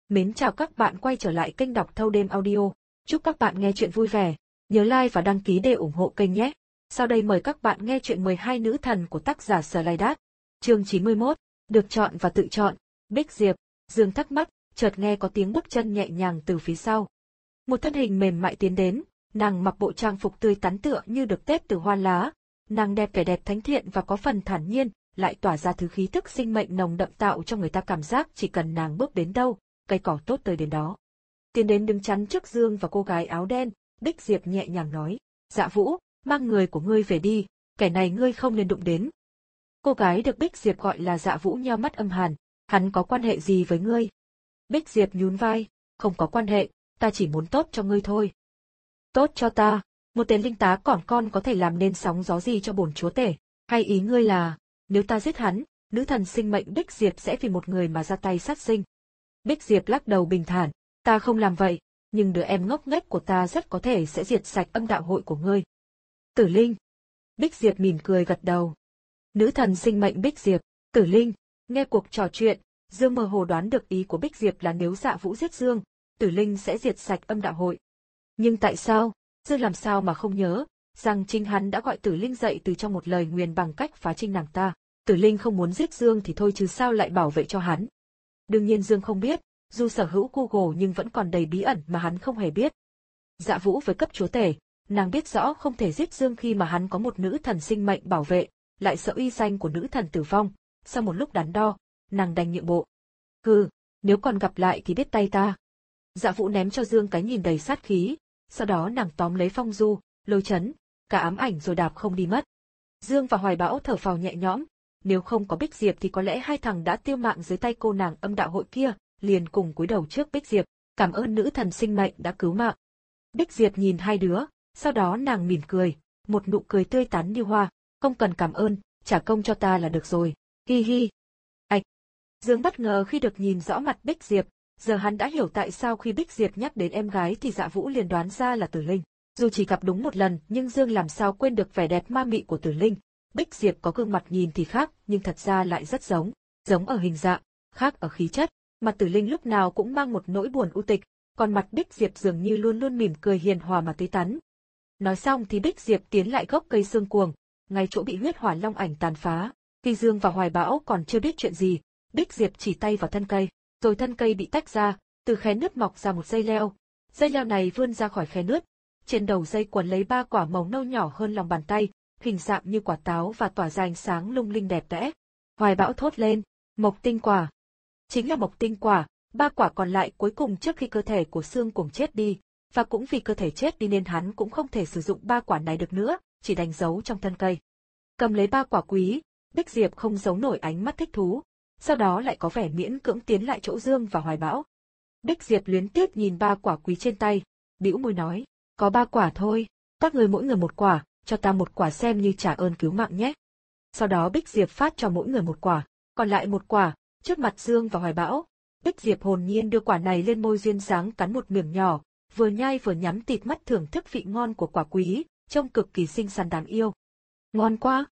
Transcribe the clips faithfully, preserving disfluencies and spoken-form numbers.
Mến chào các bạn quay trở lại kênh đọc thâu đêm audio. Chúc các bạn nghe chuyện vui vẻ. Nhớ like và đăng ký để ủng hộ kênh nhé. Sau đây mời các bạn nghe chuyện mười hai nữ thần của tác giả Sở Lai Đát. Chương chín mươi mốt, được chọn và tự chọn. Bích Diệp. Dương thắc mắc, chợt nghe có tiếng bước chân nhẹ nhàng từ phía sau. Một thân hình mềm mại tiến đến, nàng mặc bộ trang phục tươi tắn tựa như được tết từ hoa lá. Nàng đẹp vẻ đẹp thánh thiện và có phần thản nhiên, lại tỏa ra thứ khí thức sinh mệnh nồng đậm tạo cho người ta cảm giác chỉ cần nàng bước đến đâu, cây cỏ tốt tươi đến đó. Tiến đến đứng chắn trước Dương và cô gái áo đen, Bích Diệp nhẹ nhàng nói, Dạ Vũ, mang người của ngươi về đi, kẻ này ngươi không nên đụng đến. Cô gái được Bích Diệp gọi là Dạ Vũ nheo mắt âm hàn, hắn có quan hệ gì với ngươi? Bích Diệp nhún vai, không có quan hệ, ta chỉ muốn tốt cho ngươi thôi. Tốt cho ta, một tên linh tá cỏn con có thể làm nên sóng gió gì cho bổn chúa tể, hay ý ngươi là, nếu ta giết hắn, nữ thần sinh mệnh Bích Diệp sẽ vì một người mà ra tay sát sinh. Bích Diệp lắc đầu bình thản, ta không làm vậy, nhưng đứa em ngốc nghếch của ta rất có thể sẽ diệt sạch âm đạo hội của ngươi. Tử Linh. Bích Diệp mỉm cười gật đầu. Nữ thần sinh mệnh Bích Diệp, Tử Linh. Nghe cuộc trò chuyện, Dương mơ hồ đoán được ý của Bích Diệp là nếu Dạ Vũ giết Dương, Tử Linh sẽ diệt sạch âm đạo hội. Nhưng tại sao, Dương làm sao mà không nhớ, rằng chính hắn đã gọi Tử Linh dậy từ trong một lời nguyền bằng cách phá trinh nàng ta. Tử Linh không muốn giết Dương thì thôi chứ sao lại bảo vệ cho hắn. Đương nhiên Dương không biết, dù sở hữu Google nhưng vẫn còn đầy bí ẩn mà hắn không hề biết. Dạ Vũ với cấp chúa tể, nàng biết rõ không thể giết Dương khi mà hắn có một nữ thần sinh mệnh bảo vệ, lại sợ uy danh của nữ thần tử vong. Sau một lúc đắn đo, nàng đành nhượng bộ. Hừ, nếu còn gặp lại thì biết tay ta. Dạ Vũ ném cho Dương cái nhìn đầy sát khí, sau đó nàng tóm lấy Phong Du, Lôi Chấn, cả ám ảnh rồi đạp không đi mất. Dương và Hoài Bão thở phào nhẹ nhõm. Nếu không có Bích Diệp thì có lẽ hai thằng đã tiêu mạng dưới tay cô nàng âm đạo hội kia, liền cùng cúi đầu trước Bích Diệp, cảm ơn nữ thần sinh mệnh đã cứu mạng. Bích Diệp nhìn hai đứa, sau đó nàng mỉm cười, một nụ cười tươi tắn như hoa, không cần cảm ơn, trả công cho ta là được rồi, hi hi. Ảch! Dương bất ngờ khi được nhìn rõ mặt Bích Diệp, giờ hắn đã hiểu tại sao khi Bích Diệp nhắc đến em gái thì Dạ Vũ liền đoán ra là Tử Linh. Dù chỉ gặp đúng một lần nhưng Dương làm sao quên được vẻ đẹp ma mị của Tử Linh. Bích Diệp có gương mặt nhìn thì khác, nhưng thật ra lại rất giống, giống ở hình dạng, khác ở khí chất. Mặt Tử Linh lúc nào cũng mang một nỗi buồn u tịch, còn mặt Bích Diệp dường như luôn luôn mỉm cười hiền hòa mà tươi tắn. Nói xong thì Bích Diệp tiến lại gốc cây xương cuồng, ngay chỗ bị huyết hỏa long ảnh tàn phá. Khi Dương và Hoài Bão còn chưa biết chuyện gì, Bích Diệp chỉ tay vào thân cây, rồi thân cây bị tách ra, từ khe nứt mọc ra một dây leo. Dây leo này vươn ra khỏi khe nứt, trên đầu dây quấn lấy ba quả màu nâu nhỏ hơn lòng bàn tay, hình dạng như quả táo và tỏa ra ánh sáng lung linh đẹp đẽ. Hoài Bão thốt lên, mộc tinh quả. Chính là mộc tinh quả, ba quả còn lại cuối cùng trước khi cơ thể của xương cuồng chết đi, và cũng vì cơ thể chết đi nên hắn cũng không thể sử dụng ba quả này được nữa, chỉ đánh dấu trong thân cây. Cầm lấy ba quả quý, Bích Diệp không giấu nổi ánh mắt thích thú, sau đó lại có vẻ miễn cưỡng tiến lại chỗ Dương và Hoài Bão. Bích Diệp luyến tiếc nhìn ba quả quý trên tay, bĩu môi nói, có ba quả thôi, các người mỗi người một quả, cho ta một quả xem như trả ơn cứu mạng nhé. Sau đó Bích Diệp phát cho mỗi người một quả, còn lại một quả, trước mặt Dương và Hoài Bão. Bích Diệp hồn nhiên đưa quả này lên môi duyên dáng cắn một miếng nhỏ, vừa nhai vừa nhắm tịt mắt thưởng thức vị ngon của quả quý, trông cực kỳ xinh xắn đáng yêu. Ngon quá!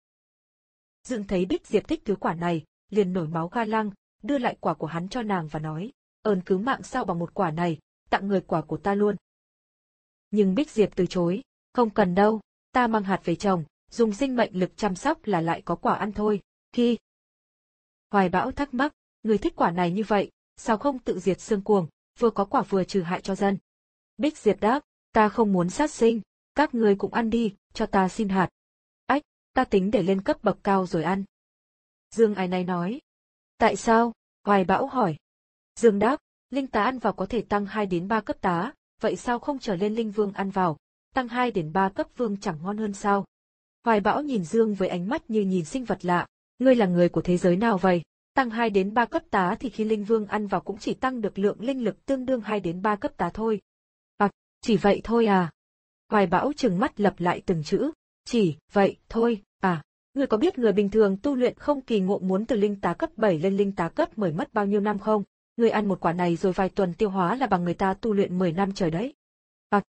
Dương thấy Bích Diệp thích thứ quả này, liền nổi máu ga lăng, đưa lại quả của hắn cho nàng và nói, ơn cứu mạng sao bằng một quả này, tặng người quả của ta luôn. Nhưng Bích Diệp từ chối, không cần đâu. Ta mang hạt về trồng, dùng sinh mệnh lực chăm sóc là lại có quả ăn thôi. Khi Hoài Bão thắc mắc, người thích quả này như vậy, sao không tự diệt xương cuồng, vừa có quả vừa trừ hại cho dân. Bích Diệp đáp, ta không muốn sát sinh, các người cũng ăn đi, cho ta xin hạt. Ách, ta tính để lên cấp bậc cao rồi ăn. Dương ái náy nói. Tại sao? Hoài Bão hỏi. Dương đáp, linh tá ăn vào có thể tăng hai đến ba cấp tá, vậy sao không trở lên linh vương ăn vào? Tăng hai đến ba cấp vương chẳng ngon hơn sao? Hoài Bão nhìn Dương với ánh mắt như nhìn sinh vật lạ, ngươi là người của thế giới nào vậy? Tăng hai đến ba cấp tá thì khi linh vương ăn vào cũng chỉ tăng được lượng linh lực tương đương hai đến ba cấp tá thôi. À, chỉ vậy thôi à? Hoài Bão trừng mắt lặp lại từng chữ, chỉ vậy thôi à? Ngươi có biết người bình thường tu luyện không kỳ ngộ muốn từ linh tá cấp bảy lên linh tá cấp mười mất bao nhiêu năm không? Ngươi ăn một quả này rồi vài tuần tiêu hóa là bằng người ta tu luyện mười năm trời đấy. À,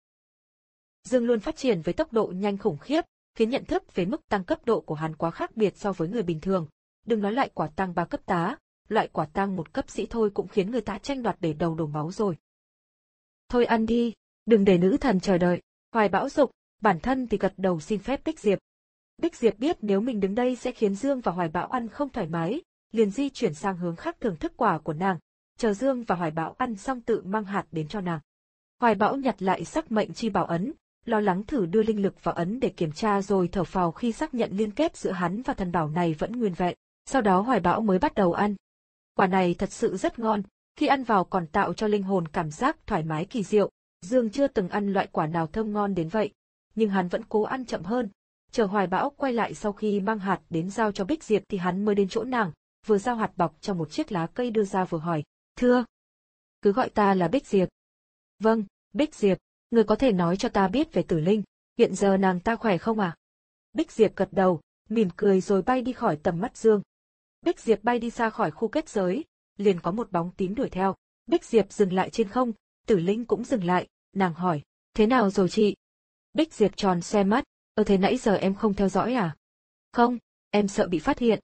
Dương luôn phát triển với tốc độ nhanh khủng khiếp, khiến nhận thức về mức tăng cấp độ của hắn quá khác biệt so với người bình thường. Đừng nói lại quả tăng ba cấp tá, loại quả tang một cấp sĩ thôi cũng khiến người ta tranh đoạt để đầu đổ máu rồi. Thôi ăn đi, đừng để nữ thần chờ đợi. Hoài Bão dục, bản thân thì gật đầu xin phép Bích Diệp. Bích Diệp biết nếu mình đứng đây sẽ khiến Dương và Hoài Bão ăn không thoải mái, liền di chuyển sang hướng khác thưởng thức quả của nàng, chờ Dương và Hoài Bão ăn xong tự mang hạt đến cho nàng. Hoài Bão nhặt lại sắc mệnh chi bảo ấn, lo lắng thử đưa linh lực vào ấn để kiểm tra rồi thở phào khi xác nhận liên kết giữa hắn và thần bảo này vẫn nguyên vẹn. Sau đó Hoài Bão mới bắt đầu ăn. Quả này thật sự rất ngon, khi ăn vào còn tạo cho linh hồn cảm giác thoải mái kỳ diệu. Dương chưa từng ăn loại quả nào thơm ngon đến vậy, nhưng hắn vẫn cố ăn chậm hơn. Chờ Hoài Bão quay lại sau khi mang hạt đến giao cho Bích Diệp thì hắn mới đến chỗ nàng, vừa giao hạt bọc trong một chiếc lá cây đưa ra vừa hỏi, thưa, cứ gọi ta là Bích Diệp. Vâng, Bích Diệp, người có thể nói cho ta biết về Tử Linh, hiện giờ nàng ta khỏe không à? Bích Diệp gật đầu, mỉm cười rồi bay đi khỏi tầm mắt Dương. Bích Diệp bay đi xa khỏi khu kết giới, liền có một bóng tím đuổi theo. Bích Diệp dừng lại trên không, Tử Linh cũng dừng lại, nàng hỏi, thế nào rồi chị? Bích Diệp tròn xoe mắt, ơ thế nãy giờ em không theo dõi à? Không, em sợ bị phát hiện.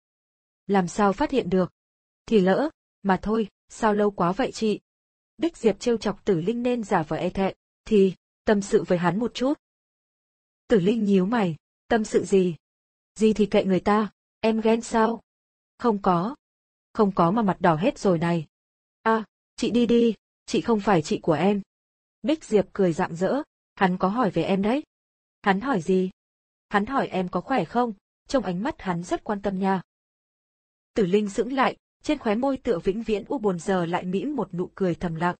Làm sao phát hiện được? Thì lỡ, mà thôi, sao lâu quá vậy chị? Bích Diệp trêu chọc Tử Linh nên giả vờ e thẹn, thì, tâm sự với hắn một chút. Tử Linh nhíu mày, tâm sự gì? Gì thì kệ người ta, em ghen sao? Không có. Không có mà mặt đỏ hết rồi này. À, chị đi đi, chị không phải chị của em. Bích Diệp cười rạng rỡ, hắn có hỏi về em đấy. Hắn hỏi gì? Hắn hỏi em có khỏe không, trong ánh mắt hắn rất quan tâm nha. Tử Linh sững lại, trên khóe môi tựa vĩnh viễn u buồn giờ lại mỉm một nụ cười thầm lặng.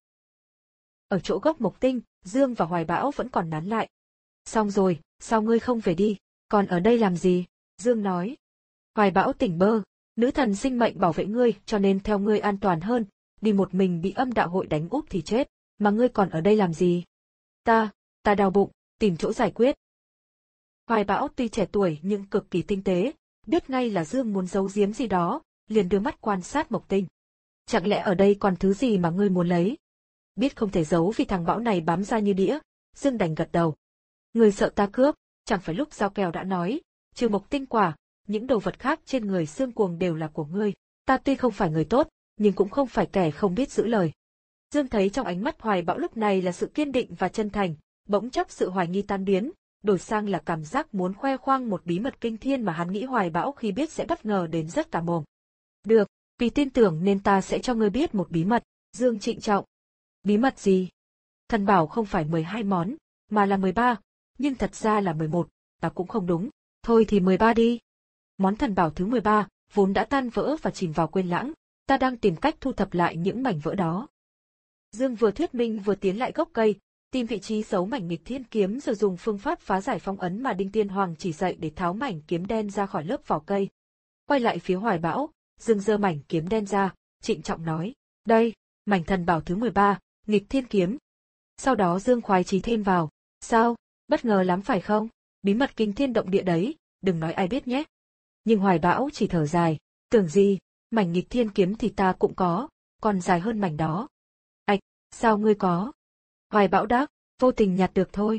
Ở chỗ gốc mộc tinh, Dương và Hoài Bão vẫn còn nán lại. Xong rồi, sao ngươi không về đi, còn ở đây làm gì? Dương nói. Hoài Bão tỉnh bơ, nữ thần sinh mệnh bảo vệ ngươi cho nên theo ngươi an toàn hơn, đi một mình bị âm đạo hội đánh úp thì chết, mà ngươi còn ở đây làm gì? Ta, ta đau bụng, tìm chỗ giải quyết. Hoài Bão tuy trẻ tuổi nhưng cực kỳ tinh tế, biết ngay là Dương muốn giấu giếm gì đó, liền đưa mắt quan sát Mộc Tinh. Chẳng lẽ ở đây còn thứ gì mà ngươi muốn lấy? Biết không thể giấu vì thằng Bão này bám ra như đĩa, Dương đành gật đầu. Ngươi sợ ta cướp, chẳng phải lúc giao kèo đã nói, trừ Mộc Tinh quả, những đồ vật khác trên người Xương Cuồng đều là của ngươi. Ta tuy không phải người tốt, nhưng cũng không phải kẻ không biết giữ lời. Dương thấy trong ánh mắt Hoài Bão lúc này là sự kiên định và chân thành, bỗng chốc sự hoài nghi tan biến, đổi sang là cảm giác muốn khoe khoang một bí mật kinh thiên mà hắn nghĩ Hoài Bão khi biết sẽ bất ngờ đến rất tà mồm. Được, vì tin tưởng nên ta sẽ cho ngươi biết một bí mật, Dương trịnh trọng. Bí mật gì? Thần bảo không phải mười hai món, mà là mười ba, nhưng thật ra là mười một, ta cũng không đúng. Thôi thì mười ba đi. Món thần bảo thứ mười ba, vốn đã tan vỡ và chìm vào quên lãng, ta đang tìm cách thu thập lại những mảnh vỡ đó. Dương vừa thuyết minh vừa tiến lại gốc cây, tìm vị trí giấu mảnh nghịch thiên kiếm rồi dùng phương pháp phá giải phong ấn mà Đinh Tiên Hoàng chỉ dạy để tháo mảnh kiếm đen ra khỏi lớp vỏ cây. Quay lại phía Hoài Bão, Dương giơ mảnh kiếm đen ra, trịnh trọng nói, đây, mảnh thần bảo thứ mười ba, nghịch thiên kiếm. Sau đó Dương khoái chí thêm vào, sao, bất ngờ lắm phải không, bí mật kinh thiên động địa đấy, đừng nói ai biết nhé. Nhưng Hoài Bão chỉ thở dài, tưởng gì, mảnh nghịch thiên kiếm thì ta cũng có, còn dài hơn mảnh đó. Ạch, sao ngươi có? Hoài Bão đáp, vô tình nhặt được thôi.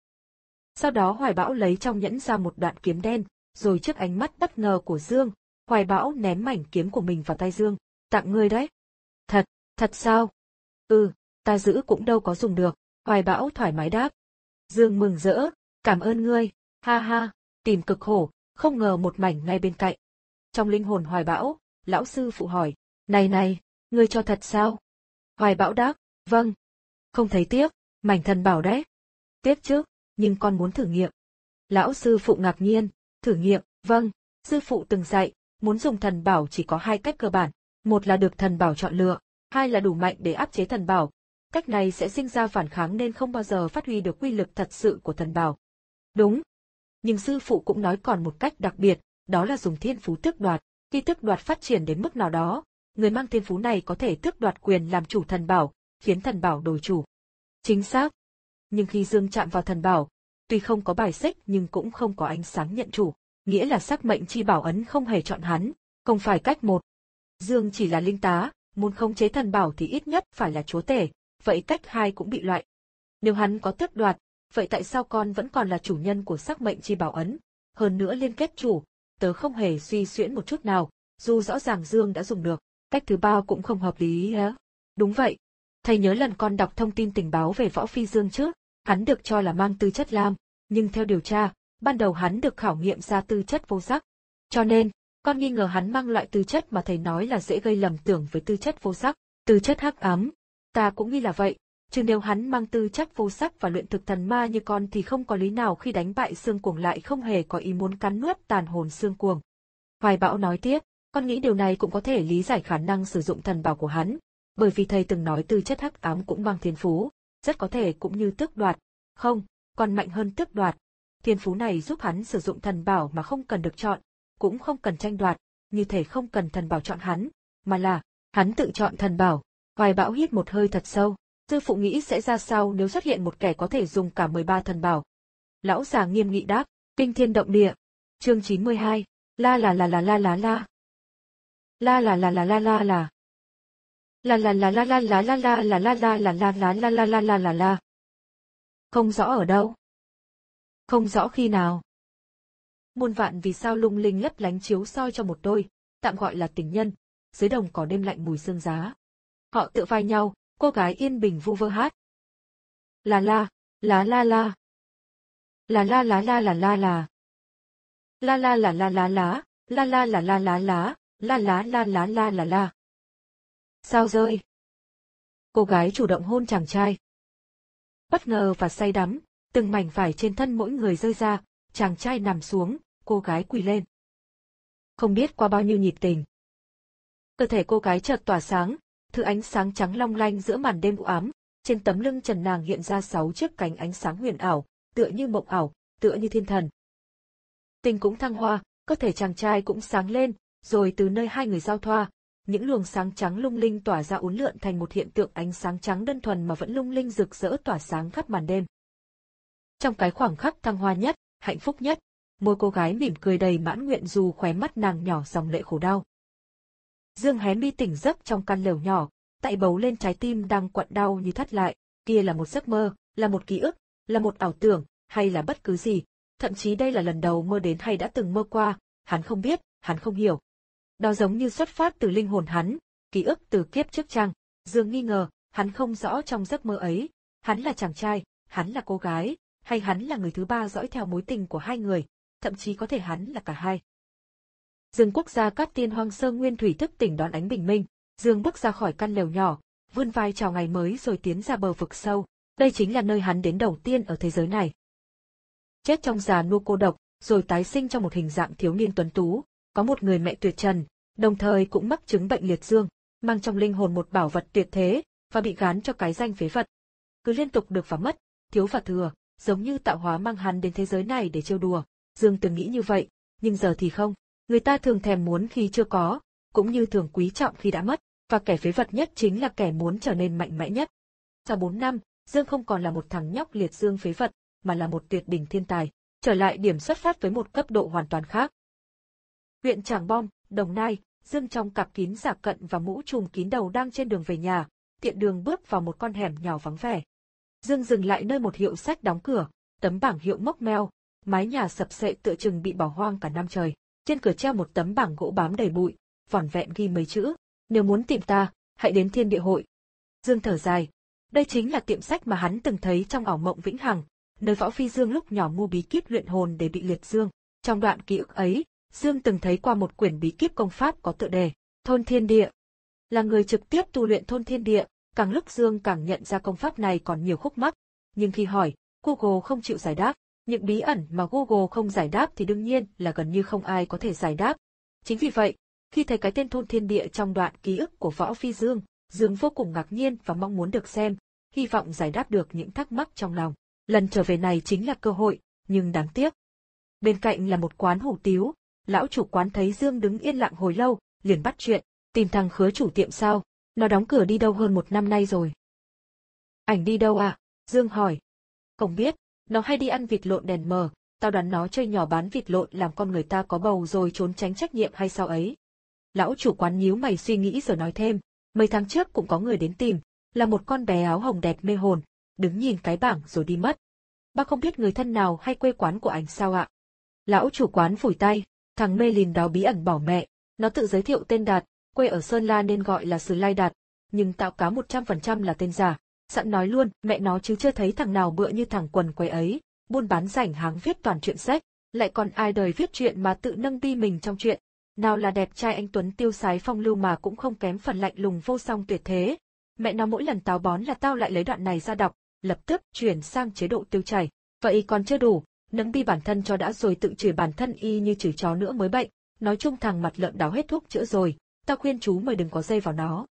Sau đó Hoài Bão lấy trong nhẫn ra một đoạn kiếm đen, rồi trước ánh mắt bất ngờ của Dương, Hoài Bão ném mảnh kiếm của mình vào tay Dương, tặng ngươi đấy. Thật, thật sao? Ừ, ta giữ cũng đâu có dùng được, Hoài Bão thoải mái đáp. Dương mừng rỡ, cảm ơn ngươi, ha ha, tìm cực khổ, không ngờ một mảnh ngay bên cạnh. Trong linh hồn Hoài Bão, lão sư phụ hỏi, này này, ngươi cho thật sao? Hoài Bão đáp, vâng. Không thấy tiếc, mảnh thần bảo đấy. Tiếc chứ, nhưng con muốn thử nghiệm. Lão sư phụ ngạc nhiên, thử nghiệm, vâng, sư phụ từng dạy, muốn dùng thần bảo chỉ có hai cách cơ bản, một là được thần bảo chọn lựa, hai là đủ mạnh để áp chế thần bảo. Cách này sẽ sinh ra phản kháng nên không bao giờ phát huy được uy lực thật sự của thần bảo. Đúng. Nhưng sư phụ cũng nói còn một cách đặc biệt, đó là dùng thiên phú tước đoạt. Khi tước đoạt phát triển đến mức nào đó, người mang thiên phú này có thể tước đoạt quyền làm chủ thần bảo, khiến thần bảo đổi chủ. Chính xác. Nhưng khi Dương chạm vào thần bảo, tuy không có bài xích nhưng cũng không có ánh sáng nhận chủ, nghĩa là sắc mệnh chi bảo ấn không hề chọn hắn, không phải cách một. Dương chỉ là linh tá, muốn khống chế thần bảo thì ít nhất phải là chúa tể, vậy cách hai cũng bị loại. Nếu hắn có tước đoạt, vậy tại sao con vẫn còn là chủ nhân của sắc mệnh chi bảo ấn? Hơn nữa liên kết chủ, tớ không hề suy xuyễn một chút nào, dù rõ ràng Dương đã dùng được. Cách thứ ba cũng không hợp lý á. Đúng vậy. Thầy nhớ lần con đọc thông tin tình báo về Võ Phi Dương trước, hắn được cho là mang tư chất lam, nhưng theo điều tra, ban đầu hắn được khảo nghiệm ra tư chất vô sắc. Cho nên, con nghi ngờ hắn mang loại tư chất mà thầy nói là dễ gây lầm tưởng với tư chất vô sắc, tư chất hắc ám. Ta cũng nghi là vậy, chứ nếu hắn mang tư chất vô sắc và luyện thực thần ma như con thì không có lý nào khi đánh bại Xương Cuồng lại không hề có ý muốn cắn nuốt tàn hồn Xương Cuồng. Hoài Bão nói tiếp, con nghĩ điều này cũng có thể lý giải khả năng sử dụng thần bảo của hắn, bởi vì thầy từng nói tư chất hắc ám cũng mang thiên phú, rất có thể cũng như tước đoạt, không, còn mạnh hơn tước đoạt. Thiên phú này giúp hắn sử dụng thần bảo mà không cần được chọn, cũng không cần tranh đoạt, như thể không cần thần bảo chọn hắn, mà là hắn tự chọn thần bảo. Hoài Bão hít một hơi thật sâu, Dư Phụ nghĩ sẽ ra sao nếu xuất hiện một kẻ có thể dùng cả mười ba thần bảo. Lão già nghiêm nghị đáp, kinh thiên động địa. Chương chín mươi hai, la là là là la la la. La là là là la la la. La la la la la la la la la la la la la la la la la la la la. Không rõ ở đâu. Không rõ khi nào. Muôn vạn vì sao lung linh lấp lánh chiếu soi cho một đôi, tạm gọi là tình nhân, dưới đồng cỏ đêm lạnh mùi sương giá. Họ tựa vai nhau, cô gái yên bình vu vơ hát. La la, la la la. La la la la la la la. La la la la la la, la la la la la la, la la la la la la la. Sao rơi? Cô gái chủ động hôn chàng trai. Bất ngờ và say đắm, từng mảnh vải trên thân mỗi người rơi ra, chàng trai nằm xuống, cô gái quỳ lên. Không biết qua bao nhiêu nhịp tình. Cơ thể cô gái chợt tỏa sáng, thứ ánh sáng trắng long lanh giữa màn đêm u ám, trên tấm lưng trần nàng hiện ra sáu chiếc cánh ánh sáng huyền ảo, tựa như mộng ảo, tựa như thiên thần. Tình cũng thăng hoa, cơ thể chàng trai cũng sáng lên, rồi từ nơi hai người giao thoa, những luồng sáng trắng lung linh tỏa ra uốn lượn thành một hiện tượng ánh sáng trắng đơn thuần mà vẫn lung linh rực rỡ tỏa sáng khắp màn đêm. Trong cái khoảng khắc thăng hoa nhất, hạnh phúc nhất, môi cô gái mỉm cười đầy mãn nguyện dù khóe mắt nàng nhỏ dòng lệ khổ đau. Dương hé mi tỉnh giấc trong căn lều nhỏ, tay bấu lên trái tim đang quặn đau như thắt lại, kia là một giấc mơ, là một ký ức, là một ảo tưởng, hay là bất cứ gì, thậm chí đây là lần đầu mơ đến hay đã từng mơ qua, hắn không biết, hắn không hiểu. Đó giống như xuất phát từ linh hồn hắn, ký ức từ kiếp trước chăng, Dương nghi ngờ, hắn không rõ trong giấc mơ ấy, hắn là chàng trai, hắn là cô gái, hay hắn là người thứ ba dõi theo mối tình của hai người, thậm chí có thể hắn là cả hai. Dương quốc gia Cát Tiên hoang sơ nguyên thủy thức tỉnh đón ánh bình minh, Dương bước ra khỏi căn lều nhỏ, vươn vai chào ngày mới rồi tiến ra bờ vực sâu, đây chính là nơi hắn đến đầu tiên ở thế giới này. Chết trong già nua cô độc, rồi tái sinh trong một hình dạng thiếu niên tuấn tú, có một người mẹ tuyệt trần, đồng thời cũng mắc chứng bệnh liệt dương, mang trong linh hồn một bảo vật tuyệt thế, và bị gán cho cái danh phế vật. Cứ liên tục được và mất, thiếu và thừa, giống như tạo hóa mang hắn đến thế giới này để trêu đùa. Dương từng nghĩ như vậy, nhưng giờ thì không. Người ta thường thèm muốn khi chưa có, cũng như thường quý trọng khi đã mất, và kẻ phế vật nhất chính là kẻ muốn trở nên mạnh mẽ nhất. Sau bốn năm, Dương không còn là một thằng nhóc liệt dương phế vật, mà là một tuyệt đỉnh thiên tài, trở lại điểm xuất phát với một cấp độ hoàn toàn khác. Huyện Trảng Bom, Đồng Nai, Dương trong cặp kín giả cận và mũ trùm kín đầu đang trên đường về nhà, tiện đường bước vào một con hẻm nhỏ vắng vẻ. Dương dừng lại nơi một hiệu sách đóng cửa, tấm bảng hiệu mốc meo, mái nhà sập sệ tựa chừng bị bỏ hoang cả năm trời. Trên cửa treo một tấm bảng gỗ bám đầy bụi, vỏn vẹn ghi mấy chữ, nếu muốn tìm ta, hãy đến Thiên Địa Hội. Dương thở dài, đây chính là tiệm sách mà hắn từng thấy trong ảo mộng vĩnh hằng, nơi Võ Phi Dương lúc nhỏ mua bí kíp luyện hồn để bị liệt dương. Trong đoạn ký ức ấy, Dương từng thấy qua một quyển bí kíp công pháp có tựa đề Thôn Thiên Địa. Là người trực tiếp tu luyện Thôn Thiên Địa, càng lúc Dương càng nhận ra công pháp này còn nhiều khúc mắc, nhưng khi hỏi, Google không chịu giải đáp. Những bí ẩn mà Google không giải đáp thì đương nhiên là gần như không ai có thể giải đáp. Chính vì vậy, khi thấy cái tên Thôn Thiên Địa trong đoạn ký ức của Võ Phi Dương, Dương vô cùng ngạc nhiên và mong muốn được xem, hy vọng giải đáp được những thắc mắc trong lòng. Lần trở về này chính là cơ hội, nhưng đáng tiếc. Bên cạnh là một quán hủ tiếu, lão chủ quán thấy Dương đứng yên lặng hồi lâu, liền bắt chuyện, tìm thằng khứa chủ tiệm sao, nó đóng cửa đi đâu hơn một năm nay rồi. Ảnh đi đâu à? Dương hỏi. Không biết. Nó hay đi ăn vịt lộn đèn mờ, tao đoán nó chơi nhỏ bán vịt lộn làm con người ta có bầu rồi trốn tránh trách nhiệm hay sao ấy. Lão chủ quán nhíu mày suy nghĩ rồi nói thêm, mấy tháng trước cũng có người đến tìm, là một con bé áo hồng đẹp mê hồn, đứng nhìn cái bảng rồi đi mất. Bác không biết người thân nào hay quê quán của ảnh sao ạ? Lão chủ quán phủi tay, thằng mê lìn đó bí ẩn bỏ mẹ, nó tự giới thiệu tên Đạt, quê ở Sơn La nên gọi là Sử Lai Đạt, nhưng tạo cáo một trăm phần trăm là tên giả. Sẵn nói luôn, mẹ nó chứ chưa thấy thằng nào bựa như thằng quần quấy ấy, buôn bán rảnh háng viết toàn chuyện sách, lại còn ai đời viết chuyện mà tự nâng đi mình trong chuyện. Nào là đẹp trai anh tuấn tiêu sái phong lưu mà cũng không kém phần lạnh lùng vô song tuyệt thế. Mẹ nó mỗi lần táo bón là tao lại lấy đoạn này ra đọc, lập tức chuyển sang chế độ tiêu chảy. Vậy còn chưa đủ, nâng đi bản thân cho đã rồi tự chửi bản thân y như chửi chó nữa mới bệnh. Nói chung thằng mặt lợn đáo hết thuốc chữa rồi, tao khuyên chú mày đừng có dây vào nó.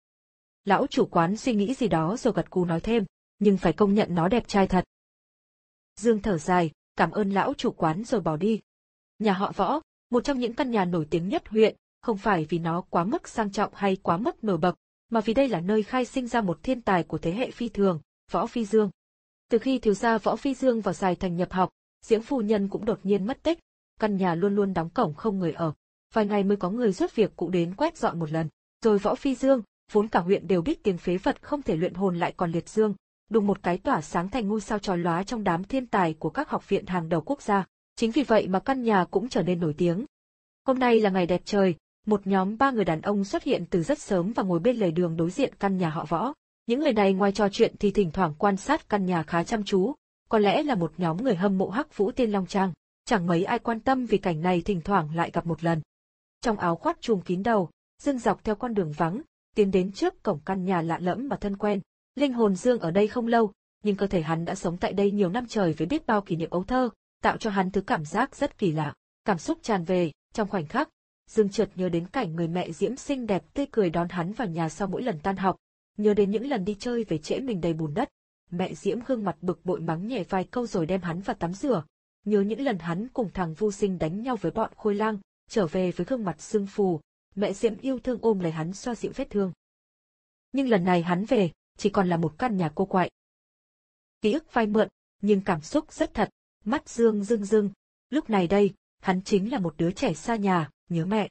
Lão chủ quán suy nghĩ gì đó rồi gật gù nói thêm, nhưng phải công nhận nó đẹp trai thật. Dương thở dài, cảm ơn lão chủ quán rồi bỏ đi. Nhà họ Võ, một trong những căn nhà nổi tiếng nhất huyện, không phải vì nó quá mức sang trọng hay quá mức nổi bật, mà vì đây là nơi khai sinh ra một thiên tài của thế hệ phi thường, Võ Phi Dương. Từ khi thiếu gia Võ Phi Dương vào Sài Thành nhập học, Diễm phu nhân cũng đột nhiên mất tích, căn nhà luôn luôn đóng cổng không người ở. Vài ngày mới có người giúp việc cụ đến quét dọn một lần. Rồi Võ Phi Dương, vốn cả huyện đều biết tiếng phế vật không thể luyện hồn lại còn liệt dương, đùng một cái tỏa sáng thành ngôi sao chói lóa trong đám thiên tài của các học viện hàng đầu quốc gia. Chính vì vậy mà căn nhà cũng trở nên nổi tiếng. Hôm nay là ngày đẹp trời, một nhóm ba người đàn ông xuất hiện từ rất sớm và ngồi bên lề đường đối diện căn nhà họ Võ. Những người này ngoài trò chuyện thì thỉnh thoảng quan sát căn nhà khá chăm chú, có lẽ là một nhóm người hâm mộ Hắc Vũ Tiên Long Trang. Chẳng mấy ai quan tâm vì cảnh này thỉnh thoảng lại gặp một lần. Trong áo khoác trùm kín đầu, Dương dọc theo con đường vắng, tiến đến trước cổng căn nhà lạ lẫm mà thân quen. Linh hồn Dương ở đây không lâu, nhưng cơ thể hắn đã sống tại đây nhiều năm trời với biết bao kỷ niệm ấu thơ, tạo cho hắn thứ cảm giác rất kỳ lạ. Cảm xúc tràn về, trong khoảnh khắc, Dương chợt nhớ đến cảnh người mẹ Diễm xinh đẹp tươi cười đón hắn vào nhà sau mỗi lần tan học, nhớ đến những lần đi chơi về trễ mình đầy bùn đất. Mẹ Diễm gương mặt bực bội mắng nhẹ vài câu rồi đem hắn vào tắm rửa. Nhớ những lần hắn cùng thằng Vu Sinh đánh nhau với bọn Khôi Lang, trở về với gương mặt sưng phù, mẹ Diễm yêu thương ôm lấy hắn xoa dịu vết thương. Nhưng lần này hắn về, chỉ còn là một căn nhà cô quạnh. Ký ức phai mượn, nhưng cảm xúc rất thật, mắt Dương rưng rưng. Lúc này đây, hắn chính là một đứa trẻ xa nhà, nhớ mẹ.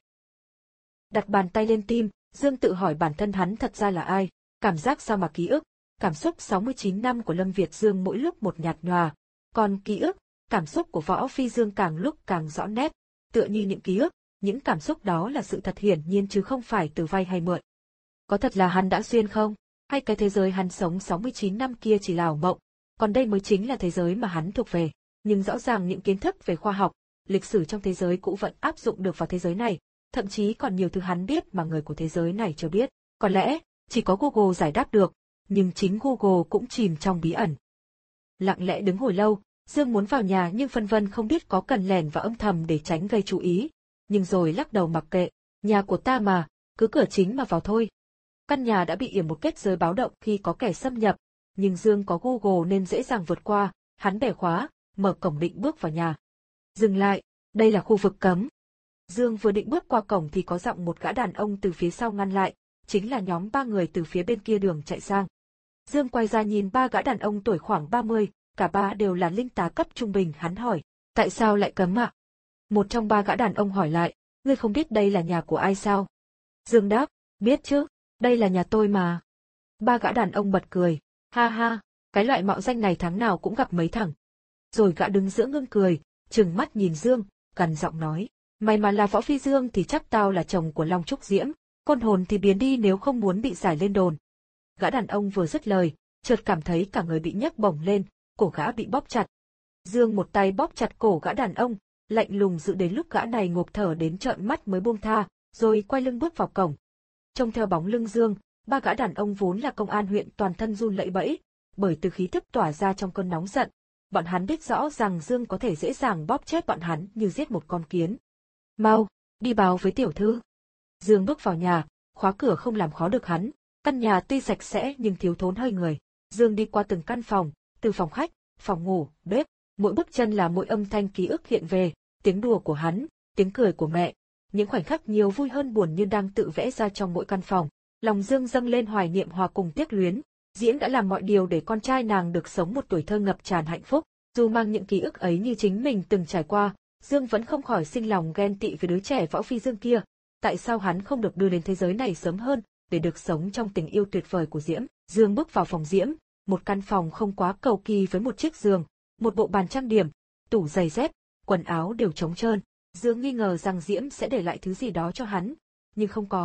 Đặt bàn tay lên tim, Dương tự hỏi bản thân hắn thật ra là ai, cảm giác sao mà ký ức, cảm xúc sáu mươi chín năm của Lâm Việt Dương mỗi lúc một nhạt nhòa, còn ký ức, cảm xúc của Võ Phi Dương càng lúc càng rõ nét, tựa như những ký ức, những cảm xúc đó là sự thật hiển nhiên chứ không phải từ vay hay mượn. Có thật là hắn đã xuyên không? Hay cái thế giới hắn sống sáu mươi chín năm kia chỉ là ảo mộng, còn đây mới chính là thế giới mà hắn thuộc về. Nhưng rõ ràng những kiến thức về khoa học, lịch sử trong thế giới cũ vẫn áp dụng được vào thế giới này, thậm chí còn nhiều thứ hắn biết mà người của thế giới này chưa biết. Có lẽ, chỉ có Google giải đáp được, nhưng chính Google cũng chìm trong bí ẩn. Lặng lẽ đứng hồi lâu, Dương muốn vào nhà nhưng phân vân không biết có cần lèn vào âm thầm để tránh gây chú ý, nhưng rồi lắc đầu mặc kệ, nhà của ta mà, cứ cửa chính mà vào thôi. Căn nhà đã bị yểm một kết giới báo động khi có kẻ xâm nhập, nhưng Dương có Google nên dễ dàng vượt qua, hắn bẻ khóa, mở cổng định bước vào nhà. Dừng lại, đây là khu vực cấm. Dương vừa định bước qua cổng thì có giọng một gã đàn ông từ phía sau ngăn lại, chính là nhóm ba người từ phía bên kia đường chạy sang. Dương quay ra nhìn ba gã đàn ông tuổi khoảng ba mươi, cả ba đều là linh tá cấp trung bình, hắn hỏi, tại sao lại cấm ạ? Một trong ba gã đàn ông hỏi lại, ngươi không biết đây là nhà của ai sao? Dương đáp, biết chứ, đây là nhà tôi mà. Ba gã đàn ông bật cười, ha ha, cái loại mạo danh này tháng nào cũng gặp mấy thằng. Rồi gã đứng giữa ngưng cười, trừng mắt nhìn Dương, gằn giọng nói, mày mà là Võ Phi Dương thì chắc tao là chồng của Long Trúc Diễm, con hồn thì biến đi nếu không muốn bị giải lên đồn. Gã đàn ông vừa dứt lời, chợt cảm thấy cả người bị nhấc bổng lên, cổ gã bị bóp chặt. Dương một tay bóp chặt cổ gã đàn ông, lạnh lùng giữ đến lúc gã này ngộp thở đến trợn mắt mới buông tha, rồi quay lưng bước vào cổng. Trông theo bóng lưng Dương, ba gã đàn ông vốn là công an huyện toàn thân run lẩy bẩy, bởi từ khí thức tỏa ra trong cơn nóng giận, bọn hắn biết rõ rằng Dương có thể dễ dàng bóp chết bọn hắn như giết một con kiến. Mau, đi báo với tiểu thư. Dương bước vào nhà, khóa cửa không làm khó được hắn, căn nhà tuy sạch sẽ nhưng thiếu thốn hơi người. Dương đi qua từng căn phòng, từ phòng khách, phòng ngủ, bếp, mỗi bước chân là mỗi âm thanh ký ức hiện về, tiếng đùa của hắn, tiếng cười của mẹ, những khoảnh khắc nhiều vui hơn buồn như đang tự vẽ ra trong mỗi căn phòng. Lòng Dương dâng lên hoài niệm hòa cùng tiếc luyến, Diễm đã làm mọi điều để con trai nàng được sống một tuổi thơ ngập tràn hạnh phúc, dù mang những ký ức ấy như chính mình từng trải qua, Dương vẫn không khỏi sinh lòng ghen tị với đứa trẻ Võ Phi Dương kia. Tại sao hắn không được đưa đến thế giới này sớm hơn, để được sống trong tình yêu tuyệt vời của Diễm? Dương bước vào phòng Diễm, một căn phòng không quá cầu kỳ với một chiếc giường, một bộ bàn trang điểm, tủ giày dép, quần áo đều trống trơn. Dương nghi ngờ rằng Diễm sẽ để lại thứ gì đó cho hắn, nhưng không có,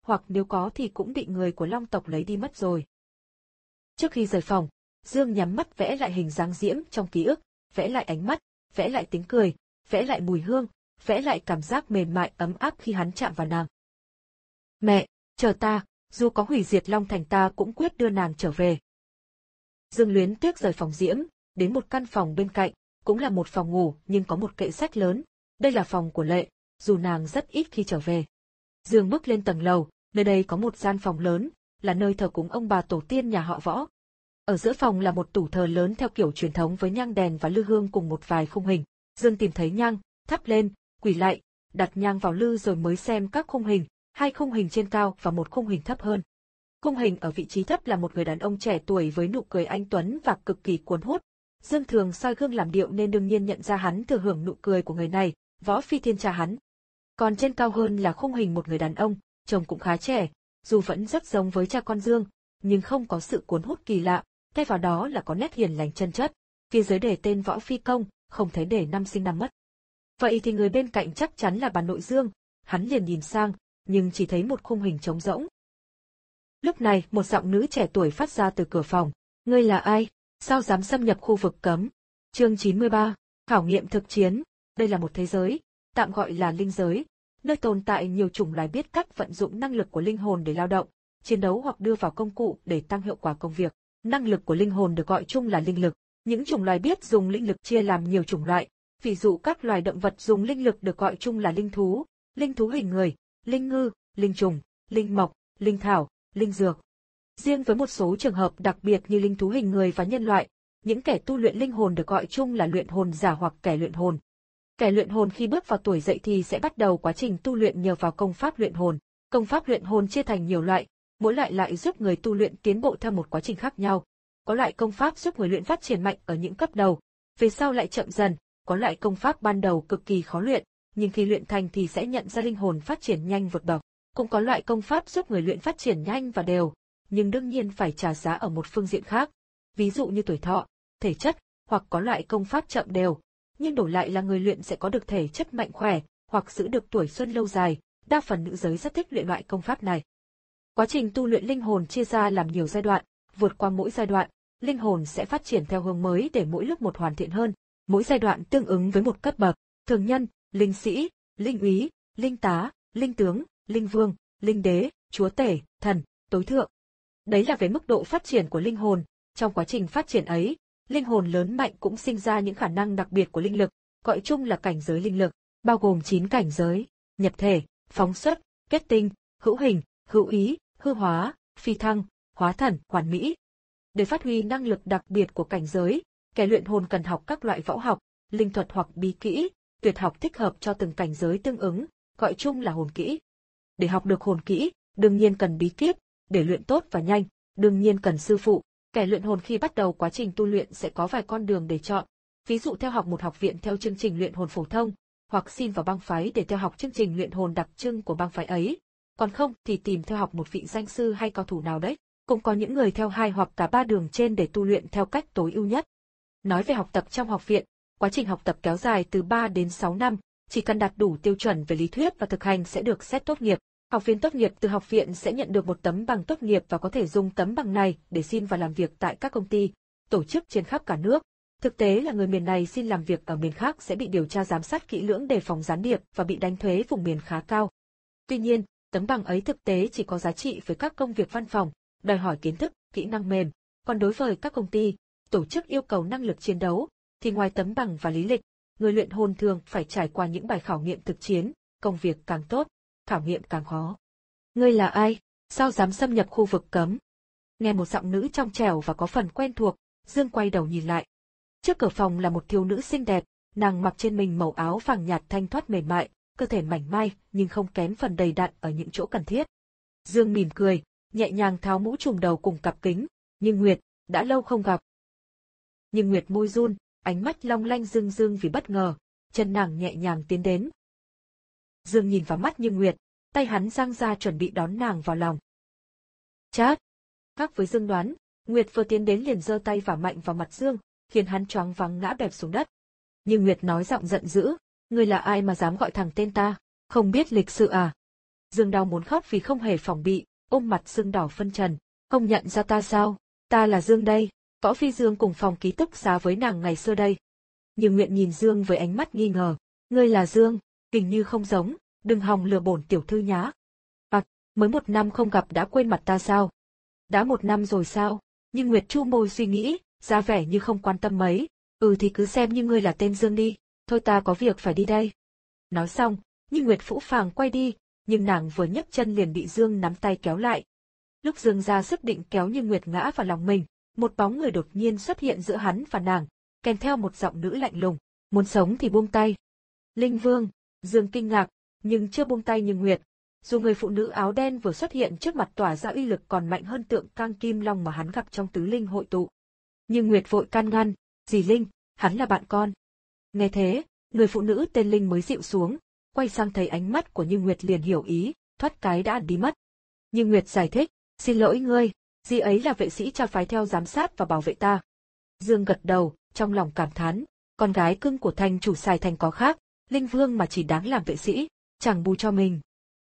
hoặc nếu có thì cũng bị người của Long tộc lấy đi mất rồi. Trước khi rời phòng, Dương nhắm mắt vẽ lại hình dáng Diễm trong ký ức, vẽ lại ánh mắt, vẽ lại tiếng cười, vẽ lại mùi hương, vẽ lại cảm giác mềm mại ấm áp khi hắn chạm vào nàng. Mẹ, chờ ta, dù có hủy diệt Long Thành ta cũng quyết đưa nàng trở về. Dương luyến tiếc rời phòng Diễm, đến một căn phòng bên cạnh, cũng là một phòng ngủ nhưng có một kệ sách lớn. Đây là phòng của Lệ, dù nàng rất ít khi trở về. Dương bước lên tầng lầu, nơi đây có một gian phòng lớn, là nơi thờ cúng ông bà tổ tiên nhà họ Võ. Ở giữa phòng là một tủ thờ lớn theo kiểu truyền thống với nhang đèn và lư hương cùng một vài khung hình. Dương tìm thấy nhang, thắp lên, quỳ lạy, đặt nhang vào lư rồi mới xem các khung hình, hai khung hình trên cao và một khung hình thấp hơn. Khung hình ở vị trí thấp là một người đàn ông trẻ tuổi với nụ cười anh tuấn và cực kỳ cuốn hút. Dương thường soi gương làm điệu nên đương nhiên nhận ra hắn thừa hưởng nụ cười của người này, Võ Phi Thiên cha hắn. Còn trên cao hơn là khung hình một người đàn ông, trông cũng khá trẻ, dù vẫn rất giống với cha con Dương, nhưng không có sự cuốn hút kỳ lạ, thay vào đó là có nét hiền lành chân chất. Phía dưới để tên Võ Phi Công, không thấy để năm sinh năm mất. Vậy thì người bên cạnh chắc chắn là bà nội Dương, hắn liền nhìn sang, nhưng chỉ thấy một khung hình trống rỗng. Lúc này, một giọng nữ trẻ tuổi phát ra từ cửa phòng. Ngươi là ai? Sao dám xâm nhập khu vực cấm? Chương chín mươi ba, khảo nghiệm thực chiến. Đây là một thế giới, tạm gọi là linh giới, nơi tồn tại nhiều chủng loài biết cách vận dụng năng lực của linh hồn để lao động, chiến đấu hoặc đưa vào công cụ để tăng hiệu quả công việc. Năng lực của linh hồn được gọi chung là linh lực. Những chủng loài biết dùng linh lực chia làm nhiều chủng loại, ví dụ các loài động vật dùng linh lực được gọi chung là linh thú, linh thú hình người, linh ngư, linh trùng, linh mộc, linh thảo, linh dược. Riêng với một số trường hợp đặc biệt như linh thú hình người và nhân loại, những kẻ tu luyện linh hồn được gọi chung là luyện hồn giả hoặc kẻ luyện hồn. Kẻ luyện hồn khi bước vào tuổi dậy thì sẽ bắt đầu quá trình tu luyện nhờ vào công pháp luyện hồn. Công pháp luyện hồn chia thành nhiều loại, mỗi loại lại giúp người tu luyện tiến bộ theo một quá trình khác nhau. Có loại công pháp giúp người luyện phát triển mạnh ở những cấp đầu, về sau lại chậm dần, có loại công pháp ban đầu cực kỳ khó luyện, nhưng khi luyện thành thì sẽ nhận ra linh hồn phát triển nhanh vượt bậc. Cũng có loại công pháp giúp người luyện phát triển nhanh và đều, nhưng đương nhiên phải trả giá ở một phương diện khác, ví dụ như tuổi thọ, thể chất, hoặc có loại công pháp chậm đều, nhưng đổi lại là người luyện sẽ có được thể chất mạnh khỏe, hoặc giữ được tuổi xuân lâu dài, đa phần nữ giới rất thích luyện loại công pháp này. Quá trình tu luyện linh hồn chia ra làm nhiều giai đoạn, vượt qua mỗi giai đoạn, linh hồn sẽ phát triển theo hướng mới để mỗi lúc một hoàn thiện hơn, mỗi giai đoạn tương ứng với một cấp bậc, thường nhân, linh sĩ, linh úy, linh tá, linh tướng, linh vương, linh đế, chúa tể, thần, tối thượng. Đấy là về mức độ phát triển của linh hồn, trong quá trình phát triển ấy, linh hồn lớn mạnh cũng sinh ra những khả năng đặc biệt của linh lực, gọi chung là cảnh giới linh lực, bao gồm chín cảnh giới: nhập thể, phóng xuất, kết tinh, hữu hình, hữu ý, hư hóa, phi thăng, hóa thần, hoàn mỹ. Để phát huy năng lực đặc biệt của cảnh giới, kẻ luyện hồn cần học các loại võ học, linh thuật hoặc bí kỹ, tuyệt học thích hợp cho từng cảnh giới tương ứng, gọi chung là hồn kỹ. Để học được hồn kỹ, đương nhiên cần bí kíp, để luyện tốt và nhanh, đương nhiên cần sư phụ. Kẻ luyện hồn khi bắt đầu quá trình tu luyện sẽ có vài con đường để chọn, ví dụ theo học một học viện theo chương trình luyện hồn phổ thông, hoặc xin vào bang phái để theo học chương trình luyện hồn đặc trưng của bang phái ấy, còn không thì tìm theo học một vị danh sư hay cao thủ nào đấy. Cũng có những người theo hai hoặc cả ba đường trên để tu luyện theo cách tối ưu nhất. Nói về học tập trong học viện, quá trình học tập kéo dài từ ba đến sáu năm, chỉ cần đạt đủ tiêu chuẩn về lý thuyết và thực hành sẽ được xét tốt nghiệp. Học viên tốt nghiệp từ học viện sẽ nhận được một tấm bằng tốt nghiệp và có thể dùng tấm bằng này để xin vào làm việc tại các công ty, tổ chức trên khắp cả nước. Thực tế là người miền này xin làm việc ở miền khác sẽ bị điều tra giám sát kỹ lưỡng đề phòng gián điệp và bị đánh thuế vùng miền khá cao. Tuy nhiên, tấm bằng ấy thực tế chỉ có giá trị với các công việc văn phòng, đòi hỏi kiến thức, kỹ năng mềm, còn đối với các công ty, tổ chức yêu cầu năng lực chiến đấu, thì ngoài tấm bằng và lý lịch, người luyện hồn thường phải trải qua những bài khảo nghiệm thực chiến, công việc càng tốt, khảo nghiệm càng khó. Ngươi là ai? Sao dám xâm nhập khu vực cấm? Nghe một giọng nữ trong trẻo và có phần quen thuộc, Dương quay đầu nhìn lại. Trước cửa phòng là một thiếu nữ xinh đẹp, nàng mặc trên mình màu áo vàng nhạt thanh thoát mềm mại, cơ thể mảnh mai nhưng không kém phần đầy đặn ở những chỗ cần thiết. Dương mỉm cười, nhẹ nhàng tháo mũ trùm đầu cùng cặp kính, "Nhưng Nguyệt, đã lâu không gặp." Nhưng Nguyệt môi run, ánh mắt long lanh rưng rưng vì bất ngờ, chân nàng nhẹ nhàng tiến đến. Dương nhìn vào mắt Nhưng Nguyệt, tay hắn dang ra chuẩn bị đón nàng vào lòng. Chát! Khác với Dương đoán, Nguyệt vừa tiến đến liền giơ tay vả mạnh vào mặt Dương, khiến hắn choáng váng ngã bẹp xuống đất. Nhưng Nguyệt nói giọng giận dữ, "Ngươi là ai mà dám gọi thẳng tên ta, không biết lịch sự à?" Dương đau muốn khóc vì không hề phòng bị, ôm mặt sưng đỏ phân trần. Không nhận ra ta sao? Ta là Dương đây, Võ Phi Dương cùng phòng ký túc xá với nàng ngày xưa đây. Nhưng Nguyệt nhìn Dương với ánh mắt nghi ngờ. Ngươi là Dương, hình như không giống, đừng hòng lừa bổn tiểu thư nhá. À, mới một năm không gặp đã quên mặt ta sao? Đã một năm rồi sao? Nhưng Nguyệt chu môi suy nghĩ, ra vẻ như không quan tâm mấy. Ừ thì cứ xem như ngươi là tên Dương đi, thôi ta có việc phải đi đây. Nói xong, nhưng Nguyệt phũ phàng quay đi, nhưng nàng vừa nhấc chân liền bị Dương nắm tay kéo lại. Lúc Dương ra sức định kéo nhưng Nguyệt ngã vào lòng mình, một bóng người đột nhiên xuất hiện giữa hắn và nàng, kèm theo một giọng nữ lạnh lùng, muốn sống thì buông tay. Linh Vương, Dương kinh ngạc, nhưng chưa buông tay như Nguyệt. Dù người phụ nữ áo đen vừa xuất hiện trước mặt tỏa ra uy lực còn mạnh hơn tượng cang kim long mà hắn gặp trong tứ linh hội tụ. Nhưng Nguyệt vội can ngăn, dì Linh, hắn là bạn con. Nghe thế, người phụ nữ tên Linh mới dịu xuống, quay sang thấy ánh mắt của Như Nguyệt liền hiểu ý, thoát cái đã đi mất. Như Nguyệt giải thích, xin lỗi ngươi, dì ấy là vệ sĩ cha phái theo giám sát và bảo vệ ta. Dương gật đầu, trong lòng cảm thán, con gái cưng của thành chủ Sài Thành có khác, Linh Vương mà chỉ đáng làm vệ sĩ, chẳng bù cho mình.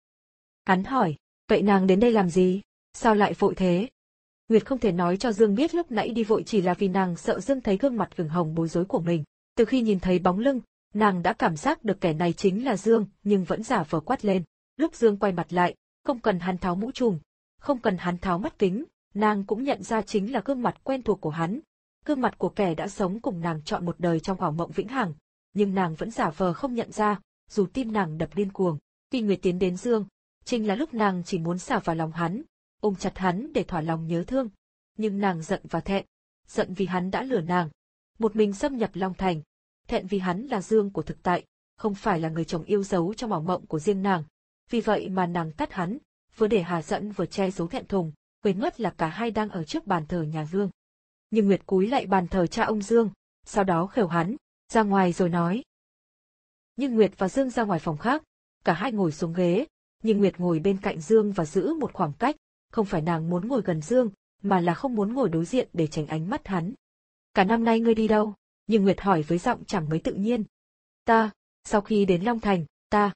Hắn hỏi, vậy nàng đến đây làm gì? Sao lại vội thế? Nguyệt không thể nói cho Dương biết lúc nãy đi vội chỉ là vì nàng sợ Dương thấy gương mặt ửng hồng bối rối của mình. Từ khi nhìn thấy bóng lưng, nàng đã cảm giác được kẻ này chính là Dương, nhưng vẫn giả vờ quát lên. Lúc Dương quay mặt lại, không cần hắn tháo mũ trùm, không cần hắn tháo mắt kính, nàng cũng nhận ra chính là gương mặt quen thuộc của hắn. Gương mặt của kẻ đã sống cùng nàng trọn một đời trong ảo mộng vĩnh hằng, nhưng nàng vẫn giả vờ không nhận ra, dù tim nàng đập điên cuồng. Khi Nguyệt tiến đến Dương, chính là lúc nàng chỉ muốn xả vào lòng hắn, ôm chặt hắn để thỏa lòng nhớ thương. Nhưng nàng giận và thẹn, giận vì hắn đã lừa nàng, một mình xâm nhập Long Thành, thẹn vì hắn là Dương của thực tại, không phải là người chồng yêu dấu trong ảo mộng của riêng nàng. Vì vậy mà nàng tắt hắn, vừa để hà giận vừa che giấu thẹn thùng, quên mất là cả hai đang ở trước bàn thờ nhà Dương. Nhưng Nguyệt cúi lại bàn thờ cha ông Dương, sau đó khều hắn, ra ngoài rồi nói. Nhưng Nguyệt và Dương ra ngoài phòng khác, cả hai ngồi xuống ghế, nhưng Nguyệt ngồi bên cạnh Dương và giữ một khoảng cách, không phải nàng muốn ngồi gần Dương, mà là không muốn ngồi đối diện để tránh ánh mắt hắn. Cả năm nay ngươi đi đâu? Nhưng Nguyệt hỏi với giọng chẳng mấy tự nhiên. Ta, sau khi đến Long Thành, ta.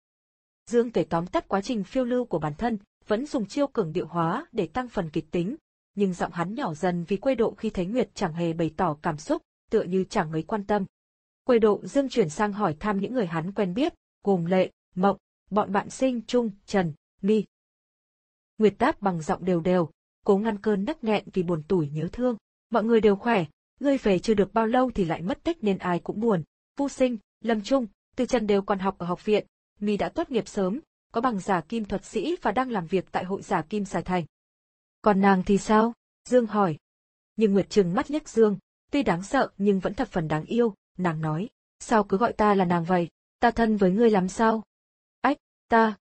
Dương kể tóm tắt quá trình phiêu lưu của bản thân, vẫn dùng chiêu cường điệu hóa để tăng phần kịch tính, nhưng giọng hắn nhỏ dần vì quê độ khi thấy Nguyệt chẳng hề bày tỏ cảm xúc, tựa như chẳng mấy quan tâm. Quê độ Dương chuyển sang hỏi thăm những người hắn quen biết, gồm Lệ, Mộng, bọn bạn Sinh, Trung, Trần, Mi. Nguyệt đáp bằng giọng đều đều, cố ngăn cơn nấc nghẹn vì buồn tủi nhớ thương. Mọi người đều khỏe, ngươi về chưa được bao lâu thì lại mất tích nên ai cũng buồn. Vu Sinh, Lâm Trung, Từ Trần đều còn học ở học viện, Mi đã tốt nghiệp sớm, có bằng giả kim thuật sĩ và đang làm việc tại hội giả kim Sài Thành. Còn nàng thì sao? Dương hỏi. Nhưng Nguyệt trừng mắt liếc Dương, tuy đáng sợ nhưng vẫn thập phần đáng yêu, nàng nói, sao cứ gọi ta là nàng vậy, ta thân với ngươi lắm sao? Ách, ta.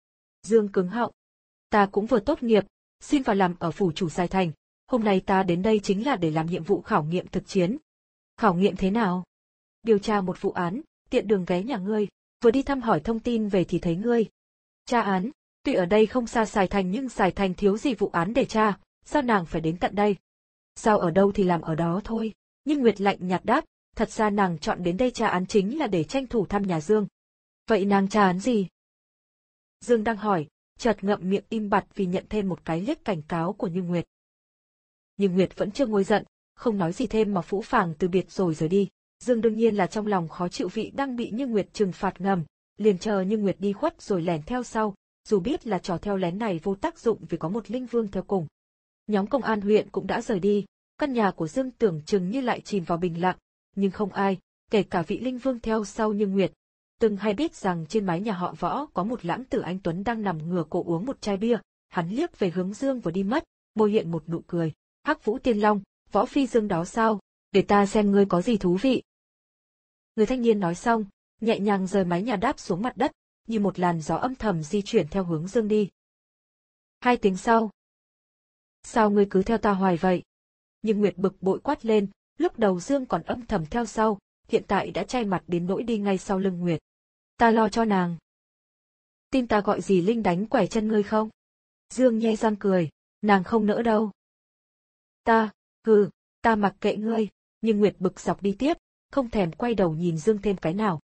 Dương cứng họng. Ta cũng vừa tốt nghiệp, xin vào làm ở phủ chủ Sài Thành, hôm nay ta đến đây chính là để làm nhiệm vụ khảo nghiệm thực chiến. Khảo nghiệm thế nào? Điều tra một vụ án, tiện đường ghé nhà ngươi, vừa đi thăm hỏi thông tin về thì thấy ngươi. Tra án, tuy ở đây không xa Sài Thành nhưng Sài Thành thiếu gì vụ án để tra, sao nàng phải đến tận đây? Sao ở đâu thì làm ở đó thôi. Nhưng Nguyệt lạnh nhạt đáp, thật ra nàng chọn đến đây tra án chính là để tranh thủ thăm nhà Dương. Vậy nàng tra án gì? Dương đang hỏi, chợt ngậm miệng im bặt vì nhận thêm một cái liếc cảnh cáo của Như Nguyệt. Nhưng Nguyệt vẫn chưa nguôi giận, không nói gì thêm mà phũ phàng từ biệt rồi rời đi. Dương đương nhiên là trong lòng khó chịu vị đang bị Như Nguyệt trừng phạt ngầm, liền chờ Như Nguyệt đi khuất rồi lẻn theo sau, dù biết là trò theo lén này vô tác dụng vì có một linh vương theo cùng. Nhóm công an huyện cũng đã rời đi, căn nhà của Dương tưởng chừng như lại chìm vào bình lặng, nhưng không ai, kể cả vị linh vương theo sau Như Nguyệt, từng hay biết rằng trên mái nhà họ Võ có một lãng tử anh tuấn đang nằm ngửa cổ uống một chai bia. Hắn liếc về hướng Dương vừa đi mất, môi hiện một nụ cười. Hắc Vũ Tiên Long, Võ Phi Dương đó sao? Để ta xem ngươi có gì thú vị. Người thanh niên nói xong, nhẹ nhàng rời mái nhà đáp xuống mặt đất, như một làn gió âm thầm di chuyển theo hướng Dương đi. Hai tiếng sau. Sao ngươi cứ theo ta hoài vậy? Nhưng Nguyệt bực bội quát lên, lúc đầu Dương còn âm thầm theo sau, hiện tại đã chay mặt đến nỗi đi ngay sau lưng Nguyệt. Ta lo cho nàng. Tin ta gọi gì Linh đánh quẻ chân ngươi không? Dương nhe răng cười, nàng không nỡ đâu. Ta, hừ, ta mặc kệ ngươi, nhưng Nguyệt bực dọc đi tiếp, không thèm quay đầu nhìn Dương thêm cái nào.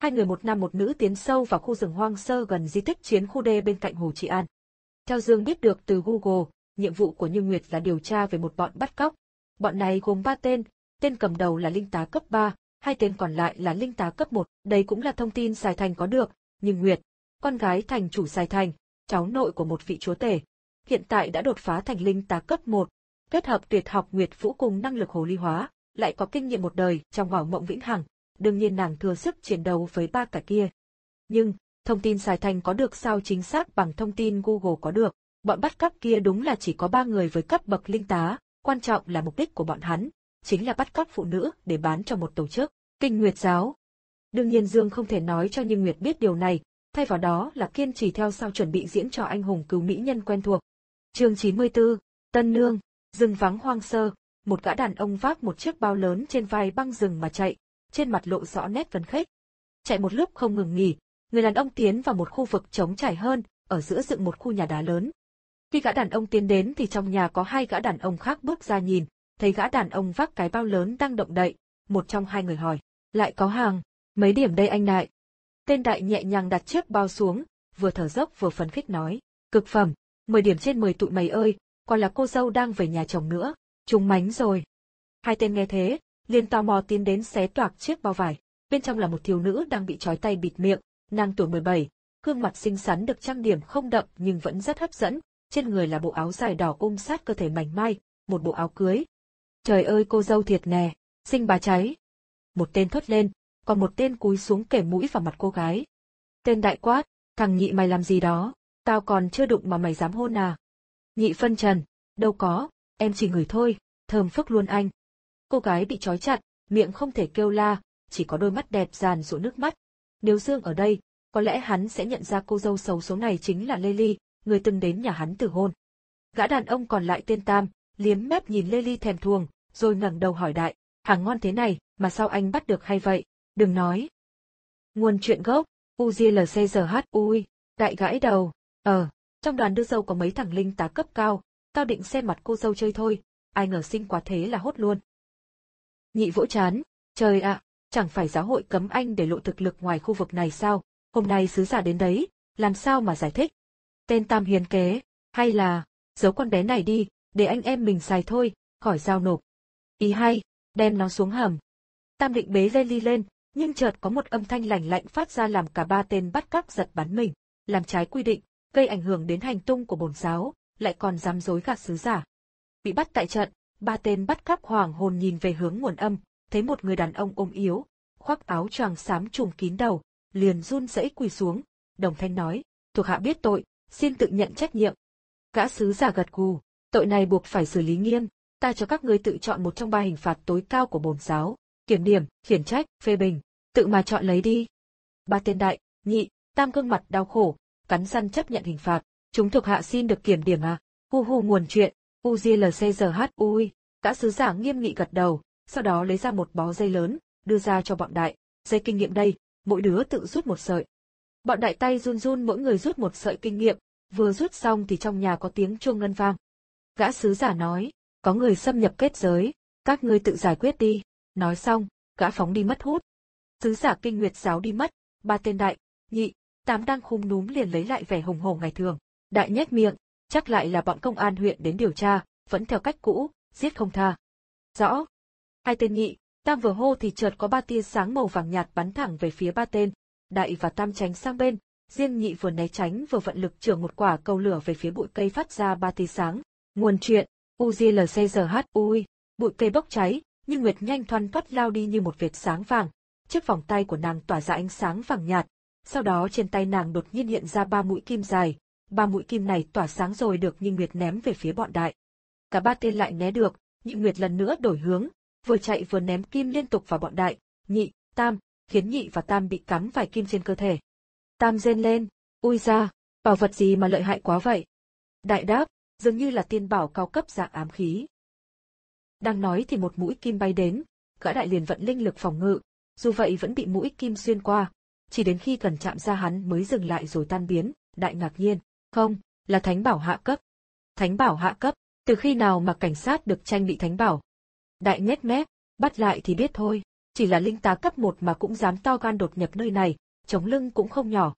Hai người một nam một nữ tiến sâu vào khu rừng hoang sơ gần di tích chiến khu D bên cạnh Hồ Trị An. Theo Dương biết được từ Google, nhiệm vụ của Như Nguyệt là điều tra về một bọn bắt cóc. Bọn này gồm ba tên, tên cầm đầu là linh tá cấp ba, hai tên còn lại là linh tá cấp một. Đây cũng là thông tin Sài Thành có được. Như Nguyệt, con gái thành chủ Sài Thành, cháu nội của một vị chúa tể, hiện tại đã đột phá thành linh tá cấp một, kết hợp tuyệt học Nguyệt Vũ cùng năng lực hồ ly hóa, lại có kinh nghiệm một đời trong Hỏa Mộng Vĩnh Hằng, đương nhiên nàng thừa sức chiến đấu với ba cả kia. Nhưng, thông tin Sài Thành có được sao chính xác bằng thông tin Google có được, bọn bắt cóc kia đúng là chỉ có ba người với cấp bậc linh tá, quan trọng là mục đích của bọn hắn, chính là bắt cóc phụ nữ để bán cho một tổ chức, Kinh Nguyệt Giáo. Đương nhiên Dương không thể nói cho Như Nguyệt biết điều này, thay vào đó là kiên trì theo sau chuẩn bị diễn trò anh hùng cứu mỹ nhân quen thuộc. Chương chín mươi tư, Tân Nương, rừng vắng hoang sơ, một gã đàn ông vác một chiếc bao lớn trên vai băng rừng mà chạy, trên mặt lộ rõ nét phấn khích. Chạy một lúc không ngừng nghỉ, người đàn ông tiến vào một khu vực trống trải hơn, ở giữa dựng một khu nhà đá lớn. Khi gã đàn ông tiến đến thì trong nhà có hai gã đàn ông khác bước ra nhìn, thấy gã đàn ông vác cái bao lớn đang động đậy, một trong hai người hỏi, lại có hàng, mấy điểm đây anh Đại? Tên Đại nhẹ nhàng đặt chiếc bao xuống, vừa thở dốc vừa phấn khích nói, cực phẩm, mười điểm trên mười tụi mày ơi, còn là cô dâu đang về nhà chồng nữa, trúng mánh rồi. Hai tên nghe thế, liền tò mò tiến đến xé toạc chiếc bao vải, bên trong là một thiếu nữ đang bị trói tay bịt miệng, nàng tuổi mười bảy, gương mặt xinh xắn được trang điểm không đậm nhưng vẫn rất hấp dẫn, trên người là bộ áo dài đỏ ôm sát cơ thể mảnh mai, một bộ áo cưới. Trời ơi cô dâu thiệt nè, xinh bà cháy. Một tên thốt lên, còn một tên cúi xuống kể mũi vào mặt cô gái. Tên Đại quát, thằng Nhị mày làm gì đó, tao còn chưa đụng mà mày dám hôn à? Nhị phân trần, đâu có, em chỉ ngửi thôi, thơm phức luôn anh. Cô gái bị trói chặt, miệng không thể kêu la, chỉ có đôi mắt đẹp giàn rụa nước mắt. Nếu Dương ở đây, có lẽ hắn sẽ nhận ra cô dâu xấu số này chính là Lily, người từng đến nhà hắn từ hôn. Gã đàn ông còn lại tên Tam, liếm mép nhìn Lily thèm thuồng, rồi ngẩng đầu hỏi Đại, hàng ngon thế này, mà sao anh bắt được hay vậy? Đừng nói. Nguồn chuyện gốc, u giê lờ xê giê hát ui, Đại gãi đầu, ờ, trong đoàn đưa dâu có mấy thằng linh tá cấp cao, tao định xem mặt cô dâu chơi thôi, ai ngờ xinh quá thế là hốt luôn. Nhị vỗ chán, trời ạ, chẳng phải giáo hội cấm anh để lộ thực lực ngoài khu vực này sao, hôm nay sứ giả đến đấy, làm sao mà giải thích? Tên Tam hiền kế, hay là, giấu con bé này đi, để anh em mình xài thôi, khỏi giao nộp. Ý hay, đem nó xuống hầm. Tam định bế Lily lên, nhưng chợt có một âm thanh lành lạnh phát ra làm cả ba tên bắt cóc giật bắn mình, làm trái quy định, gây ảnh hưởng đến hành tung của bổn giáo, lại còn dám dối gạt sứ giả. Bị bắt tại trận, ba tên bắt cóc hoảng hồn nhìn về hướng nguồn âm, thấy một người đàn ông ôm yếu, khoác áo choàng xám trùm kín đầu, liền run rẩy quỳ xuống, đồng thanh nói, thuộc hạ biết tội, xin tự nhận trách nhiệm. Gã sứ giả gật gù, tội này buộc phải xử lý nghiêm, ta cho các ngươi tự chọn một trong ba hình phạt tối cao của bổn giáo, kiểm điểm, khiển trách, phê bình, tự mà chọn lấy đi. Ba tên Đại, Nhị, Tam gương mặt đau khổ, cắn răng chấp nhận hình phạt, chúng thuộc hạ xin được kiểm điểm à? Hu hu nguồn chuyện, u giê lờ xê giê hát ui, gã sứ giả nghiêm nghị gật đầu, sau đó lấy ra một bó dây lớn, đưa ra cho bọn Đại, dây kinh nghiệm đây, mỗi đứa tự rút một sợi. Bọn Đại tay run run mỗi người rút một sợi kinh nghiệm, vừa rút xong thì trong nhà có tiếng chuông ngân vang. Gã sứ giả nói, có người xâm nhập kết giới, các ngươi tự giải quyết đi. Nói xong, gã phóng đi mất hút. Sứ giả Kinh Nguyệt Giáo đi mất, ba tên Đại, Nhị, Tám đang khúm núm liền lấy lại vẻ hùng hổ ngày thường. Đại nhếch miệng, chắc lại là bọn công an huyện đến điều tra, vẫn theo cách cũ, giết không tha. Rõ. Hai tên Nhị, Tam vừa hô thì chợt có ba tia sáng màu vàng nhạt bắn thẳng về phía ba tên. Đại và Tam tránh sang bên, riêng Nhị vừa né tránh vừa vận lực chưởng một quả cầu lửa về phía bụi cây phát ra ba tia sáng. Nguồn chuyện, u giê lờ xê giê hát ui, bụi cây bốc cháy, nhưng Nguyệt nhanh thoăn thoắt lao đi như một vệt sáng vàng. Chiếc vòng tay của nàng tỏa ra ánh sáng vàng nhạt, sau đó trên tay nàng đột nhiên hiện ra ba mũi kim dài, ba mũi kim này tỏa sáng rồi được Nhị Nguyệt ném về phía bọn Đại. Cả ba tên lại né được, Nhị Nguyệt lần nữa đổi hướng, vừa chạy vừa ném kim liên tục vào bọn Đại, Nhị, Tam, khiến Nhị và Tam bị cắm vài kim trên cơ thể. Tam rên lên, ui ra, bảo vật gì mà lợi hại quá vậy? Đại đáp, dường như là tiên bảo cao cấp dạng ám khí. Đang nói thì một mũi kim bay đến, gã Đại liền vận linh lực phòng ngự, dù vậy vẫn bị mũi kim xuyên qua, chỉ đến khi gần chạm ra hắn mới dừng lại rồi tan biến. Đại ngạc nhiên, không, là thánh bảo hạ cấp. Thánh bảo hạ cấp, từ khi nào mà cảnh sát được tranh bị thánh bảo? Đại nhếch mép, bắt lại thì biết thôi. Chỉ là linh tá cấp một mà cũng dám to gan đột nhập nơi này, chống lưng cũng không nhỏ.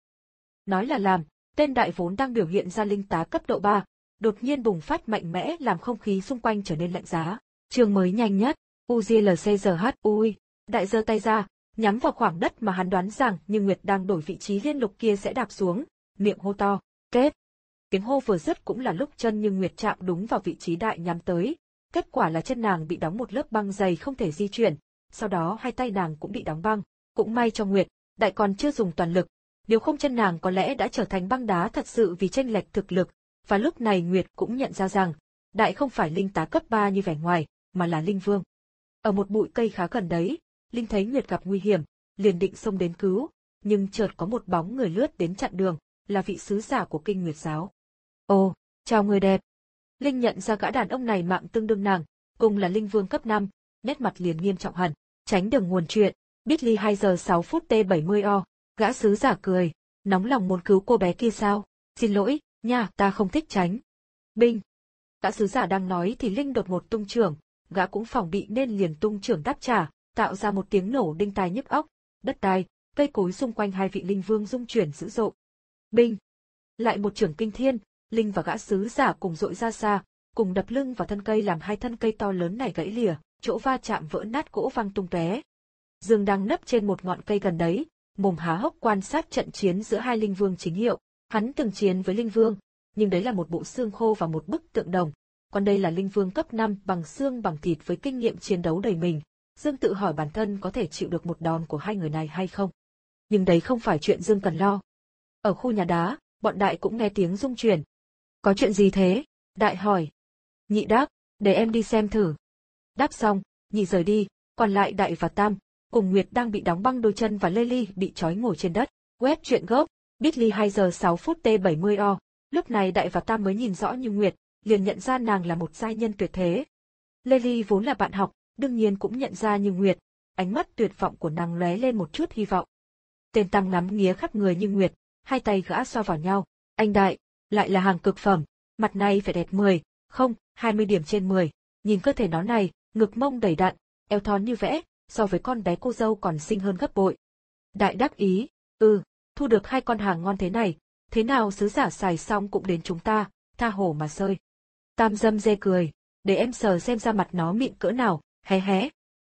Nói là làm, tên Đại vốn đang biểu hiện ra linh tá cấp độ ba, đột nhiên bùng phát mạnh mẽ làm không khí xung quanh trở nên lạnh giá. Chương mới nhanh nhất, u giê lờ xê giê hát ui, Đại giơ tay ra, nhắm vào khoảng đất mà hắn đoán rằng Như Nguyệt đang đổi vị trí liên lục kia sẽ đạp xuống, miệng hô to, kết. Tiếng hô vừa dứt cũng là lúc chân Như Nguyệt chạm đúng vào vị trí Đại nhắm tới, kết quả là chân nàng bị đóng một lớp băng dày không thể di chuyển, sau đó hai tay nàng cũng bị đóng băng, cũng may cho Nguyệt, Đại còn chưa dùng toàn lực, nếu không chân nàng có lẽ đã trở thành băng đá thật sự vì chênh lệch thực lực, và lúc này Nguyệt cũng nhận ra rằng, Đại không phải linh tá cấp ba như vẻ ngoài, mà là linh vương. Ở một bụi cây khá gần đấy, Linh thấy Nguyệt gặp nguy hiểm, liền định xông đến cứu, nhưng chợt có một bóng người lướt đến chặn đường, là vị sứ giả của Kinh Nguyệt giáo. Ồ, chào người đẹp. Linh nhận ra gã đàn ông này mạng tương đương nàng, cùng là linh vương cấp năm, nét mặt liền nghiêm trọng hẳn, tránh đường nguồn chuyện, biết ly hai giờ sáu phút T bảy mươi O, gã sứ giả cười, nóng lòng muốn cứu cô bé kia sao, xin lỗi, nha, ta không thích tránh. Binh. Gã sứ giả đang nói thì Linh đột ngột tung chưởng, gã cũng phòng bị nên liền tung chưởng đáp trả, tạo ra một tiếng nổ đinh tai nhức óc, đất đai, cây cối xung quanh hai vị linh vương rung chuyển dữ dội. Binh. Lại một chưởng kinh thiên, Linh và gã sứ giả cùng dội ra xa, cùng đập lưng vào thân cây làm hai thân cây to lớn này gãy lìa, chỗ va chạm vỡ nát gỗ văng tung tóe. Dương đang nấp trên một ngọn cây gần đấy, mồm há hốc quan sát trận chiến giữa hai linh vương chính hiệu. Hắn từng chiến với linh vương, nhưng đấy là một bộ xương khô và một bức tượng đồng, còn đây là linh vương cấp năm bằng xương bằng thịt với kinh nghiệm chiến đấu đầy mình. Dương tự hỏi bản thân có thể chịu được một đòn của hai người này hay không. Nhưng đấy không phải chuyện Dương cần lo. Ở khu nhà đá, bọn Đại cũng nghe tiếng rung chuyển. Có chuyện gì thế? Đại hỏi. Nhị đáp, để em đi xem thử. Đáp xong, Nhị rời đi, còn lại Đại và Tam, cùng Nguyệt đang bị đóng băng đôi chân và Lê Ly bị trói ngồi trên đất. Web truyện gốc, Bitly hai giờ sáu phút T bảy mươi O. Lúc này Đại và Tam mới nhìn rõ Như Nguyệt, liền nhận ra nàng là một giai nhân tuyệt thế. Lê Ly vốn là bạn học, đương nhiên cũng nhận ra Như Nguyệt, ánh mắt tuyệt vọng của nàng lóe lên một chút hy vọng. Tên Tam ngắm nghía khắp người Như Nguyệt, hai tay gã xoa vào nhau, anh Đại, lại là hàng cực phẩm, mặt này phải đẹp mười, không, hai mươi điểm trên mười, nhìn cơ thể nó này, ngực mông đầy đặn, eo thon như vẽ, so với con bé cô dâu còn xinh hơn gấp bội. Đại đắc ý, ừ, thu được hai con hàng ngon thế này, thế nào sứ giả xài xong cũng đến chúng ta, tha hồ mà sơi. Tam dâm dê cười, để em sờ xem ra mặt nó mịn cỡ nào, hé hé.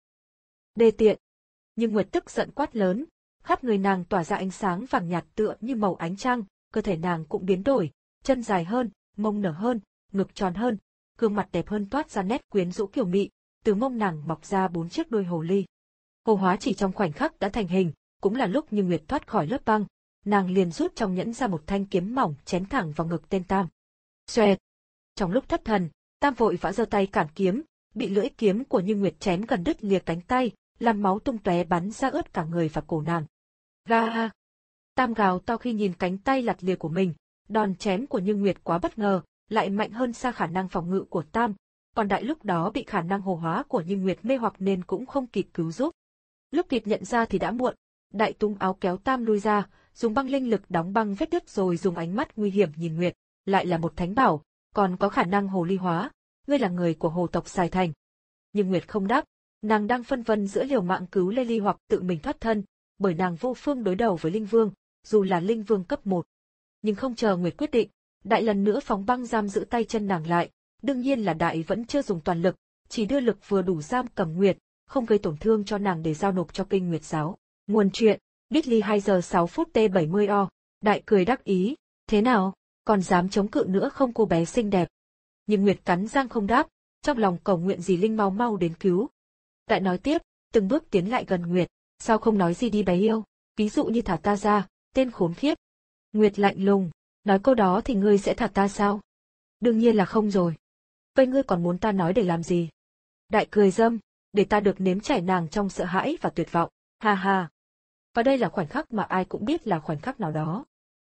Đê tiện. Nhưng Nguyệt tức giận quát lớn, khắp người nàng tỏa ra ánh sáng vàng nhạt tựa như màu ánh trăng, cơ thể nàng cũng biến đổi, chân dài hơn, mông nở hơn, ngực tròn hơn, gương mặt đẹp hơn toát ra nét quyến rũ kiều mị, từ mông nàng mọc ra bốn chiếc đuôi hồ ly. Hồ hóa chỉ trong khoảnh khắc đã thành hình, cũng là lúc Như Nguyệt thoát khỏi lớp băng, nàng liền rút trong nhẫn ra một thanh kiếm mỏng chém thẳng vào ngực tên Tam. Xoẹt. Trong lúc thất thần, Tam vội vã giơ tay cản kiếm, bị lưỡi kiếm của Như Nguyệt chém gần đứt lìa cánh tay, làm máu tung tóe bắn ra ướt cả người và cổ nàng. Ga ha! Tam gào to khi nhìn cánh tay lặt lìa của mình, đòn chém của Như Nguyệt quá bất ngờ, lại mạnh hơn xa khả năng phòng ngự của Tam, còn Đại lúc đó bị khả năng hồ hóa của Như Nguyệt mê hoặc nên cũng không kịp cứu giúp. Lúc kịp nhận ra thì đã muộn, Đại tung áo kéo Tam lui ra, dùng băng linh lực đóng băng vết đứt rồi dùng ánh mắt nguy hiểm nhìn Nguyệt, lại là một thánh bảo, còn có khả năng hồ ly hóa, ngươi là người của hồ tộc Sài Thành. Nhưng Nguyệt không đáp, nàng đang phân vân giữa liều mạng cứu Lê Ly hoặc tự mình thoát thân, bởi nàng vô phương đối đầu với linh vương, dù là linh vương cấp một. Nhưng không chờ Nguyệt quyết định, Đại lần nữa phóng băng giam giữ tay chân nàng lại, đương nhiên là Đại vẫn chưa dùng toàn lực, chỉ đưa lực vừa đủ giam cầm Nguyệt, không gây tổn thương cho nàng để giao nộp cho Kinh Nguyệt giáo. Nguồn truyện, Bitly hai giờ sáu phút T bảy mươi O. Đại cười đắc ý, thế nào, còn dám chống cự nữa không cô bé xinh đẹp. Nhưng Nguyệt cắn răng không đáp, trong lòng cầu nguyện dì Linh mau mau đến cứu. Đại nói tiếp, từng bước tiến lại gần Nguyệt, sao không nói gì đi bé yêu, ví dụ như thả ta ra, tên khốn khiếp. Nguyệt lạnh lùng, nói câu đó thì ngươi sẽ thả ta sao? Đương nhiên là không rồi. Vậy ngươi còn muốn ta nói để làm gì? Đại cười dâm, để ta được nếm trải nàng trong sợ hãi và tuyệt vọng, ha ha. Và đây là khoảnh khắc mà ai cũng biết là khoảnh khắc nào đó.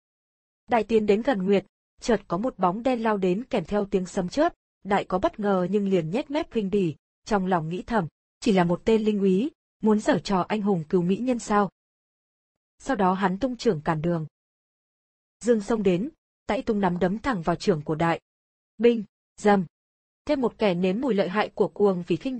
Đại tiến đến gần Nguyệt, chợt có một bóng đen lao đến kèm theo tiếng sấm chớp, Đại có bất ngờ nhưng liền nhếch mép khinh bỉ, trong lòng nghĩ thầm, chỉ là một tên linh úy, muốn giở trò anh hùng cứu mỹ nhân sao? Sau đó hắn tung chưởng cản đường. Dương xông đến, Tãy tung nắm đấm thẳng vào chưởng của Đại. Binh, dầm. Thêm một kẻ nếm mùi lợi hại của cuồng vì khinh địch,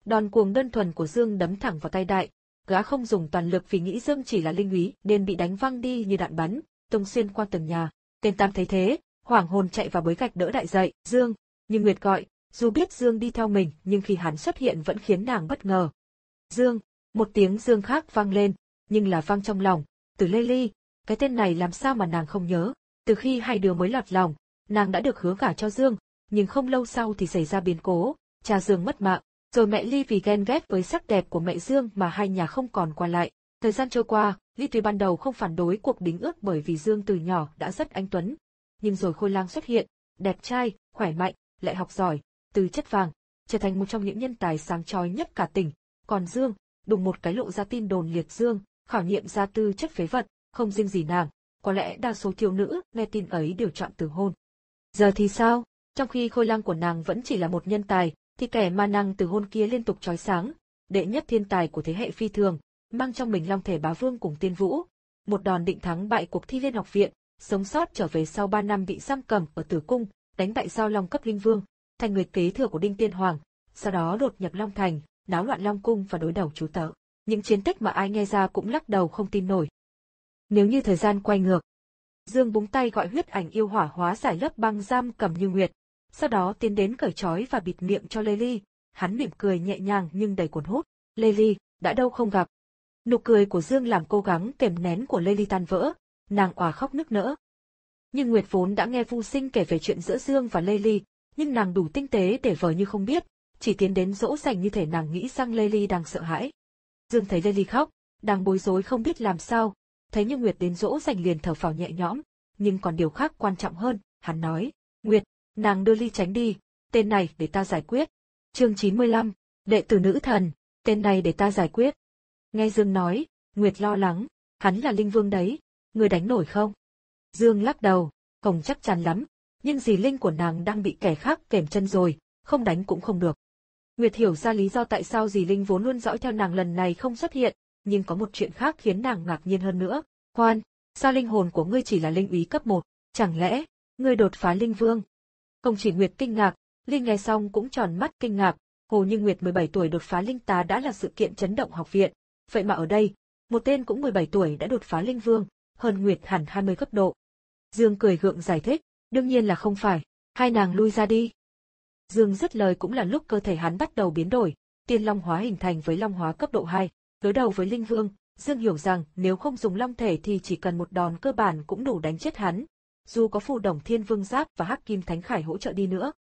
Đòn cuồng đơn thuần của Dương đấm thẳng vào tay Đại, gã không dùng toàn lực vì nghĩ Dương chỉ là linh úy nên bị đánh văng đi như đạn bắn, tung xuyên qua tường nhà. Tên Tam thấy thế, hoảng hồn chạy vào bới gạch đỡ Đại dậy. Dương, nhưng Nguyệt gọi, dù biết Dương đi theo mình nhưng khi hắn xuất hiện vẫn khiến nàng bất ngờ. Dương, một tiếng Dương khác vang lên, nhưng là vang trong lòng. Từ Lê Ly, cái tên này làm sao mà nàng không nhớ? Từ khi hai đứa mới lọt lòng, nàng đã được hứa gả cho Dương, nhưng không lâu sau thì xảy ra biến cố, cha Dương mất mạng, rồi mẹ Ly vì ghen ghét với sắc đẹp của mẹ Dương mà hai nhà không còn qua lại. Thời gian trôi qua, Ly tuy ban đầu không phản đối cuộc đính ước bởi vì Dương từ nhỏ đã rất anh tuấn, nhưng rồi Khôi Lang xuất hiện, đẹp trai, khỏe mạnh, lại học giỏi, tư chất vàng, trở thành một trong những nhân tài sáng chói nhất cả tỉnh. Còn Dương, đùng một cái lộ ra tin đồn liệt Dương, khảo nghiệm ra tư chất phế vật, không riêng gì nàng, có lẽ đa số thiếu nữ nghe tin ấy đều chọn từ hôn. Giờ thì sao? Trong khi Khôi Lang của nàng vẫn chỉ là một nhân tài, thì kẻ mà nàng từ hôn kia liên tục chói sáng, đệ nhất thiên tài của thế hệ phi thường, mang trong mình Long Thể Bá Vương cùng Tiên Vũ, một đòn định thắng bại cuộc thi Liên Học Viện, sống sót trở về sau ba năm bị giam cầm ở Tử Cung, đánh bại Giao Long cấp linh vương, thành người kế thừa của Đinh Tiên Hoàng, sau đó đột nhập Long Thành, náo loạn Long Cung và đối đầu chú tớ. Những chiến tích mà ai nghe ra cũng lắc đầu không tin nổi. Nếu như thời gian quay ngược, Dương búng tay gọi huyết ảnh yêu hỏa hóa giải lớp băng giam cầm Như Nguyệt, sau đó tiến đến cởi trói và bịt miệng cho Lê Ly. Hắn mỉm cười nhẹ nhàng nhưng đầy cuốn hút. Lê Ly, đã đâu không gặp. Nụ cười của Dương làm cố gắng kềm nén của Lê Ly tan vỡ, nàng òa khóc nức nở. Nhưng Nguyệt vốn đã nghe Vu Sinh kể về chuyện giữa Dương và Lê Ly, nhưng nàng đủ tinh tế để vờ như không biết, chỉ tiến đến dỗ dành như thể nàng nghĩ rằng Lê Ly đang sợ hãi. Dương thấy Lê Ly khóc, đang bối rối không biết làm sao, thấy Như Nguyệt đến dỗ dành liền thở phào nhẹ nhõm, nhưng còn điều khác quan trọng hơn, hắn nói, Nguyệt, nàng đưa Ly tránh đi, tên này để ta giải quyết. Chương chín mươi lăm, đệ tử nữ thần, tên này để ta giải quyết. Nghe Dương nói, Nguyệt lo lắng, hắn là linh vương đấy, người đánh nổi không? Dương lắc đầu, không chắc chắn lắm, nhưng dì Linh của nàng đang bị kẻ khác kềm chân rồi, không đánh cũng không được. Nguyệt hiểu ra lý do tại sao dì Linh vốn luôn dõi theo nàng lần này không xuất hiện, nhưng có một chuyện khác khiến nàng ngạc nhiên hơn nữa. Khoan, sao linh hồn của ngươi chỉ là linh úy cấp một, chẳng lẽ ngươi đột phá linh vương? Không chỉ Nguyệt kinh ngạc, Linh nghe xong cũng tròn mắt kinh ngạc, Hồ Như Nguyệt mười bảy tuổi đột phá linh tá đã là sự kiện chấn động học viện, vậy mà ở đây, một tên cũng mười bảy tuổi đã đột phá linh vương, hơn Nguyệt hẳn hai mươi cấp độ. Dương cười gượng giải thích, đương nhiên là không phải, hai nàng lui ra đi. Dương dứt lời cũng là lúc cơ thể hắn bắt đầu biến đổi, tiên long hóa hình thành với long hóa cấp độ hai, đối đầu với linh vương, Dương hiểu rằng nếu không dùng long thể thì chỉ cần một đòn cơ bản cũng đủ đánh chết hắn, dù có phù đồng thiên vương giáp và hắc kim thánh khải hỗ trợ đi nữa.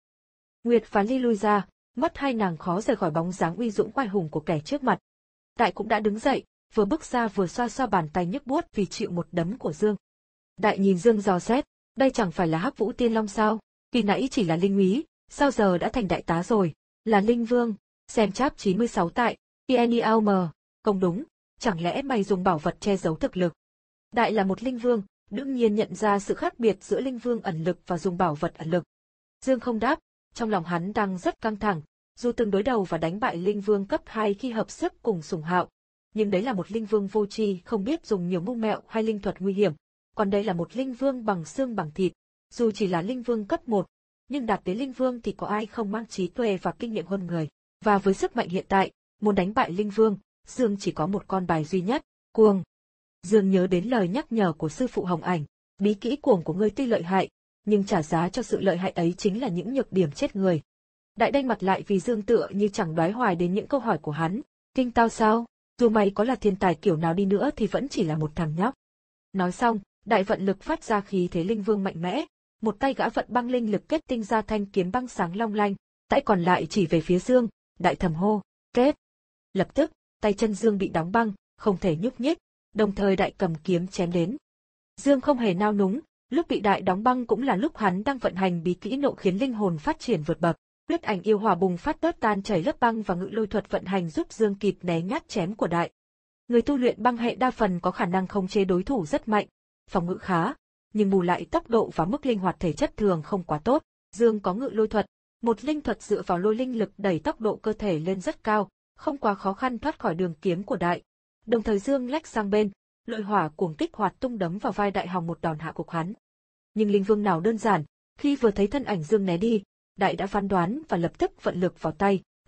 Nguyệt và Ly lui ra, mắt hai nàng khó rời khỏi bóng dáng uy dũng oai hùng của kẻ trước mặt. Đại cũng đã đứng dậy, vừa bước ra vừa xoa xoa bàn tay nhức buốt vì chịu một đấm của Dương. Đại nhìn Dương dò xét, đây chẳng phải là Hắc Vũ Tiên Long sao? Khi nãy chỉ là linh úy, sao giờ đã thành đại tá rồi? Là linh vương, xem cháp chín mươi sáu tại, i en i a o em, không đúng, chẳng lẽ mày dùng bảo vật che giấu thực lực? Đại là một linh vương, đương nhiên nhận ra sự khác biệt giữa linh vương ẩn lực và dùng bảo vật ẩn lực. Dương không đáp, trong lòng hắn đang rất căng thẳng, dù từng đối đầu và đánh bại linh vương cấp hai khi hợp sức cùng Sùng Hạo, nhưng đấy là một linh vương vô tri không biết dùng nhiều mưu mẹo hay linh thuật nguy hiểm, còn đây là một linh vương bằng xương bằng thịt, dù chỉ là linh vương cấp một, nhưng đạt đến linh vương thì có ai không mang trí tuệ và kinh nghiệm hơn người, và với sức mạnh hiện tại, muốn đánh bại linh vương, Dương chỉ có một con bài duy nhất, cuồng. Dương nhớ đến lời nhắc nhở của sư phụ Hồng Ảnh, bí kỹ cuồng của ngươi tuy lợi hại, nhưng trả giá cho sự lợi hại ấy chính là những nhược điểm chết người. Đại đanh mặt lại vì Dương tựa như chẳng đoái hoài đến những câu hỏi của hắn, kinh tao sao, dù mày có là thiên tài kiểu nào đi nữa thì vẫn chỉ là một thằng nhóc. Nói xong, đại vận lực phát ra khí thế linh vương mạnh mẽ, một tay gã vận băng linh lực kết tinh ra thanh kiếm băng sáng long lanh, tay còn lại chỉ về phía Dương, đại thầm hô, kết. Lập tức, tay chân Dương bị đóng băng, không thể nhúc nhích, đồng thời đại cầm kiếm chém đến. Dương không hề nao núng, lúc bị đại đóng băng cũng là lúc hắn đang vận hành bí kỹ nộ khiến linh hồn phát triển vượt bậc. Huyết ảnh yêu hỏa bùng phát đốt tan chảy lớp băng và ngự lôi thuật vận hành giúp Dương kịp né nhát chém của đại. Người tu luyện băng hệ đa phần có khả năng khống chế đối thủ rất mạnh, phòng ngự khá, nhưng bù lại tốc độ và mức linh hoạt thể chất thường không quá tốt. Dương có ngự lôi thuật, một linh thuật dựa vào lôi linh lực đẩy tốc độ cơ thể lên rất cao, không quá khó khăn thoát khỏi đường kiếm của đại. Đồng thời Dương lách sang bên, lôi hỏa cuồng kích hoạt tung đấm vào vai đại hòng một đòn hạ gục hắn. Nhưng linh vương nào đơn giản, khi vừa thấy thân ảnh Dương né đi, đại đã phán đoán và lập tức vận lực vào tay,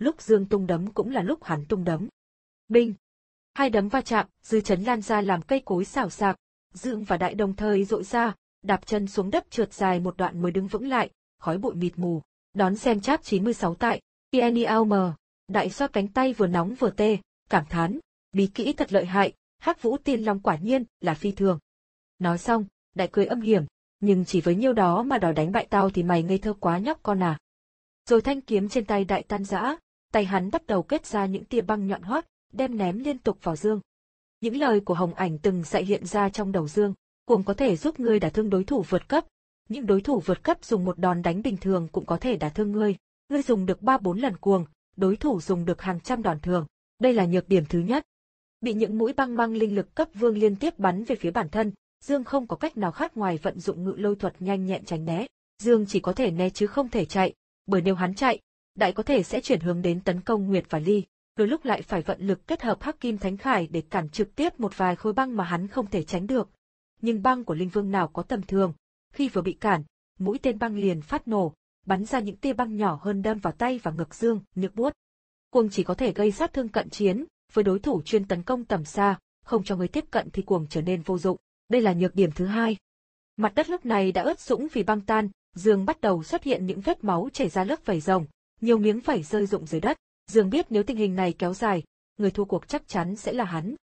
lúc Dương tung đấm cũng là lúc hắn tung đấm. Binh! Hai đấm va chạm, dư chấn lan ra làm cây cối xào xạc, Dương và Đại đồng thời dội ra, đạp chân xuống đất trượt dài một đoạn mới đứng vững lại, khói bụi mịt mù. Đón xem chap chín mươi sáu tại Ienialm, Đại xoa cánh tay vừa nóng vừa tê, cảm thán, bí kỹ thật lợi hại, Hắc Vũ Tiên Long quả nhiên là phi thường. Nói xong, Đại cười âm hiểm, nhưng chỉ với nhiêu đó mà đòi đánh bại tao thì mày ngây thơ quá nhóc con à. Rồi thanh kiếm trên tay Đại tan rã, tay hắn bắt đầu kết ra những tia băng nhọn hoắt, đem ném liên tục vào Dương. Những lời của Hồng Ảnh từng dạy hiện ra trong đầu Dương, cuồng có thể giúp ngươi đả thương đối thủ vượt cấp. Những đối thủ vượt cấp dùng một đòn đánh bình thường cũng có thể đả thương ngươi, ngươi dùng được ba bốn lần cuồng, đối thủ dùng được hàng trăm đòn thường. Đây là nhược điểm thứ nhất. Bị những mũi băng băng linh lực cấp vương liên tiếp bắn về phía bản thân, Dương không có cách nào khác ngoài vận dụng ngự lôi thuật nhanh nhẹn tránh né. Dương chỉ có thể né chứ không thể chạy, bởi nếu hắn chạy, Đại có thể sẽ chuyển hướng đến tấn công Nguyệt và Ly, đôi lúc lại phải vận lực kết hợp Hắc Kim Thánh Khải để cản trực tiếp một vài khối băng mà hắn không thể tránh được. Nhưng băng của linh vương nào có tầm thường, khi vừa bị cản, mũi tên băng liền phát nổ, bắn ra những tia băng nhỏ hơn đâm vào tay và ngực Dương, nhức buốt. Cuồng chỉ có thể gây sát thương cận chiến, với đối thủ chuyên tấn công tầm xa, không cho người tiếp cận thì cuồng trở nên vô dụng. Đây là nhược điểm thứ hai. Mặt đất lúc này đã ướt sũng vì băng tan, Dương bắt đầu xuất hiện những vết máu chảy ra lớp vảy rồng, nhiều miếng vảy rơi rụng dưới đất. Dương biết nếu tình hình này kéo dài, người thua cuộc chắc chắn sẽ là hắn.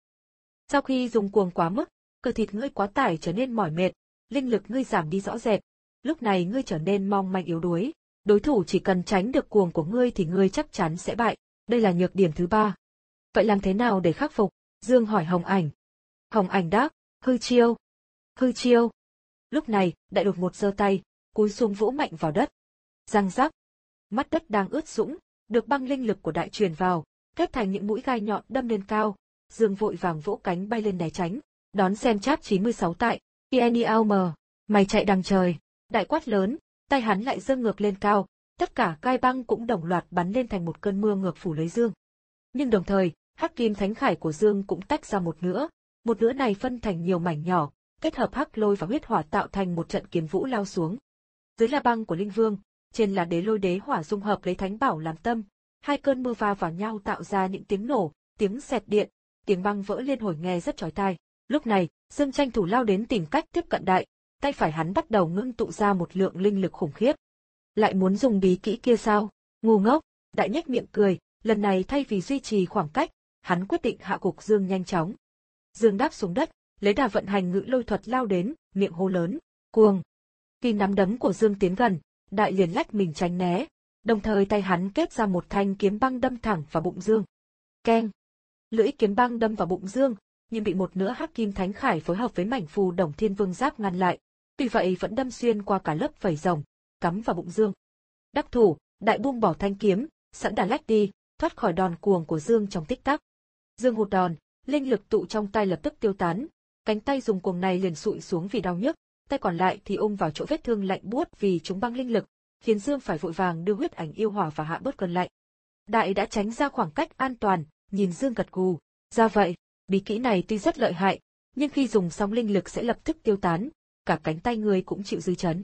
Sau khi dùng cuồng quá mức, cơ thịt ngươi quá tải trở nên mỏi mệt, linh lực ngươi giảm đi rõ rệt. Lúc này ngươi trở nên mong manh yếu đuối, đối thủ chỉ cần tránh được cuồng của ngươi thì ngươi chắc chắn sẽ bại. Đây là nhược điểm thứ ba. Vậy làm thế nào để khắc phục? Dương hỏi Hồng Ảnh. Hồng Ảnh đáp, hư chiêu. Hư chiêu. Lúc này, Đại đột ngột giơ tay, cúi xuống vỗ mạnh vào đất. Răng rắc. Mắt đất đang ướt sũng, được băng linh lực của Đại truyền vào, kết thành những mũi gai nhọn đâm lên cao. Dương vội vàng vỗ cánh bay lên né tránh. Đón xem chap chín mươi sáu tại Ienialm, mày chạy đằng trời. Đại quát lớn, tay hắn lại giơ ngược lên cao, tất cả gai băng cũng đồng loạt bắn lên thành một cơn mưa ngược phủ lấy Dương. Nhưng đồng thời, Hắc Kim Thánh Khải của Dương cũng tách ra một nửa, một nửa này phân thành nhiều mảnh nhỏ, kết hợp hắc lôi và huyết hỏa tạo thành một trận kiếm vũ lao xuống. Dưới là băng của Linh Vương, trên là đế lôi đế hỏa dung hợp lấy thánh bảo làm tâm, hai cơn mưa va vào nhau tạo ra những tiếng nổ, tiếng xẹt điện, tiếng băng vỡ liên hồi nghe rất chói tai. Lúc này, Dương tranh thủ lao đến tìm cách tiếp cận Đại, tay phải hắn bắt đầu ngưng tụ ra một lượng linh lực khủng khiếp. Lại muốn dùng bí kỹ kia sao? Ngu ngốc. Đại nhếch miệng cười, lần này thay vì duy trì khoảng cách, hắn quyết định hạ gục Dương nhanh chóng. Dương đáp xuống đất, lấy đà vận hành ngự lôi thuật lao đến, miệng hô lớn, cuồng. Khi nắm đấm của Dương tiến gần, Đại liền lách mình tránh né, đồng thời tay hắn kết ra một thanh kiếm băng đâm thẳng vào bụng Dương. Keng. Lưỡi kiếm băng đâm vào bụng Dương, nhưng bị một nửa Hắc Kim Thánh Khải phối hợp với mảnh phù Đồng Thiên Vương Giáp ngăn lại, tuy vậy vẫn đâm xuyên qua cả lớp vảy rồng, cắm vào bụng Dương. Đắc thủ, Đại buông bỏ thanh kiếm, sẵn đà lách đi, thoát khỏi đòn cuồng của Dương trong tích tắc. Dương hụt đòn, linh lực tụ trong tay lập tức tiêu tán, cánh tay dùng cuồng này liền sụi xuống vì đau nhức, tay còn lại thì ôm vào chỗ vết thương lạnh buốt vì chúng băng linh lực, khiến Dương phải vội vàng đưa huyết ảnh yêu hỏa và hạ bớt cơn lạnh. Đại đã tránh ra khoảng cách an toàn, nhìn Dương gật gù, ra vậy, bí kỹ này tuy rất lợi hại, nhưng khi dùng xong linh lực sẽ lập tức tiêu tán, cả cánh tay ngươi cũng chịu dư chấn.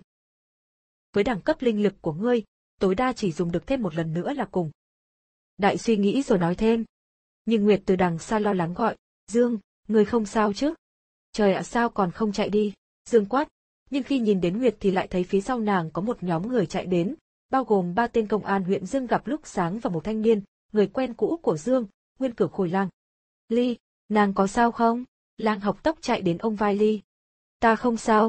Với đẳng cấp linh lực của ngươi, tối đa chỉ dùng được thêm một lần nữa là cùng. Đại suy nghĩ rồi nói thêm. Nhưng Nguyệt từ đằng xa lo lắng gọi, Dương, ngươi không sao chứ? Trời ạ, sao còn không chạy đi? Dương quát, nhưng khi nhìn đến Nguyệt thì lại thấy phía sau nàng có một nhóm người chạy đến, bao gồm ba tên công an huyện Dương gặp lúc sáng và một thanh niên, người quen cũ của Dương, Nguyên Cửu Khôi Lang. Ly, nàng có sao không? Lang học tốc chạy đến ôm vai Ly. Ta không sao.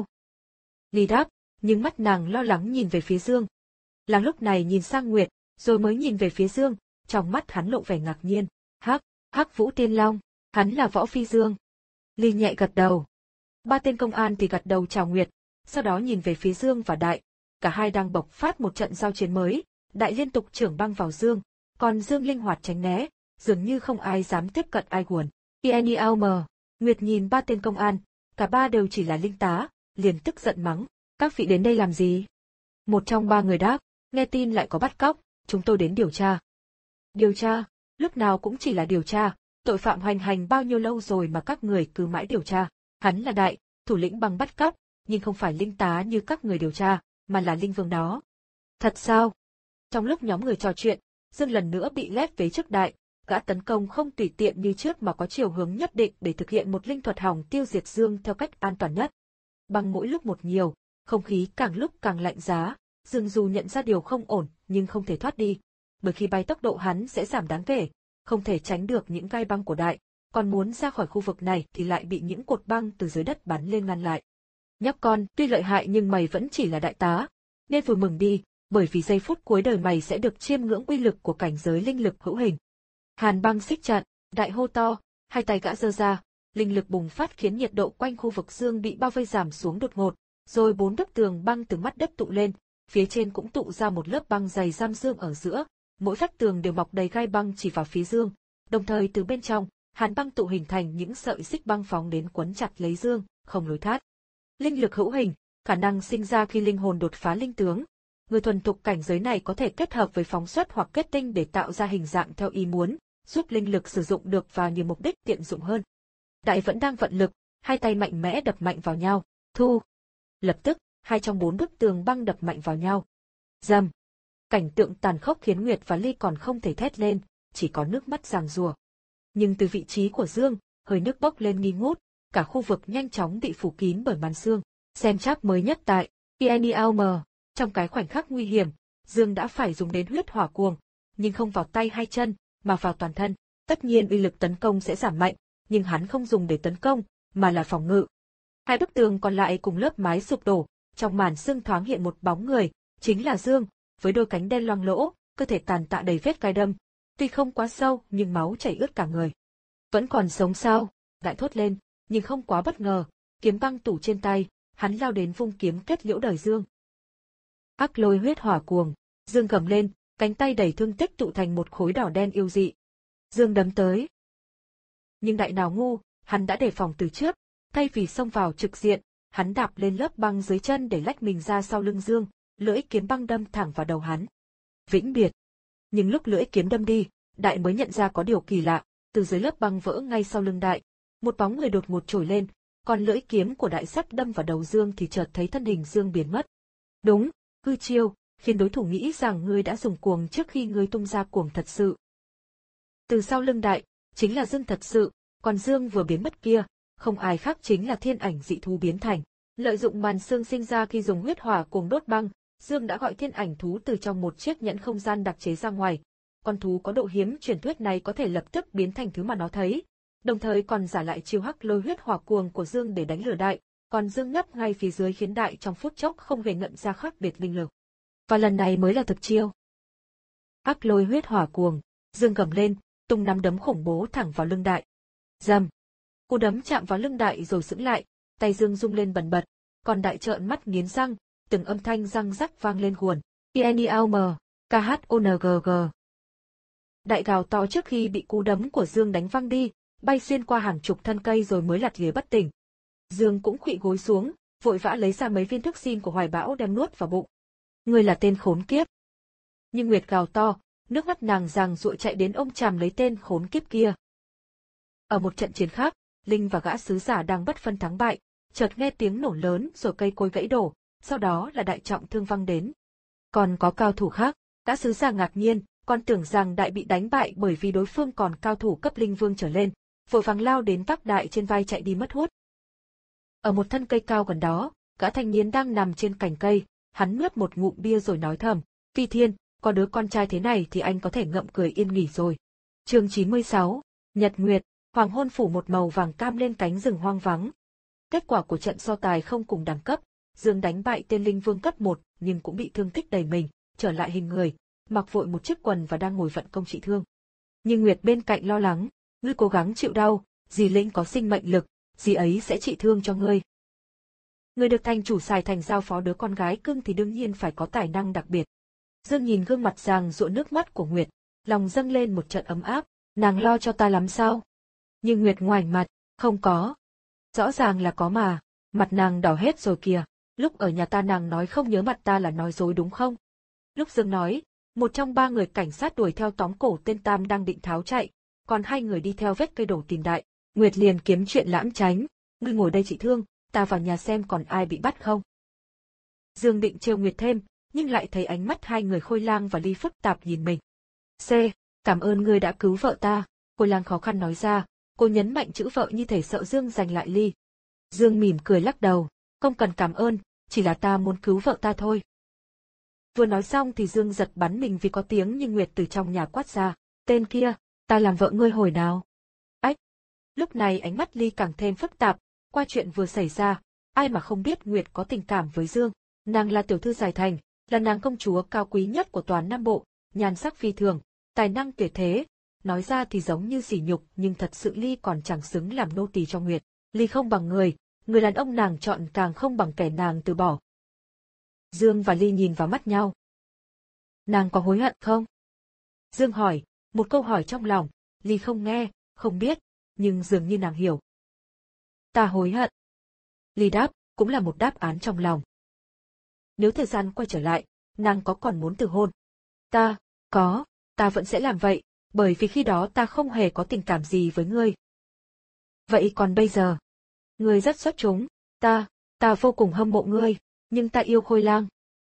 Ly đáp, nhưng mắt nàng lo lắng nhìn về phía Dương. Lang lúc này nhìn sang Nguyệt, rồi mới nhìn về phía Dương, trong mắt hắn lộ vẻ ngạc nhiên. Hắc, Hắc Vũ Tiên Long, hắn là Võ Phi Dương. Ly nhẹ gật đầu. Ba tên công an thì gật đầu chào Nguyệt, sau đó nhìn về phía Dương và Đại. Cả hai đang bộc phát một trận giao chiến mới, Đại liên tục chưởng băng vào Dương, còn Dương linh hoạt tránh né, dường như không ai dám tiếp cận ai guồn. Ienialm, Nguyệt nhìn ba tên công an, cả ba đều chỉ là linh tá, liền tức giận mắng, các vị đến đây làm gì? Một trong ba người đáp, nghe tin lại có bắt cóc, chúng tôi đến điều tra. Điều tra? Lúc nào cũng chỉ là điều tra, tội phạm hoành hành bao nhiêu lâu rồi mà các người cứ mãi điều tra. Hắn là Đại, thủ lĩnh băng bắt cóc, nhưng không phải linh tá như các người điều tra, mà là linh vương đó. Thật sao? Trong lúc nhóm người trò chuyện, Dương lần nữa bị lép vế trước đại, gã tấn công không tùy tiện như trước mà có chiều hướng nhất định để thực hiện một linh thuật hòng tiêu diệt Dương theo cách an toàn nhất. Băng mỗi lúc một nhiều, không khí càng lúc càng lạnh giá, Dương dù nhận ra điều không ổn nhưng không thể thoát đi, bởi khi bay tốc độ hắn sẽ giảm đáng kể, không thể tránh được những gai băng của đại, còn muốn ra khỏi khu vực này thì lại bị những cột băng từ dưới đất bắn lên ngăn lại. Nhóc con, tuy lợi hại nhưng mày vẫn chỉ là đại tá, nên vui mừng đi, bởi vì giây phút cuối đời mày sẽ được chiêm ngưỡng uy lực của cảnh giới linh lực hữu hình. Hàn băng xích chặt, đại hô to, hai tay gã giơ ra, linh lực bùng phát khiến nhiệt độ quanh khu vực Dương bị bao vây giảm xuống đột ngột, rồi bốn bức tường băng từ mắt đất tụ lên, phía trên cũng tụ ra một lớp băng dày giam Dương ở giữa, mỗi vách tường đều mọc đầy gai băng chỉ vào phía Dương, đồng thời từ bên trong, hàn băng tụ hình thành những sợi xích băng phóng đến quấn chặt lấy Dương, không lối thoát. Linh lực hữu hình, khả năng sinh ra khi linh hồn đột phá linh tướng. Người thuần thục cảnh giới này có thể kết hợp với phóng xuất hoặc kết tinh để tạo ra hình dạng theo ý muốn, giúp linh lực sử dụng được vào nhiều mục đích tiện dụng hơn. Đại vẫn đang vận lực, hai tay mạnh mẽ đập mạnh vào nhau, thu. Lập tức, hai trong bốn bức tường băng đập mạnh vào nhau. Rầm. Cảnh tượng tàn khốc khiến Nguyệt và Ly còn không thể thét lên, chỉ có nước mắt giằng giụa. Nhưng từ vị trí của Dương, hơi nước bốc lên nghi ngút, cả khu vực nhanh chóng bị phủ kín bởi màn sương. Xem chap mới nhất tại Ienialm, trong cái khoảnh khắc nguy hiểm, Dương đã phải dùng đến huyết hỏa cuồng, nhưng không vào tay hay chân, mà vào toàn thân. Tất nhiên uy lực tấn công sẽ giảm mạnh, nhưng hắn không dùng để tấn công, mà là phòng ngự. Hai bức tường còn lại cùng lớp mái sụp đổ, trong màn sương thoáng hiện một bóng người, chính là Dương, với đôi cánh đen loang lỗ, cơ thể tàn tạ đầy vết gai đâm, tuy không quá sâu nhưng máu chảy ướt cả người. Vẫn còn sống sao? Đại thốt lên, nhưng không quá bất ngờ, kiếm băng tủ trên tay, hắn lao đến vung kiếm kết liễu đời Dương. Ác lôi huyết hỏa cuồng, Dương gầm lên, cánh tay đẩy thương tích tụ thành một khối đỏ đen yêu dị. Dương đấm tới. Nhưng đại nào ngu, hắn đã đề phòng từ trước, thay vì xông vào trực diện, hắn đạp lên lớp băng dưới chân để lách mình ra sau lưng Dương, lưỡi kiếm băng đâm thẳng vào đầu hắn. Vĩnh biệt. Nhưng lúc lưỡi kiếm đâm đi, đại mới nhận ra có điều kỳ lạ, từ dưới lớp băng vỡ ngay sau lưng đại, một bóng người đột ngột trồi lên, còn lưỡi kiếm của đại sắp đâm vào đầu Dương thì chợt thấy thân hình Dương biến mất. Đúng, hư chiêu, khiến đối thủ nghĩ rằng ngươi đã dùng cuồng trước khi ngươi tung ra cuồng thật sự. Từ sau lưng đại, chính là Dương thật sự, còn Dương vừa biến mất kia, không ai khác chính là thiên ảnh dị thú biến thành. Lợi dụng màn sương sinh ra khi dùng huyết hỏa cuồng đốt băng, Dương đã gọi thiên ảnh thú từ trong một chiếc nhẫn không gian đặc chế ra ngoài. Con thú có độ hiếm truyền thuyết này có thể lập tức biến thành thứ mà nó thấy, đồng thời còn giả lại chiêu hắc lôi huyết hỏa cuồng của Dương để đánh lừa đại, còn Dương nấp ngay phía dưới khiến đại trong phút chốc không hề ngậm ra khác biệt linh lực. Và lần này mới là thực chiêu. Hắc lôi huyết hỏa cuồng, Dương gầm lên, tung nắm đấm khủng bố thẳng vào lưng đại. Rầm. Cú đấm chạm vào lưng đại rồi sững lại, tay Dương rung lên bần bật, còn đại trợn mắt nghiến răng, từng âm thanh răng rắc vang lên guồn. Ienialm, K H O N G G. Đại gào to trước khi bị cú đấm của Dương đánh văng đi, bay xuyên qua hàng chục thân cây rồi mới lặt lìa bất tỉnh. Dương cũng khuỵu gối xuống, vội vã lấy ra mấy viên thuốc xin của Hoài Bão đem nuốt vào bụng. Ngươi là tên khốn kiếp. Nhưng Nguyệt gào to, nước mắt nàng giằng giụa chạy đến ôm chầm lấy tên khốn kiếp kia. Ở một trận chiến khác, Linh và gã sứ giả đang bất phân thắng bại, chợt nghe tiếng nổ lớn rồi cây cối gãy đổ, sau đó là đại trọng thương văng đến. Còn có cao thủ khác, gã sứ giả ngạc nhiên, còn tưởng rằng đại bị đánh bại bởi vì đối phương còn cao thủ cấp linh vương trở lên, vội vàng lao đến vác đại trên vai chạy đi mất hút. Ở một thân cây cao gần đó, gã thanh niên đang nằm trên cành cây, hắn nuốt một ngụm bia rồi nói thầm, Phi Thiên, có đứa con trai thế này thì anh có thể ngậm cười yên nghỉ rồi. Chương chín mươi sáu, Nhật Nguyệt, hoàng hôn phủ một màu vàng cam lên cánh rừng hoang vắng. Kết quả của trận so tài không cùng đẳng cấp, Dương đánh bại tên linh vương cấp một nhưng cũng bị thương tích đầy mình, trở lại hình người, mặc vội một chiếc quần và đang ngồi vận công trị thương. Nhưng Nguyệt bên cạnh lo lắng, ngươi cố gắng chịu đau, dì Linh có sinh mệnh lực, dì ấy sẽ trị thương cho ngươi. Người được thành chủ xài thành giao phó đứa con gái cưng thì đương nhiên phải có tài năng đặc biệt. Dương nhìn gương mặt giằng giụa nước mắt của Nguyệt, lòng dâng lên một trận ấm áp, nàng lo cho ta lắm sao? Nhưng Nguyệt ngoảnh mặt, không có. Rõ ràng là có mà, mặt nàng đỏ hết rồi kìa, lúc ở nhà ta nàng nói không nhớ mặt ta là nói dối đúng không? Lúc Dương nói, một trong ba người cảnh sát đuổi theo tóm cổ tên Tam đang định tháo chạy, còn hai người đi theo vết cây đổ tìm đại. Nguyệt liền kiếm chuyện lãm tránh, ngươi ngồi đây trị thương, ta vào nhà xem còn ai bị bắt không. Dương định trêu Nguyệt thêm, nhưng lại thấy ánh mắt hai người Khôi Lang và Ly phức tạp nhìn mình. C. Cảm ơn ngươi đã cứu vợ ta, Khôi Lang khó khăn nói ra, cô nhấn mạnh chữ vợ như thể sợ Dương giành lại ly. Dương mỉm cười lắc đầu, không cần cảm ơn, chỉ là ta muốn cứu vợ ta thôi. Vừa nói xong thì Dương giật bắn mình vì có tiếng như Nguyệt từ trong nhà quát ra, tên kia, ta làm vợ ngươi hồi nào? Ách! Lúc này ánh mắt Ly càng thêm phức tạp, qua chuyện vừa xảy ra, ai mà không biết Nguyệt có tình cảm với Dương, nàng là tiểu thư Giải Thành, là nàng công chúa cao quý nhất của toàn Nam Bộ, nhan sắc phi thường, tài năng tuyệt thế, nói ra thì giống như sỉ nhục nhưng thật sự Ly còn chẳng xứng làm nô tỳ cho Nguyệt, Ly không bằng người, người đàn ông nàng chọn càng không bằng kẻ nàng từ bỏ. Dương và Ly nhìn vào mắt nhau. Nàng có hối hận không? Dương hỏi, một câu hỏi trong lòng, Ly không nghe, không biết, nhưng dường như nàng hiểu. Ta hối hận. Ly đáp, cũng là một đáp án trong lòng. Nếu thời gian quay trở lại, nàng có còn muốn từ hôn? Ta, có, ta vẫn sẽ làm vậy, bởi vì khi đó ta không hề có tình cảm gì với ngươi. Vậy còn bây giờ? Ngươi rất xuất chúng, ta, ta vô cùng hâm mộ ngươi, nhưng ta yêu Khôi Lang.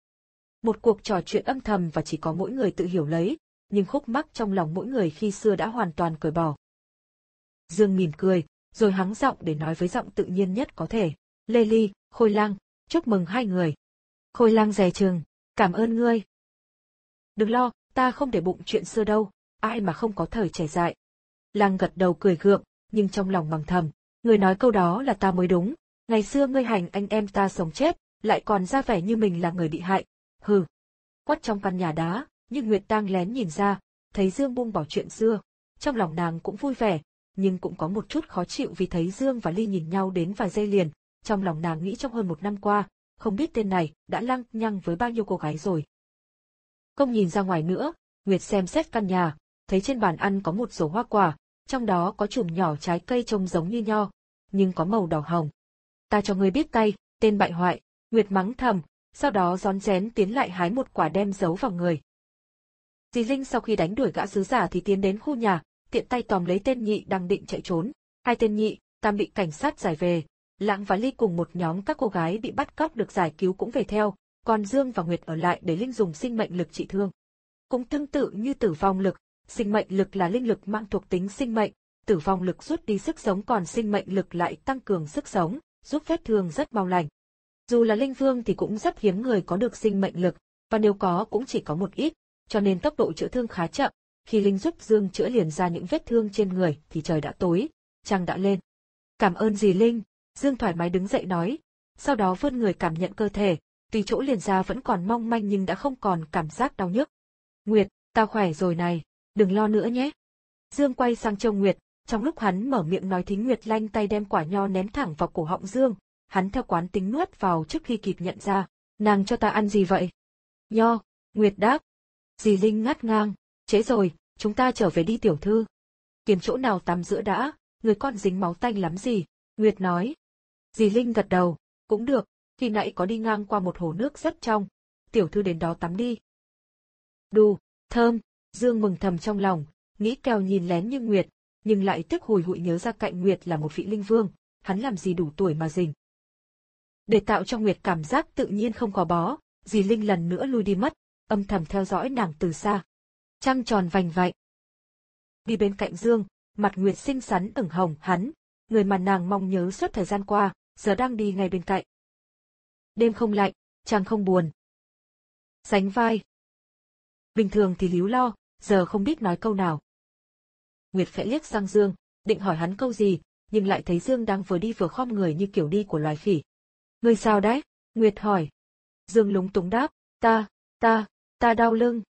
Một cuộc trò chuyện âm thầm và chỉ có mỗi người tự hiểu lấy, nhưng khúc mắc trong lòng mỗi người khi xưa đã hoàn toàn cởi bỏ. Dương mỉm cười, rồi hắng giọng để nói với giọng tự nhiên nhất có thể. Lê Ly, Khôi Lang, chúc mừng hai người. Khôi Lang dè chừng, cảm ơn ngươi. Đừng lo, ta không để bụng chuyện xưa đâu, ai mà không có thời trẻ dại. Lang gật đầu cười gượng, nhưng trong lòng mắng thầm, người nói câu đó là ta mới đúng, ngày xưa ngươi hành anh em ta sống chết, lại còn ra vẻ như mình là người bị hại. Hừ. Quát trong căn nhà đá, nhưng Nguyệt đang lén nhìn ra, thấy Dương buông bỏ chuyện xưa, trong lòng nàng cũng vui vẻ, nhưng cũng có một chút khó chịu vì thấy Dương và Ly nhìn nhau đến vài giây liền, trong lòng nàng nghĩ trong hơn một năm qua, không biết tên này đã lăng nhăng với bao nhiêu cô gái rồi. Không nhìn ra ngoài nữa, Nguyệt xem xét căn nhà, thấy trên bàn ăn có một rổ hoa quả, trong đó có chùm nhỏ trái cây trông giống như nho, nhưng có màu đỏ hồng. Ta cho ngươi biết tay, tên bại hoại, Nguyệt mắng thầm, sau đó rón rén tiến lại hái một quả đem giấu vào người. Dì Linh sau khi đánh đuổi gã sứ giả thì tiến đến khu nhà, tiện tay tóm lấy tên nhị đang định chạy trốn. Hai tên nhị, tam bị cảnh sát giải về. Lãng và Ly cùng một nhóm các cô gái bị bắt cóc được giải cứu cũng về theo, còn Dương và Nguyệt ở lại để Linh dùng sinh mệnh lực trị thương. Cũng tương tự như tử vong lực, sinh mệnh lực là linh lực mang thuộc tính sinh mệnh, tử vong lực rút đi sức sống còn sinh mệnh lực lại tăng cường sức sống, giúp vết thương rất mau lành. Dù là linh vương thì cũng rất hiếm người có được sinh mệnh lực, và nếu có cũng chỉ có một ít, cho nên tốc độ chữa thương khá chậm. Khi Linh giúp Dương chữa liền ra những vết thương trên người thì trời đã tối, trăng đã lên. Cảm ơn dì Linh, Dương thoải mái đứng dậy nói, sau đó vươn người cảm nhận cơ thể, tuy chỗ liền ra vẫn còn mong manh nhưng đã không còn cảm giác đau nhức. Nguyệt, ta khỏe rồi này, đừng lo nữa nhé. Dương quay sang trông Nguyệt, trong lúc hắn mở miệng nói thính Nguyệt lanh tay đem quả nho ném thẳng vào cổ họng Dương, hắn theo quán tính nuốt vào trước khi kịp nhận ra, nàng cho ta ăn gì vậy? Nho, Nguyệt đáp. Dì Linh ngắt ngang, trễ rồi, chúng ta trở về đi tiểu thư. Tìm chỗ nào tắm giữa đã, người con dính máu tanh lắm gì, Nguyệt nói. Dì Linh gật đầu, cũng được, khi nãy có đi ngang qua một hồ nước rất trong, tiểu thư đến đó tắm đi. Đù, thơm, Dương mừng thầm trong lòng, nghĩ kèo nhìn lén như Nguyệt, nhưng lại tức hùi hụi nhớ ra cạnh Nguyệt là một vị linh vương, hắn làm gì đủ tuổi mà rình. Để tạo cho Nguyệt cảm giác tự nhiên không có bó, dì Linh lần nữa lui đi mất, âm thầm theo dõi nàng từ xa. Trăng tròn vành vạnh. Đi bên cạnh Dương, mặt Nguyệt xinh xắn ửng hồng hắn, người mà nàng mong nhớ suốt thời gian qua, giờ đang đi ngay bên cạnh. Đêm không lạnh, trăng không buồn. Sánh vai. Bình thường thì líu lo, giờ không biết nói câu nào. Nguyệt khẽ liếc sang Dương, định hỏi hắn câu gì, nhưng lại thấy Dương đang vừa đi vừa khom người như kiểu đi của loài khỉ. Ngươi sao đấy? Nguyệt hỏi. Dương lúng túng đáp, ta, ta, ta đau lưng.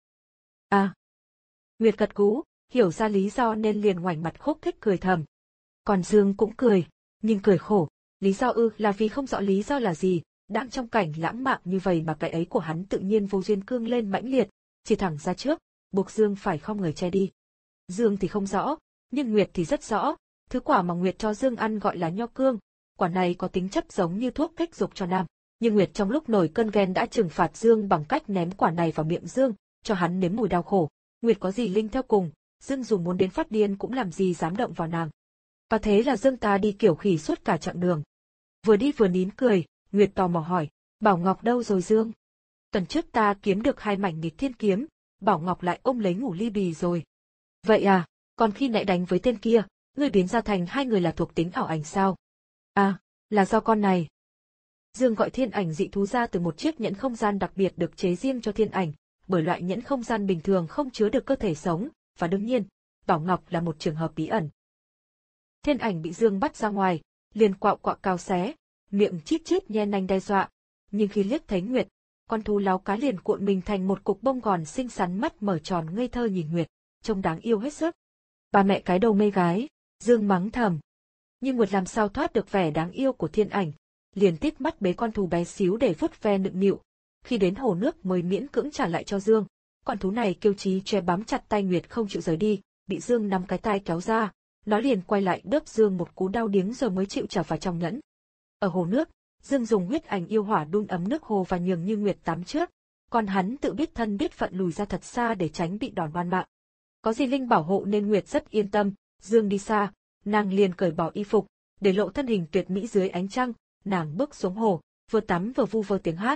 À. Nguyệt gật gú, hiểu ra lý do nên liền ngoảnh mặt khúc khích cười thầm. Còn Dương cũng cười, nhưng cười khổ, lý do ư là vì không rõ lý do là gì, đang trong cảnh lãng mạn như vậy mà cái ấy của hắn tự nhiên vô duyên cương lên mãnh liệt, chỉ thẳng ra trước, buộc Dương phải khom người che đi. Dương thì không rõ, nhưng Nguyệt thì rất rõ, thứ quả mà Nguyệt cho Dương ăn gọi là nho cương, quả này có tính chất giống như thuốc kích dục cho nam. Nhưng Nguyệt trong lúc nổi cơn ghen đã trừng phạt Dương bằng cách ném quả này vào miệng Dương, cho hắn nếm mùi đau khổ. Nguyệt có gì Linh theo cùng, Dương dù muốn đến phát điên cũng làm gì dám động vào nàng. Và thế là Dương ta đi kiểu khỉ suốt cả chặng đường. Vừa đi vừa nín cười, Nguyệt tò mò hỏi, Bảo Ngọc đâu rồi Dương? Tuần trước ta kiếm được hai mảnh nghịch thiên kiếm, Bảo Ngọc lại ôm lấy ngủ ly bì rồi. Vậy à, còn khi nãy đánh với tên kia, ngươi biến ra thành hai người là thuộc tính ảo ảnh sao? À, là do con này. Dương gọi thiên ảnh dị thú ra từ một chiếc nhẫn không gian đặc biệt được chế riêng cho thiên ảnh, bởi loại nhẫn không gian bình thường không chứa được cơ thể sống, và đương nhiên, Bảo Ngọc là một trường hợp bí ẩn. Thiên ảnh bị Dương bắt ra ngoài, liền quạo quạo cao xé, miệng chít chít nhe nanh đe dọa, nhưng khi liếc thấy Nguyệt, con thú láo cá liền cuộn mình thành một cục bông gòn xinh xắn, mắt mở tròn ngây thơ nhìn Nguyệt, trông đáng yêu hết sức. Bà mẹ cái đầu mê gái, Dương mắng thầm. Nhưng Nguyệt làm sao thoát được vẻ đáng yêu của thiên ảnh, liền tít mắt bế con thú bé xíu để vuốt ve nựng nịu. Khi đến hồ nước mới miễn cưỡng trả lại cho Dương. Con thú này kêu chí che bám chặt tay Nguyệt không chịu rời đi, bị Dương nắm cái tay kéo ra, nó liền quay lại đớp Dương một cú đau điếng rồi mới chịu trả vào trong nhẫn. Ở hồ nước, Dương dùng huyết ảnh yêu hỏa đun ấm nước hồ và nhường như Nguyệt tắm trước, còn hắn tự biết thân biết phận lùi ra thật xa để tránh bị đòn oan mạng. Có dì Linh bảo hộ nên Nguyệt rất yên tâm. Dương đi xa, nàng liền cởi bỏ y phục, để lộ thân hình tuyệt mỹ dưới ánh trăng, nàng bước xuống hồ, vừa tắm vừa vu vơ tiếng hát.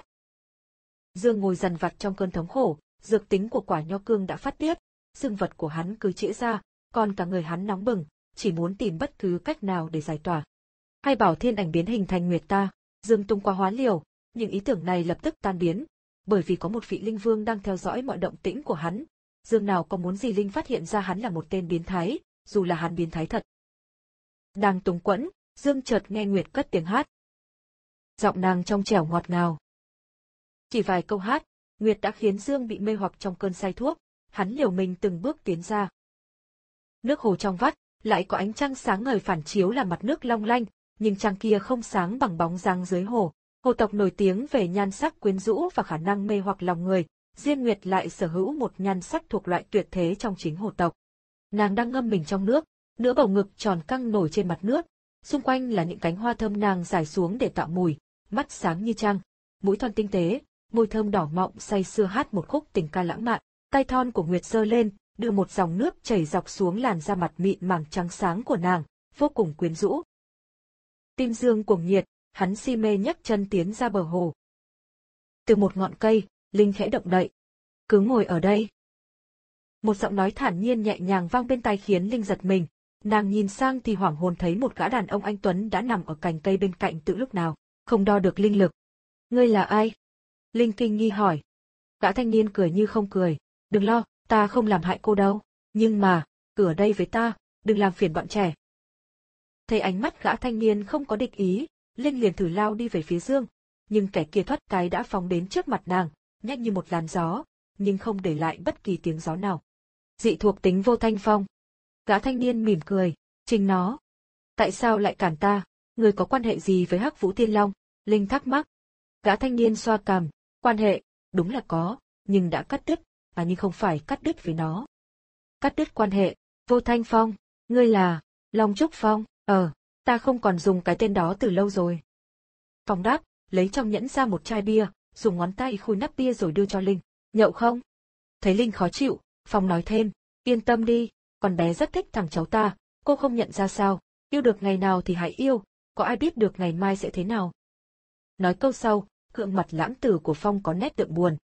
Dương ngồi dằn vặt trong cơn thống khổ, dược tính của quả nho cương đã phát tiết, xương vật của hắn cứ trễ ra, còn cả người hắn nóng bừng, chỉ muốn tìm bất cứ cách nào để giải tỏa. Hay bảo thiên ảnh biến hình thành Nguyệt ta, Dương tung qua hóa liều, nhưng ý tưởng này lập tức tan biến, bởi vì có một vị linh vương đang theo dõi mọi động tĩnh của hắn. Dương nào có muốn gì Linh phát hiện ra hắn là một tên biến thái, dù là hắn biến thái thật. Đang túng quẫn, Dương chợt nghe Nguyệt cất tiếng hát. Giọng nàng trong trẻo ngọt ngào. Chỉ vài câu hát, Nguyệt đã khiến Dương bị mê hoặc trong cơn say thuốc, hắn liều mình từng bước tiến ra. Nước hồ trong vắt, lại có ánh trăng sáng ngời phản chiếu làm mặt nước long lanh, nhưng trăng kia không sáng bằng bóng dáng dưới hồ. Hồ tộc nổi tiếng về nhan sắc quyến rũ và khả năng mê hoặc lòng người, riêng Nguyệt lại sở hữu một nhan sắc thuộc loại tuyệt thế trong chính hồ tộc. Nàng đang ngâm mình trong nước, nửa bầu ngực tròn căng nổi trên mặt nước, xung quanh là những cánh hoa thơm nàng rải xuống để tạo mùi, mắt sáng như trăng, mũi thon tinh tế, môi thơm đỏ mọng say sưa hát một khúc tình ca lãng mạn. Tay thon của Nguyệt giơ lên, đưa một dòng nước chảy dọc xuống làn da mặt mịn màng trắng sáng của nàng, vô cùng quyến rũ. Tim Dương cuồng nhiệt, hắn si mê nhấc chân tiến ra bờ hồ. Từ một ngọn cây, Linh khẽ động đậy. Cứ ngồi ở đây. Một giọng nói thản nhiên nhẹ nhàng vang bên tai khiến Linh giật mình. Nàng nhìn sang thì hoảng hồn thấy một gã đàn ông anh tuấn đã nằm ở cành cây bên cạnh từ lúc nào, không đo được linh lực. Ngươi là ai? Linh kinh nghi hỏi. Gã thanh niên cười như không cười. Đừng lo, ta không làm hại cô đâu. Nhưng mà, cứ ở đây với ta, đừng làm phiền bọn trẻ. Thấy ánh mắt gã thanh niên không có địch ý, Linh liền thử lao đi về phía Dương. Nhưng kẻ kia thoát cái đã phóng đến trước mặt nàng, nhanh như một làn gió, nhưng không để lại bất kỳ tiếng gió nào. Dị thuộc tính vô thanh phong. Gã thanh niên mỉm cười, trình nó. Tại sao lại cản ta? Người có quan hệ gì với Hắc Vũ Thiên Long? Linh thắc mắc. Gã thanh niên xoa cằm, quan hệ, đúng là có, nhưng đã cắt đứt, à nhưng không phải cắt đứt với nó. Cắt đứt quan hệ, vô thanh phong, ngươi là, Long Trúc Phong, ờ, ta không còn dùng cái tên đó từ lâu rồi. Phong đáp, lấy trong nhẫn ra một chai bia, dùng ngón tay khui nắp bia rồi đưa cho Linh. Nhậu không? Thấy Linh khó chịu, Phong nói thêm, yên tâm đi, con bé rất thích thằng cháu ta, cô không nhận ra sao, yêu được ngày nào thì hãy yêu, có ai biết được ngày mai sẽ thế nào. Nói câu sau, gương mặt lãng tử của Phong có nét đượm buồn.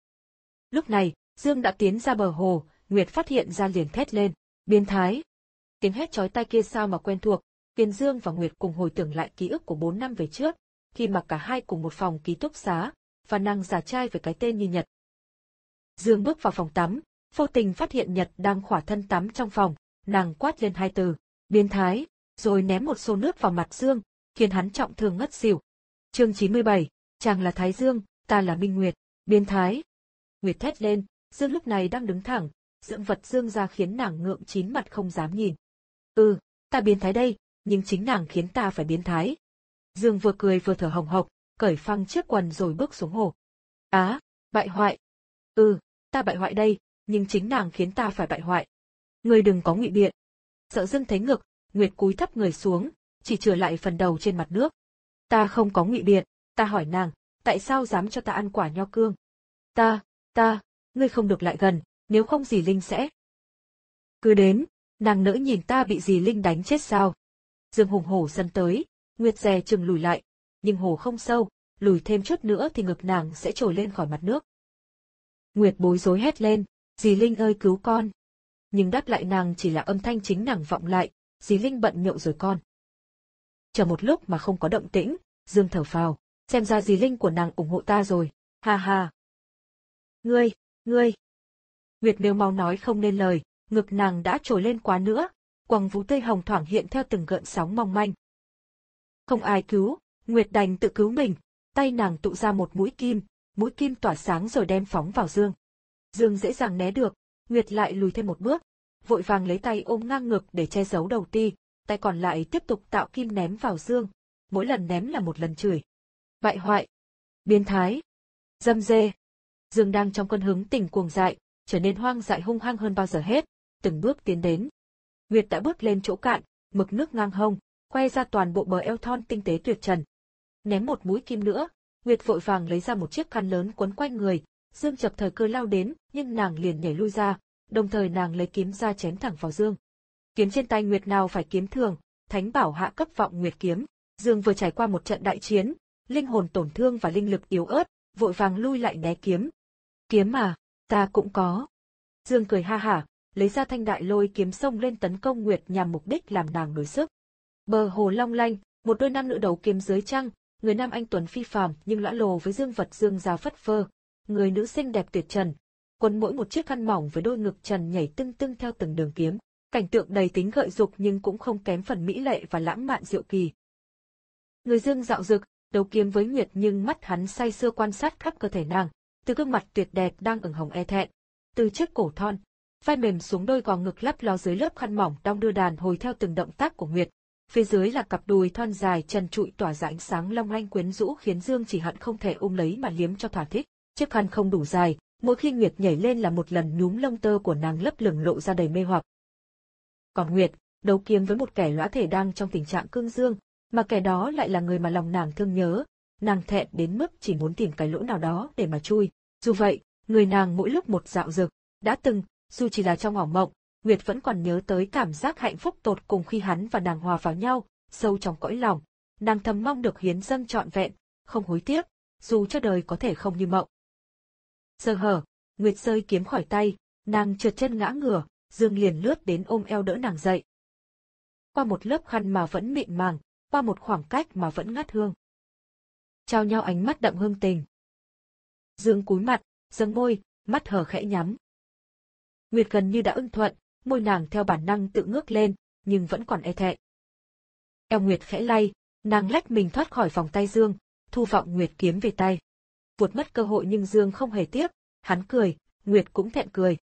Lúc này, Dương đã tiến ra bờ hồ, Nguyệt phát hiện ra liền thét lên, biến thái. Tiếng hét chói tai kia sao mà quen thuộc, khiến Dương và Nguyệt cùng hồi tưởng lại ký ức của bốn năm về trước, khi mà cả hai cùng một phòng ký túc xá, và nàng giả trai với cái tên như Nhật. Dương bước vào phòng tắm, vô tình phát hiện Nhật đang khỏa thân tắm trong phòng, nàng quát lên hai từ, biến thái, rồi ném một xô nước vào mặt Dương, khiến hắn trọng thương ngất xỉu. Chương chín mươi bảy, chàng là Thái Dương, ta là Minh Nguyệt, biến thái. Nguyệt thét lên, Dương lúc này đang đứng thẳng, dưỡng vật Dương ra khiến nàng ngượng chín mặt không dám nhìn. Ừ, ta biến thái đây, nhưng chính nàng khiến ta phải biến thái. Dương vừa cười vừa thở hồng hộc, cởi phăng chiếc quần rồi bước xuống hồ. Á, bại hoại. Ừ, ta bại hoại đây, nhưng chính nàng khiến ta phải bại hoại. Ngươi đừng có ngụy biện. Sợ Dương thấy ngực, Nguyệt cúi thấp người xuống, chỉ chừa lại phần đầu trên mặt nước. Ta không có ngụy biện, ta hỏi nàng, tại sao dám cho ta ăn quả nho cương? Ta, ta, ngươi không được lại gần, nếu không dì Linh sẽ. Cứ đến, nàng nỡ nhìn ta bị dì Linh đánh chết sao? Dương hùng hổ dần tới, Nguyệt dè chừng lùi lại, nhưng hồ không sâu, lùi thêm chút nữa thì ngực nàng sẽ trồi lên khỏi mặt nước. Nguyệt bối rối hét lên, Dì Linh ơi cứu con. Nhưng đáp lại nàng chỉ là âm thanh chính nàng vọng lại, dì Linh bận nhậu rồi con. Chờ một lúc mà không có động tĩnh, Dương thở phào, xem ra dì Linh của nàng ủng hộ ta rồi, ha ha. Ngươi, ngươi. Nguyệt nếu mau nói không nên lời, ngực nàng đã trồi lên quá nữa, quầng vú tươi hồng thoảng hiện theo từng gợn sóng mong manh. Không ai cứu, Nguyệt đành tự cứu mình, tay nàng tụ ra một mũi kim, mũi kim tỏa sáng rồi đem phóng vào Dương. Dương dễ dàng né được, Nguyệt lại lùi thêm một bước, vội vàng lấy tay ôm ngang ngực để che giấu đầu ti, tay còn lại tiếp tục tạo kim ném vào Dương, mỗi lần ném là một lần chửi. Bại hoại, biến thái, dâm dê. Dương đang trong cơn hứng tình cuồng dại, trở nên hoang dại hung hăng hơn bao giờ hết, từng bước tiến đến. Nguyệt đã bước lên chỗ cạn, mực nước ngang hông, khoe ra toàn bộ bờ eo thon tinh tế tuyệt trần. Ném một mũi kim nữa, Nguyệt vội vàng lấy ra một chiếc khăn lớn quấn quanh người, Dương chập thời cơ lao đến, nhưng nàng liền nhảy lui ra, đồng thời nàng lấy kiếm ra chém thẳng vào Dương. Kiếm trên tay Nguyệt nào phải kiếm thường, Thánh Bảo hạ cấp vọng Nguyệt kiếm. Dương vừa trải qua một trận đại chiến, linh hồn tổn thương và linh lực yếu ớt, vội vàng lui lại né kiếm. Kiếm mà, ta cũng có. Dương cười ha hả, lấy ra thanh đại lôi kiếm xông lên tấn công Nguyệt nhằm mục đích làm nàng đối sức. Bờ hồ long lanh, một đôi nam nữ đấu kiếm dưới trăng, người nam anh tuấn phi phàm nhưng lõa lồ với dương vật dương giao phất phơ, người nữ xinh đẹp tuyệt trần, quấn mỗi một chiếc khăn mỏng với đôi ngực trần nhảy tưng tưng theo từng đường kiếm, cảnh tượng đầy tính gợi dục nhưng cũng không kém phần mỹ lệ và lãng mạn diệu kỳ. Người Dương dạo dực, đấu kiếm với Nguyệt nhưng mắt hắn say sưa quan sát khắp cơ thể nàng, từ gương mặt tuyệt đẹp đang ửng hồng e thẹn, từ chiếc cổ thon, vai mềm xuống đôi gò ngực lấp ló dưới lớp khăn mỏng đong đưa đàn hồi theo từng động tác của Nguyệt. Phía dưới là cặp đùi thon dài trần trụi tỏa ra ánh sáng long lanh quyến rũ khiến Dương chỉ hận không thể ôm lấy mà liếm cho thỏa thích. Chiếc khăn không đủ dài, mỗi khi Nguyệt nhảy lên là một lần nhúm lông tơ của nàng lấp lửng lộ ra đầy mê hoặc. Còn Nguyệt, đấu kiếm với một kẻ lõa thể đang trong tình trạng cương dương, mà kẻ đó lại là người mà lòng nàng thương nhớ, nàng thẹn đến mức chỉ muốn tìm cái lỗ nào đó để mà chui. Dù vậy, người nàng mỗi lúc một dạo dực, đã từng, dù chỉ là trong ảo mộng, Nguyệt vẫn còn nhớ tới cảm giác hạnh phúc tột cùng khi hắn và nàng hòa vào nhau, sâu trong cõi lòng. Nàng thầm mong được hiến dâng trọn vẹn, không hối tiếc, dù cho đời có thể không như mộng. Sơ hở, Nguyệt rơi kiếm khỏi tay, nàng trượt chân ngã ngửa, Dương liền lướt đến ôm eo đỡ nàng dậy. Qua một lớp khăn mà vẫn mịn màng, qua một khoảng cách mà vẫn ngát hương. Trao nhau ánh mắt đậm hương tình. Dương cúi mặt, dâng môi, mắt hờ khẽ nhắm. Nguyệt gần như đã ưng thuận, môi nàng theo bản năng tự ngước lên, nhưng vẫn còn e thẹn. Eo Nguyệt khẽ lay, nàng lách mình thoát khỏi vòng tay Dương, thu vọng Nguyệt kiếm về tay. Vụt mất cơ hội nhưng Dương không hề tiếc, hắn cười, Nguyệt cũng thẹn cười.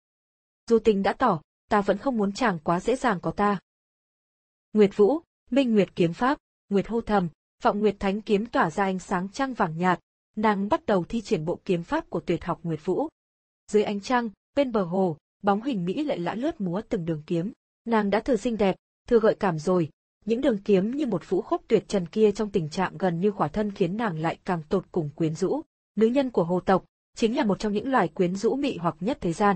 Dù tình đã tỏ, ta vẫn không muốn chàng quá dễ dàng có ta. Nguyệt Vũ, Minh Nguyệt kiếm pháp, Nguyệt hô thầm, vọng Nguyệt Thánh kiếm tỏa ra ánh sáng trăng vàng nhạt, nàng bắt đầu thi triển bộ kiếm pháp của tuyệt học Nguyệt Vũ. Dưới ánh trăng, bên bờ hồ, bóng hình mỹ lệ lã lướt múa từng đường kiếm, nàng đã thử xinh đẹp, thử gợi cảm rồi, những đường kiếm như một vũ khúc tuyệt trần kia trong tình trạng gần như khỏa thân khiến nàng lại càng tột cùng quyến rũ. Nữ nhân của hồ tộc, chính là một trong những loài quyến rũ mị hoặc nhất thế gian.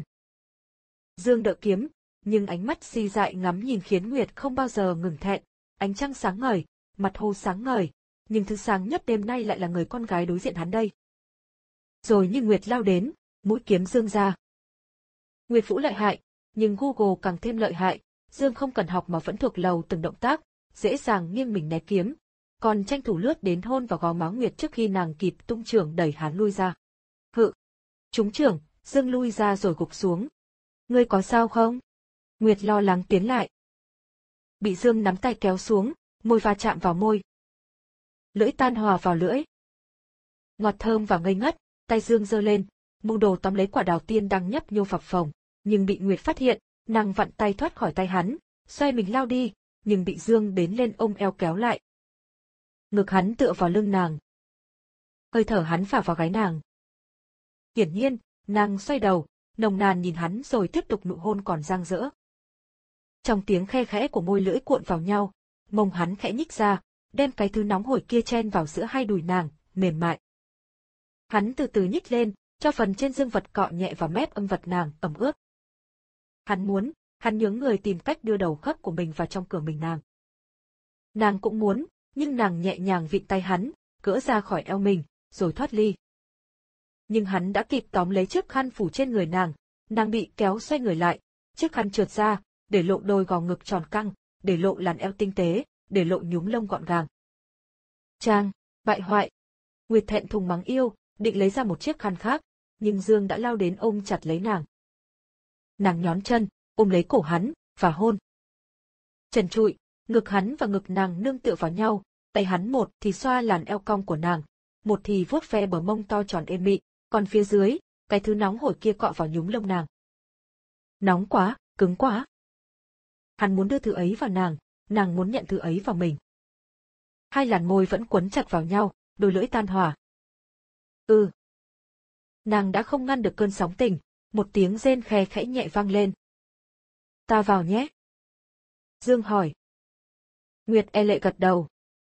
Dương đỡ kiếm, nhưng ánh mắt si dại ngắm nhìn khiến Nguyệt không bao giờ ngừng thẹn, ánh trăng sáng ngời, mặt hồ sáng ngời, nhưng thứ sáng nhất đêm nay lại là người con gái đối diện hắn đây. Rồi như Nguyệt lao đến, mũi kiếm Dương ra. Nguyệt Vũ lợi hại, nhưng Google càng thêm lợi hại, Dương không cần học mà vẫn thuộc lầu từng động tác, dễ dàng nghiêng mình né kiếm, còn tranh thủ lướt đến hôn vào gò má Nguyệt trước khi nàng kịp tung chưởng đẩy hắn lui ra. Hự! Trúng chưởng, Dương lui ra rồi gục xuống. Ngươi có sao không? Nguyệt lo lắng tiến lại. Bị Dương nắm tay kéo xuống, môi va chạm vào môi. Lưỡi tan hòa vào lưỡi. Ngọt thơm và ngây ngất, tay Dương giơ lên, mưu đồ tóm lấy quả đào tiên đang nhấp nhô phập phồng, nhưng bị Nguyệt phát hiện, nàng vặn tay thoát khỏi tay hắn, xoay mình lao đi, nhưng bị Dương đến lên ôm eo kéo lại. Ngực hắn tựa vào lưng nàng. Hơi thở hắn phả vào gáy nàng. Hiển nhiên, nàng xoay đầu, nồng nàn nhìn hắn rồi tiếp tục nụ hôn còn dang dỡ. Trong tiếng khe khẽ của môi lưỡi cuộn vào nhau, mông hắn khẽ nhích ra, đem cái thứ nóng hổi kia chen vào giữa hai đùi nàng, mềm mại. Hắn từ từ nhích lên, cho phần trên dương vật cọ nhẹ vào mép âm vật nàng, ẩm ướt. Hắn muốn, hắn nhướng người tìm cách đưa đầu khớp của mình vào trong cửa mình nàng. Nàng cũng muốn, nhưng nàng nhẹ nhàng vịn tay hắn, gỡ ra khỏi eo mình, rồi thoát ly. Nhưng hắn đã kịp tóm lấy chiếc khăn phủ trên người nàng, Nàng bị kéo xoay người lại, chiếc khăn trượt ra, để lộ đôi gò ngực tròn căng, để lộ làn eo tinh tế, để lộ nhúm lông gọn gàng. Trang, bại hoại. Nguyệt thẹn thùng mắng yêu, định lấy ra một chiếc khăn khác, nhưng Dương đã lao đến ôm chặt lấy nàng. Nàng nhón chân, ôm lấy cổ hắn, và hôn. Trần trụi, ngực hắn và ngực nàng nương tựa vào nhau, tay hắn một thì xoa làn eo cong của nàng, một thì vuốt ve bờ mông to tròn êm mịn, còn phía dưới, cái thứ nóng hổi kia cọ vào nhúm lông nàng. Nóng quá, cứng quá. Hắn muốn đưa thứ ấy vào nàng, nàng muốn nhận thứ ấy vào mình. Hai làn môi vẫn quấn chặt vào nhau, đôi lưỡi tan hòa. Ừ. Nàng đã không ngăn được cơn sóng tình, một tiếng rên khe khẽ nhẹ vang lên. Ta vào nhé. Dương hỏi. Nguyệt e lệ gật đầu.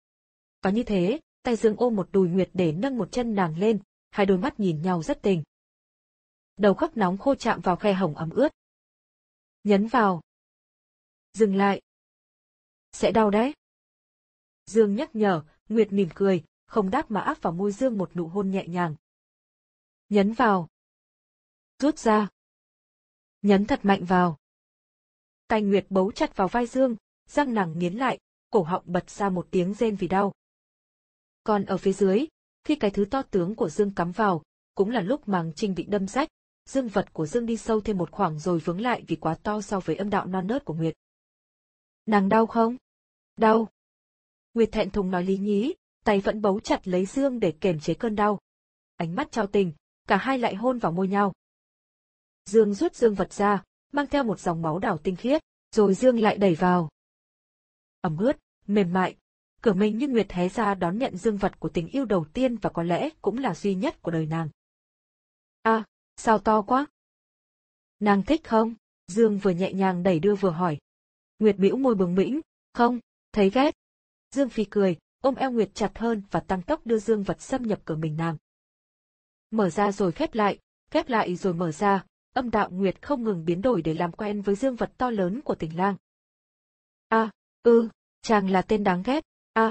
Có như thế, tay Dương ôm một đùi Nguyệt để nâng một chân nàng lên, hai đôi mắt nhìn nhau rất tình. Đầu khóc nóng khô chạm vào khe hồng ấm ướt. Nhấn vào. Dừng lại. Sẽ đau đấy. Dương nhắc nhở, Nguyệt mỉm cười, không đáp mà áp vào môi Dương một nụ hôn nhẹ nhàng. Nhấn vào. Rút ra. Nhấn thật mạnh vào. Tay Nguyệt bấu chặt vào vai Dương, răng nàng nghiến lại, cổ họng bật ra một tiếng rên vì đau. Còn ở phía dưới, khi cái thứ to tướng của Dương cắm vào, cũng là lúc màng trinh bị đâm rách, dương vật của Dương đi sâu thêm một khoảng rồi vướng lại vì quá to so với âm đạo non nớt của Nguyệt. Nàng đau không? Đau. Nguyệt thẹn thùng nói lý nhí, tay vẫn bấu chặt lấy Dương để kiềm chế cơn đau. Ánh mắt trao tình, cả hai lại hôn vào môi nhau. Dương rút dương vật ra, mang theo một dòng máu đào tinh khiết, rồi Dương lại đẩy vào. Ẩm ướt, mềm mại, cửa mình như Nguyệt hé ra đón nhận dương vật của tình yêu đầu tiên và có lẽ cũng là duy nhất của đời nàng. À, sao to quá? Nàng thích không? Dương vừa nhẹ nhàng đẩy đưa vừa hỏi. Nguyệt bĩu môi bướng bĩnh, không, thấy ghét. Dương phì cười, ôm eo Nguyệt chặt hơn và tăng tốc đưa dương vật xâm nhập cửa mình nàng. Mở ra rồi khép lại, khép lại rồi mở ra, âm đạo Nguyệt không ngừng biến đổi để làm quen với dương vật to lớn của tình lang. À, ừ, chàng là tên đáng ghét, à.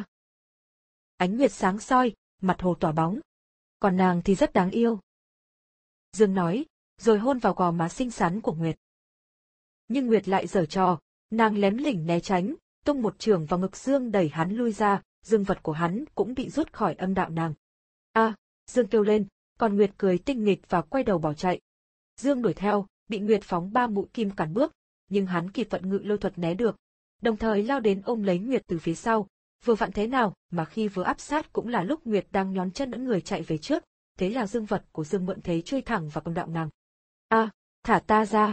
Ánh Nguyệt sáng soi, mặt hồ tỏa bóng. Còn nàng thì rất đáng yêu. Dương nói, rồi hôn vào gò má xinh xắn của Nguyệt. Nhưng Nguyệt lại giở trò, nàng lém lỉnh né tránh, tung một chưởng vào ngực Dương đẩy hắn lui ra, dương vật của hắn cũng bị rút khỏi âm đạo nàng. À, Dương kêu lên, còn Nguyệt cười tinh nghịch và quay đầu bỏ chạy. Dương đuổi theo, bị Nguyệt phóng ba mũi kim cản bước, nhưng hắn kịp vận ngự lôi thuật né được, đồng thời lao đến ôm lấy Nguyệt từ phía sau. Vừa vặn thế nào mà khi vừa áp sát cũng là lúc Nguyệt đang nhón chân ẵn người chạy về trước, thế là dương vật của Dương mượn thế chui thẳng vào âm đạo nàng. À, thả ta ra.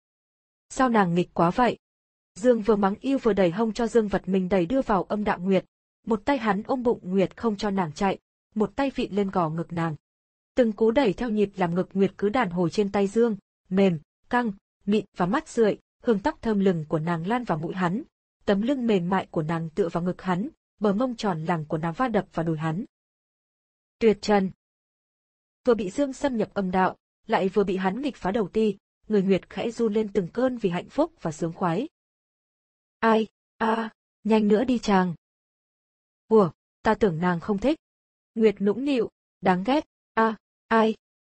Sao nàng nghịch quá vậy? Dương vừa mắng yêu vừa đẩy hông cho dương vật mình đẩy đưa vào âm đạo Nguyệt. Một tay hắn ôm bụng Nguyệt không cho nàng chạy, một tay vịn lên gò ngực nàng. Từng cú đẩy theo nhịp làm ngực Nguyệt cứ đàn hồi trên tay Dương, mềm, căng, mịn và mát rượi, hương tóc thơm lừng của nàng lan vào mũi hắn. Tấm lưng mềm mại của nàng tựa vào ngực hắn, bờ mông tròn lẳng của nàng va đập vào đùi hắn. Tuyệt trần. Vừa bị Dương xâm nhập âm đạo, lại vừa bị hắn nghịch phá đầu ti, người Nguyệt khẽ run lên từng cơn vì hạnh phúc và sướng khoái. Ai, a, à, nhanh nữa đi chàng. Ủa, ta tưởng nàng không thích. Nguyệt nũng nịu, đáng ghét, a, à, ai.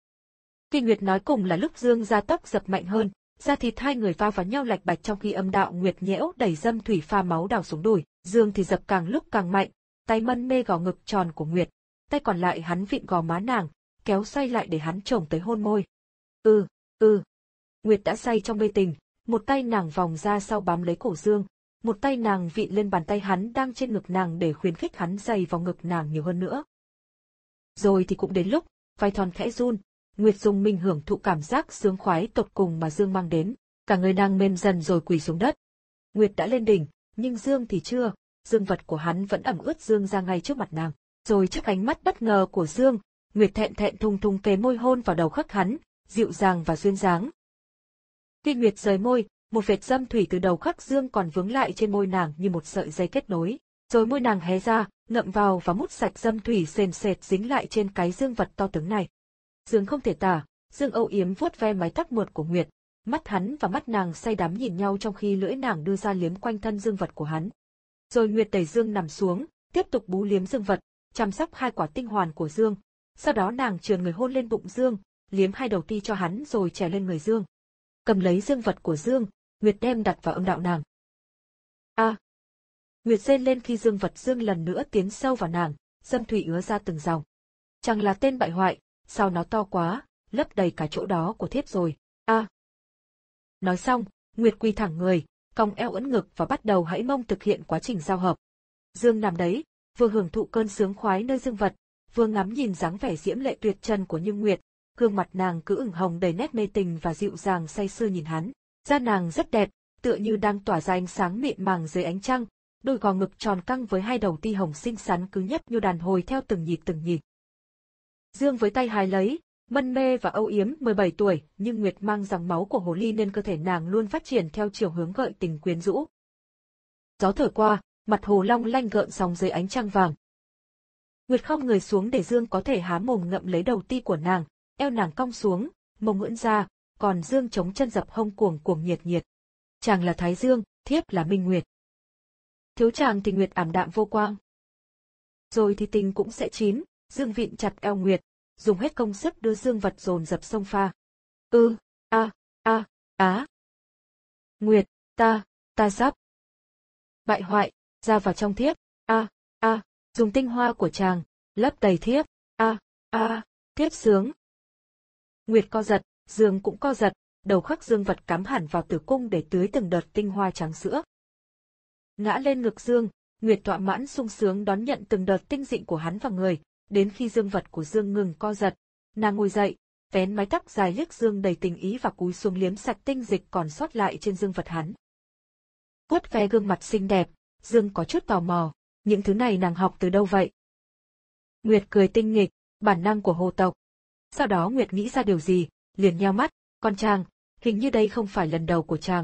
Khi Nguyệt nói cùng là lúc Dương ra tốc dập mạnh hơn. Da thịt hai người va vào nhau lạch bạch trong khi âm đạo Nguyệt nhẽo đẩy dâm thủy pha máu đào xuống đùi, Dương thì dập càng lúc càng mạnh, tay mân mê gò ngực tròn của Nguyệt, tay còn lại hắn vịn gò má nàng, kéo xoay lại để hắn chồng tới hôn môi. Ừ, ừ. Nguyệt đã say trong mê tình, một tay nàng vòng ra sau bám lấy cổ Dương, một tay nàng vịn lên bàn tay hắn đang trên ngực nàng để khuyến khích hắn giày vào ngực nàng nhiều hơn nữa. Rồi thì cũng đến lúc, vai thon khẽ run. Nguyệt dùng mình hưởng thụ cảm giác sướng khoái tột cùng mà Dương mang đến, cả người nàng mềm dần rồi quỳ xuống đất. Nguyệt đã lên đỉnh, nhưng Dương thì chưa, dương vật của hắn vẫn ẩm ướt Dương ra ngay trước mặt nàng. Rồi trước ánh mắt bất ngờ của Dương, Nguyệt thẹn thẹn thùng thùng kề môi hôn vào đầu khắc hắn, dịu dàng và duyên dáng. Khi Nguyệt rời môi, một vệt dâm thủy từ đầu khắc Dương còn vướng lại trên môi nàng như một sợi dây kết nối, rồi môi nàng hé ra, ngậm vào và mút sạch dâm thủy sền sệt dính lại trên cái dương vật to tướng này. Dương không thể tả, Dương âu yếm vuốt ve mái tóc mượt của Nguyệt, mắt hắn và mắt nàng say đắm nhìn nhau trong khi lưỡi nàng đưa ra liếm quanh thân dương vật của hắn. Rồi Nguyệt đẩy Dương nằm xuống, tiếp tục bú liếm dương vật, chăm sóc hai quả tinh hoàn của Dương. Sau đó nàng trườn người hôn lên bụng Dương, liếm hai đầu ti cho hắn rồi trèo lên người Dương. Cầm lấy dương vật của Dương, Nguyệt đem đặt vào âm đạo nàng. A! À. Nguyệt rên lên khi dương vật Dương lần nữa tiến sâu vào nàng, dâm thủy ứa ra từng dòng. Chẳng là tên bại hoại, sao nó to quá, lấp đầy cả chỗ đó của thiếp rồi. A! À. Nói xong, Nguyệt quỳ thẳng người, cong eo ưỡn ngực và bắt đầu hãy mông thực hiện quá trình giao hợp. Dương nằm đấy, vừa hưởng thụ cơn sướng khoái nơi dương vật, vừa ngắm nhìn dáng vẻ diễm lệ tuyệt trần của Như Nguyệt, gương mặt nàng cứ ửng hồng đầy nét mê tình và dịu dàng say sưa nhìn hắn. Da nàng rất đẹp, tựa như đang tỏa ra ánh sáng mịn màng dưới ánh trăng, đôi gò ngực tròn căng với hai đầu ti hồng xinh xắn cứ nhấp như đàn hồi theo từng nhịp từng nhịp. Dương với tay hái lấy, mân mê và âu yếm mười bảy tuổi, nhưng Nguyệt mang dòng máu của hồ ly nên cơ thể nàng luôn phát triển theo chiều hướng gợi tình quyến rũ. Gió thổi qua, mặt hồ long lanh gợn sóng dưới ánh trăng vàng. Nguyệt khom người xuống để Dương có thể há mồm ngậm lấy đầu ti của nàng, eo nàng cong xuống, mông ưỡn ra, còn Dương chống chân dập hông cuồng cuồng nhiệt nhiệt. Chàng là Thái Dương, thiếp là Minh Nguyệt. Thiếu chàng thì Nguyệt ảm đạm vô quang. Rồi thì tình cũng sẽ chín, Dương vịn chặt eo Nguyệt, dùng hết công sức đưa dương vật dồn dập sông pha. Ư, a, a, á. Nguyệt, ta, ta sắp. Bại hoại, ra vào trong thiếp, a, a, dùng tinh hoa của chàng, lấp đầy thiếp, a, a, thiếp sướng. Nguyệt co giật, Dương cũng co giật, đầu khắc dương vật cắm hẳn vào tử cung để tưới từng đợt tinh hoa trắng sữa. Ngã lên ngực Dương, Nguyệt thỏa mãn sung sướng đón nhận từng đợt tinh dịnh của hắn vào người, đến khi dương vật của Dương ngừng co giật, nàng ngồi dậy, vén mái tóc dài liếc Dương đầy tình ý và cúi xuống liếm sạch tinh dịch còn sót lại trên dương vật hắn. Vuốt ve gương mặt xinh đẹp, Dương có chút tò mò, những thứ này nàng học từ đâu vậy? Nguyệt cười tinh nghịch, bản năng của hồ tộc. Sau đó Nguyệt nghĩ ra điều gì, liền nheo mắt, con chàng, hình như đây không phải lần đầu của chàng.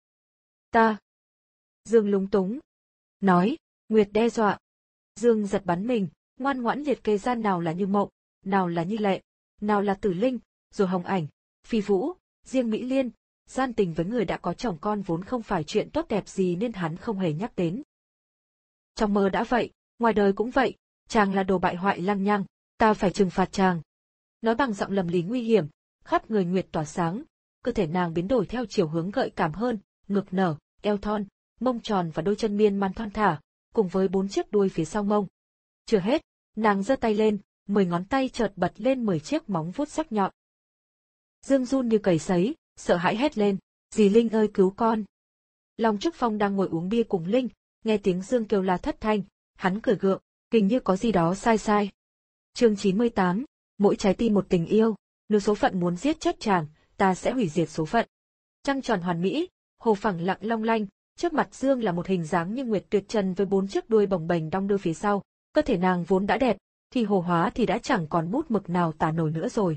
Ta. Dương lúng túng. Nói, Nguyệt đe dọa. Dương giật bắn mình, ngoan ngoãn liệt kê ra nào là Như Mộng, nào là Như Lệ, nào là Tử Linh, rồi Hồng Ảnh, Phi Vũ, riêng Mỹ Liên, gian tình với người đã có chồng con vốn không phải chuyện tốt đẹp gì nên hắn không hề nhắc đến. Trong mơ đã vậy, ngoài đời cũng vậy, chàng là đồ bại hoại lăng nhăng, ta phải trừng phạt chàng. Nói bằng giọng lầm lý nguy hiểm, khắp người Nguyệt tỏa sáng, cơ thể nàng biến đổi theo chiều hướng gợi cảm hơn, ngực nở, eo thon, mông tròn và đôi chân miên man thon thả, cùng với bốn chiếc đuôi phía sau mông. Chưa hết, nàng giơ tay lên, mười ngón tay chợt bật lên mười chiếc móng vuốt sắc nhọn. Dương run như cầy sấy, sợ hãi hét lên, dì Linh ơi cứu con. Long Trúc Phong đang ngồi uống bia cùng Linh, nghe tiếng Dương kêu la thất thanh, hắn cười gượng, hình như có gì đó sai sai. Chương chín mươi tám, mỗi trái tim một tình yêu, nếu số phận muốn giết chết chàng, ta sẽ hủy diệt số phận. Trăng tròn hoàn mỹ, hồ phẳng lặng long lanh, trước mặt Dương là một hình dáng như nguyệt tuyệt trần với bốn chiếc đuôi bồng bềnh đong đưa phía sau, cơ thể nàng vốn đã đẹp, thì hồ hóa thì đã chẳng còn bút mực nào tả nổi nữa rồi.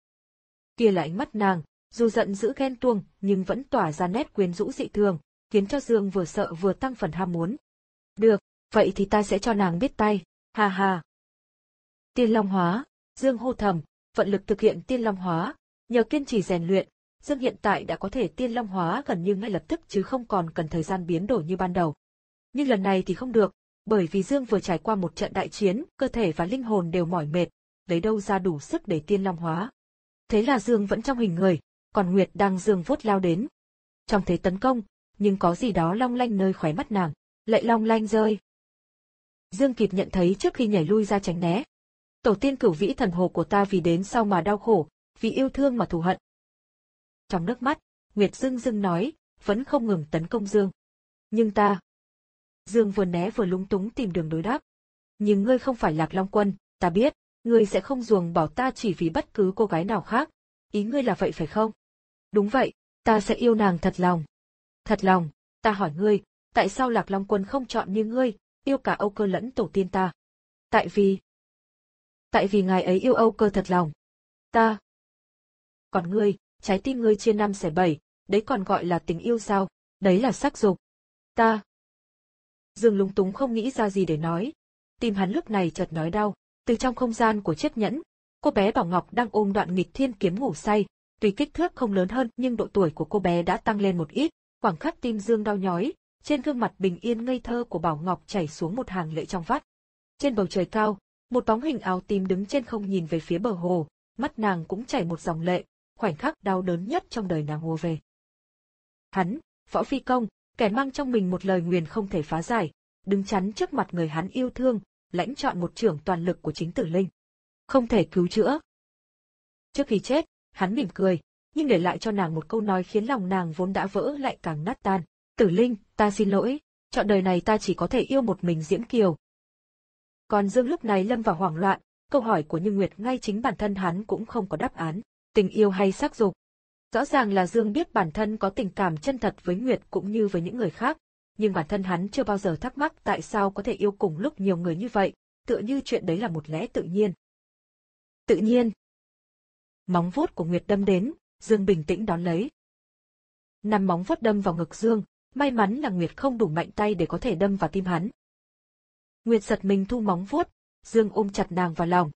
Kia là ánh mắt nàng, dù giận dữ ghen tuông nhưng vẫn tỏa ra nét quyến rũ dị thường, khiến cho Dương vừa sợ vừa tăng phần ham muốn. Được, vậy thì ta sẽ cho nàng biết tay, ha ha. Tiên Long hóa, Dương hô thầm, vận lực thực hiện Tiên Long hóa, nhờ kiên trì rèn luyện, Dương hiện tại đã có thể Tiên Long hóa gần như ngay lập tức chứ không còn cần thời gian biến đổi như ban đầu. Nhưng lần này thì không được, bởi vì Dương vừa trải qua một trận đại chiến, cơ thể và linh hồn đều mỏi mệt, lấy đâu ra đủ sức để Tiên Long hóa. Thế là Dương vẫn trong hình người, còn Nguyệt đang Dương vuốt lao đến. Trong thế tấn công, nhưng có gì đó long lanh nơi khóe mắt nàng, lại long lanh rơi. Dương kịp nhận thấy trước khi nhảy lui ra tránh né. Tổ tiên cửu vĩ thần hồ của ta vì đến sau mà đau khổ, vì yêu thương mà thù hận. Trong nước mắt, Nguyệt dưng dưng nói, vẫn không ngừng tấn công Dương. Nhưng ta... Dương vừa né vừa lúng túng tìm đường đối đáp. Nhưng ngươi không phải Lạc Long Quân, ta biết, ngươi sẽ không ruồng bỏ ta chỉ vì bất cứ cô gái nào khác. Ý ngươi là vậy phải không? Đúng vậy, ta sẽ yêu nàng thật lòng. Thật lòng, ta hỏi ngươi, tại sao Lạc Long Quân không chọn như ngươi, yêu cả Âu Cơ lẫn tổ tiên ta? Tại vì... Tại vì ngài ấy yêu Âu Cơ thật lòng. Ta... Còn ngươi, trái tim ngươi chia năm xẻ bảy, đấy còn gọi là tình yêu sao? Đấy là sắc dục. Ta... Dương lúng túng không nghĩ ra gì để nói. Tim hắn lúc này chợt nói đau. Từ trong không gian của chiếc nhẫn, cô bé Bảo Ngọc đang ôm đoạn nghịch thiên kiếm ngủ say. Tuy kích thước không lớn hơn nhưng độ tuổi của cô bé đã tăng lên một ít. Khoảng khắc tim Dương đau nhói, trên gương mặt bình yên ngây thơ của Bảo Ngọc chảy xuống một hàng lệ trong vắt. Trên bầu trời cao, một bóng hình áo tím đứng trên không nhìn về phía bờ hồ, mắt nàng cũng chảy một dòng lệ, khoảnh khắc đau đớn nhất trong đời nàng ùa về. Hắn, Võ Phi Công, kẻ mang trong mình một lời nguyền không thể phá giải, đứng chắn trước mặt người hắn yêu thương, lãnh chọn một chưởng toàn lực của chính Tử Linh. Không thể cứu chữa. Trước khi chết, hắn mỉm cười, nhưng để lại cho nàng một câu nói khiến lòng nàng vốn đã vỡ lại càng nát tan. Tử Linh, ta xin lỗi, trọn đời này ta chỉ có thể yêu một mình Diễm Kiều. Còn Dương lúc này lâm vào hoảng loạn, câu hỏi của Như Nguyệt ngay chính bản thân hắn cũng không có đáp án, tình yêu hay sắc dục. Rõ ràng là Dương biết bản thân có tình cảm chân thật với Nguyệt cũng như với những người khác, nhưng bản thân hắn chưa bao giờ thắc mắc tại sao có thể yêu cùng lúc nhiều người như vậy, tựa như chuyện đấy là một lẽ tự nhiên. Tự nhiên. Móng vuốt của Nguyệt đâm đến, Dương bình tĩnh đón lấy. Năm móng vuốt đâm vào ngực Dương, may mắn là Nguyệt không đủ mạnh tay để có thể đâm vào tim hắn. Nguyệt giật mình thu móng vuốt, Dương ôm chặt nàng vào lòng.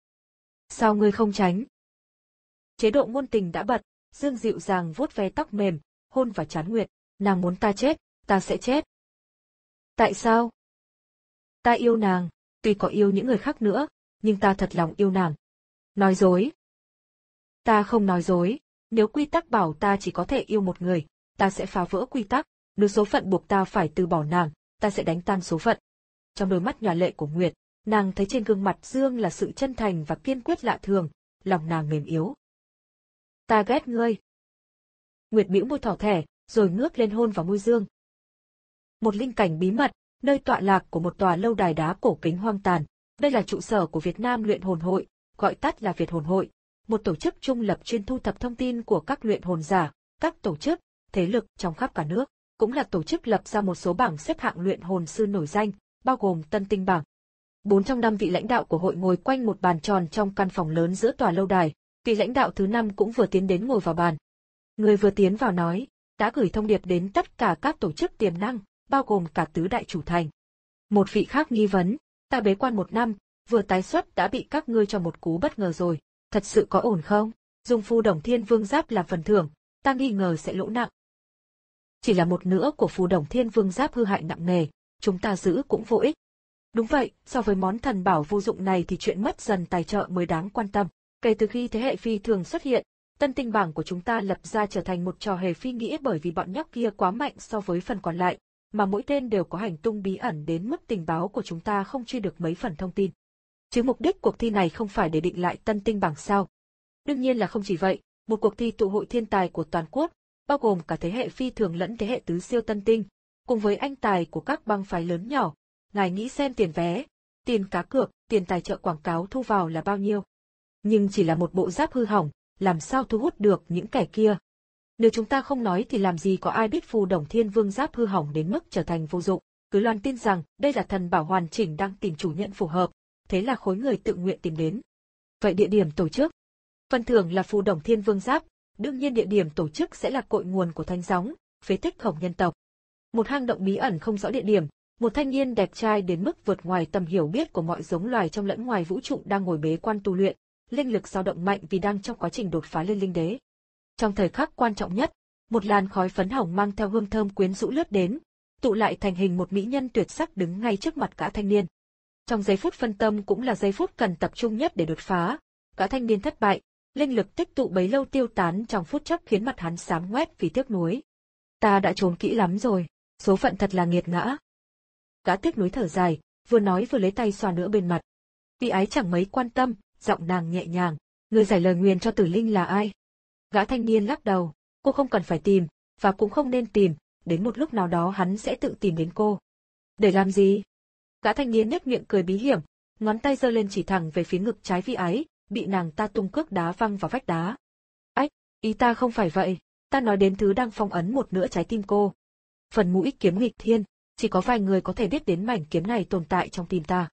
Sao ngươi không tránh? Chế độ ngôn tình đã bật, Dương dịu dàng vuốt ve tóc mềm, hôn vào trán Nguyệt, nàng muốn ta chết, ta sẽ chết. Tại sao? Ta yêu nàng, tuy có yêu những người khác nữa, nhưng ta thật lòng yêu nàng. Nói dối. Ta không nói dối, nếu quy tắc bảo ta chỉ có thể yêu một người, ta sẽ phá vỡ quy tắc, nếu số phận buộc ta phải từ bỏ nàng, ta sẽ đánh tan số phận. Trong đôi mắt nhòa lệ của Nguyệt, nàng thấy trên gương mặt Dương là sự chân thành và kiên quyết lạ thường, lòng nàng mềm yếu. Ta ghét ngươi. Nguyệt bĩu môi thỏ thẻ, rồi ngước lên hôn vào môi Dương. Một linh cảnh bí mật, nơi tọa lạc của một tòa lâu đài đá cổ kính hoang tàn. Đây là trụ sở của Việt Nam Luyện Hồn Hội, gọi tắt là Việt Hồn Hội, một tổ chức trung lập chuyên thu thập thông tin của các luyện hồn giả, các tổ chức, thế lực trong khắp cả nước, cũng là tổ chức lập ra một số bảng xếp hạng luyện hồn sư nổi danh, bao gồm Tân Tinh bảng. Bốn trong năm vị lãnh đạo của hội ngồi quanh một bàn tròn trong căn phòng lớn giữa tòa lâu đài, vị lãnh đạo thứ năm cũng vừa tiến đến ngồi vào bàn. Người vừa tiến vào nói, đã gửi thông điệp đến tất cả các tổ chức tiềm năng, bao gồm cả tứ đại chủ thành. Một vị khác nghi vấn, ta bế quan một năm, vừa tái xuất đã bị các ngươi cho một cú bất ngờ rồi, thật sự có ổn không? Dùng Phù Đồng Thiên Vương Giáp làm phần thưởng, ta nghi ngờ sẽ lỗ nặng. Chỉ là một nửa của Phù Đồng Thiên Vương Giáp hư hại nặng nề, chúng ta giữ cũng vô ích. Đúng vậy, so với món thần bảo vô dụng này thì chuyện mất dần tài trợ mới đáng quan tâm. Kể từ khi thế hệ phi thường xuất hiện, Tân Tinh bảng của chúng ta lập ra trở thành một trò hề phi nghĩa bởi vì bọn nhóc kia quá mạnh so với phần còn lại, mà mỗi tên đều có hành tung bí ẩn đến mức tình báo của chúng ta không truy được mấy phần thông tin. Chứ mục đích cuộc thi này không phải để định lại Tân Tinh bảng sao? Đương nhiên là không chỉ vậy, một cuộc thi tụ hội thiên tài của toàn quốc, bao gồm cả thế hệ phi thường lẫn thế hệ tứ siêu tân tinh, cùng với anh tài của các bang phái lớn nhỏ. Ngài nghĩ xem tiền vé, tiền cá cược, tiền tài trợ quảng cáo thu vào là bao nhiêu? Nhưng chỉ là một bộ giáp hư hỏng, làm sao thu hút được những kẻ kia? Nếu chúng ta không nói thì làm gì có ai biết Phù Đồng Thiên Vương Giáp hư hỏng đến mức trở thành vô dụng. Cứ loan tin rằng đây là thần bảo hoàn chỉnh đang tìm chủ nhân phù hợp, thế là khối người tự nguyện tìm đến. Vậy địa điểm tổ chức? Phần thưởng là Phù Đồng Thiên Vương Giáp, đương nhiên địa điểm tổ chức sẽ là cội nguồn của Thánh Gióng, phế tích Khổng Nhân tộc. Một hang động bí ẩn không rõ địa điểm, một thanh niên đẹp trai đến mức vượt ngoài tầm hiểu biết của mọi giống loài trong lẫn ngoài vũ trụ đang ngồi bế quan tu luyện, linh lực dao động mạnh vì đang trong quá trình đột phá lên linh đế. Trong thời khắc quan trọng nhất, một làn khói phấn hồng mang theo hương thơm quyến rũ lướt đến, tụ lại thành hình một mỹ nhân tuyệt sắc đứng ngay trước mặt gã thanh niên. Trong giây phút phân tâm cũng là giây phút cần tập trung nhất để đột phá, gã thanh niên thất bại, linh lực tích tụ bấy lâu tiêu tán trong phút chốc khiến mặt hắn xám ngoét vì tiếc nuối. Ta đã trốn kỹ lắm rồi, số phận thật là nghiệt ngã. Gã tiếc nuối thở dài, vừa nói vừa lấy tay xoa nữa bên mặt. Vi Ái chẳng mấy quan tâm, giọng nàng nhẹ nhàng, người giải lời nguyền cho Tử Linh là ai? Gã thanh niên lắc đầu, cô không cần phải tìm, và cũng không nên tìm, đến một lúc nào đó hắn sẽ tự tìm đến cô. Để làm gì? Gã thanh niên nhếch miệng cười bí hiểm, ngón tay giơ lên chỉ thẳng về phía ngực trái Vi Ái, bị nàng ta tung cước đá văng vào vách đá. Ách, ý ta không phải vậy, ta nói đến thứ đang phong ấn một nửa trái tim cô. Phần mũi kiếm nghịch thiên, chỉ có vài người có thể biết đến mảnh kiếm này tồn tại trong tim ta.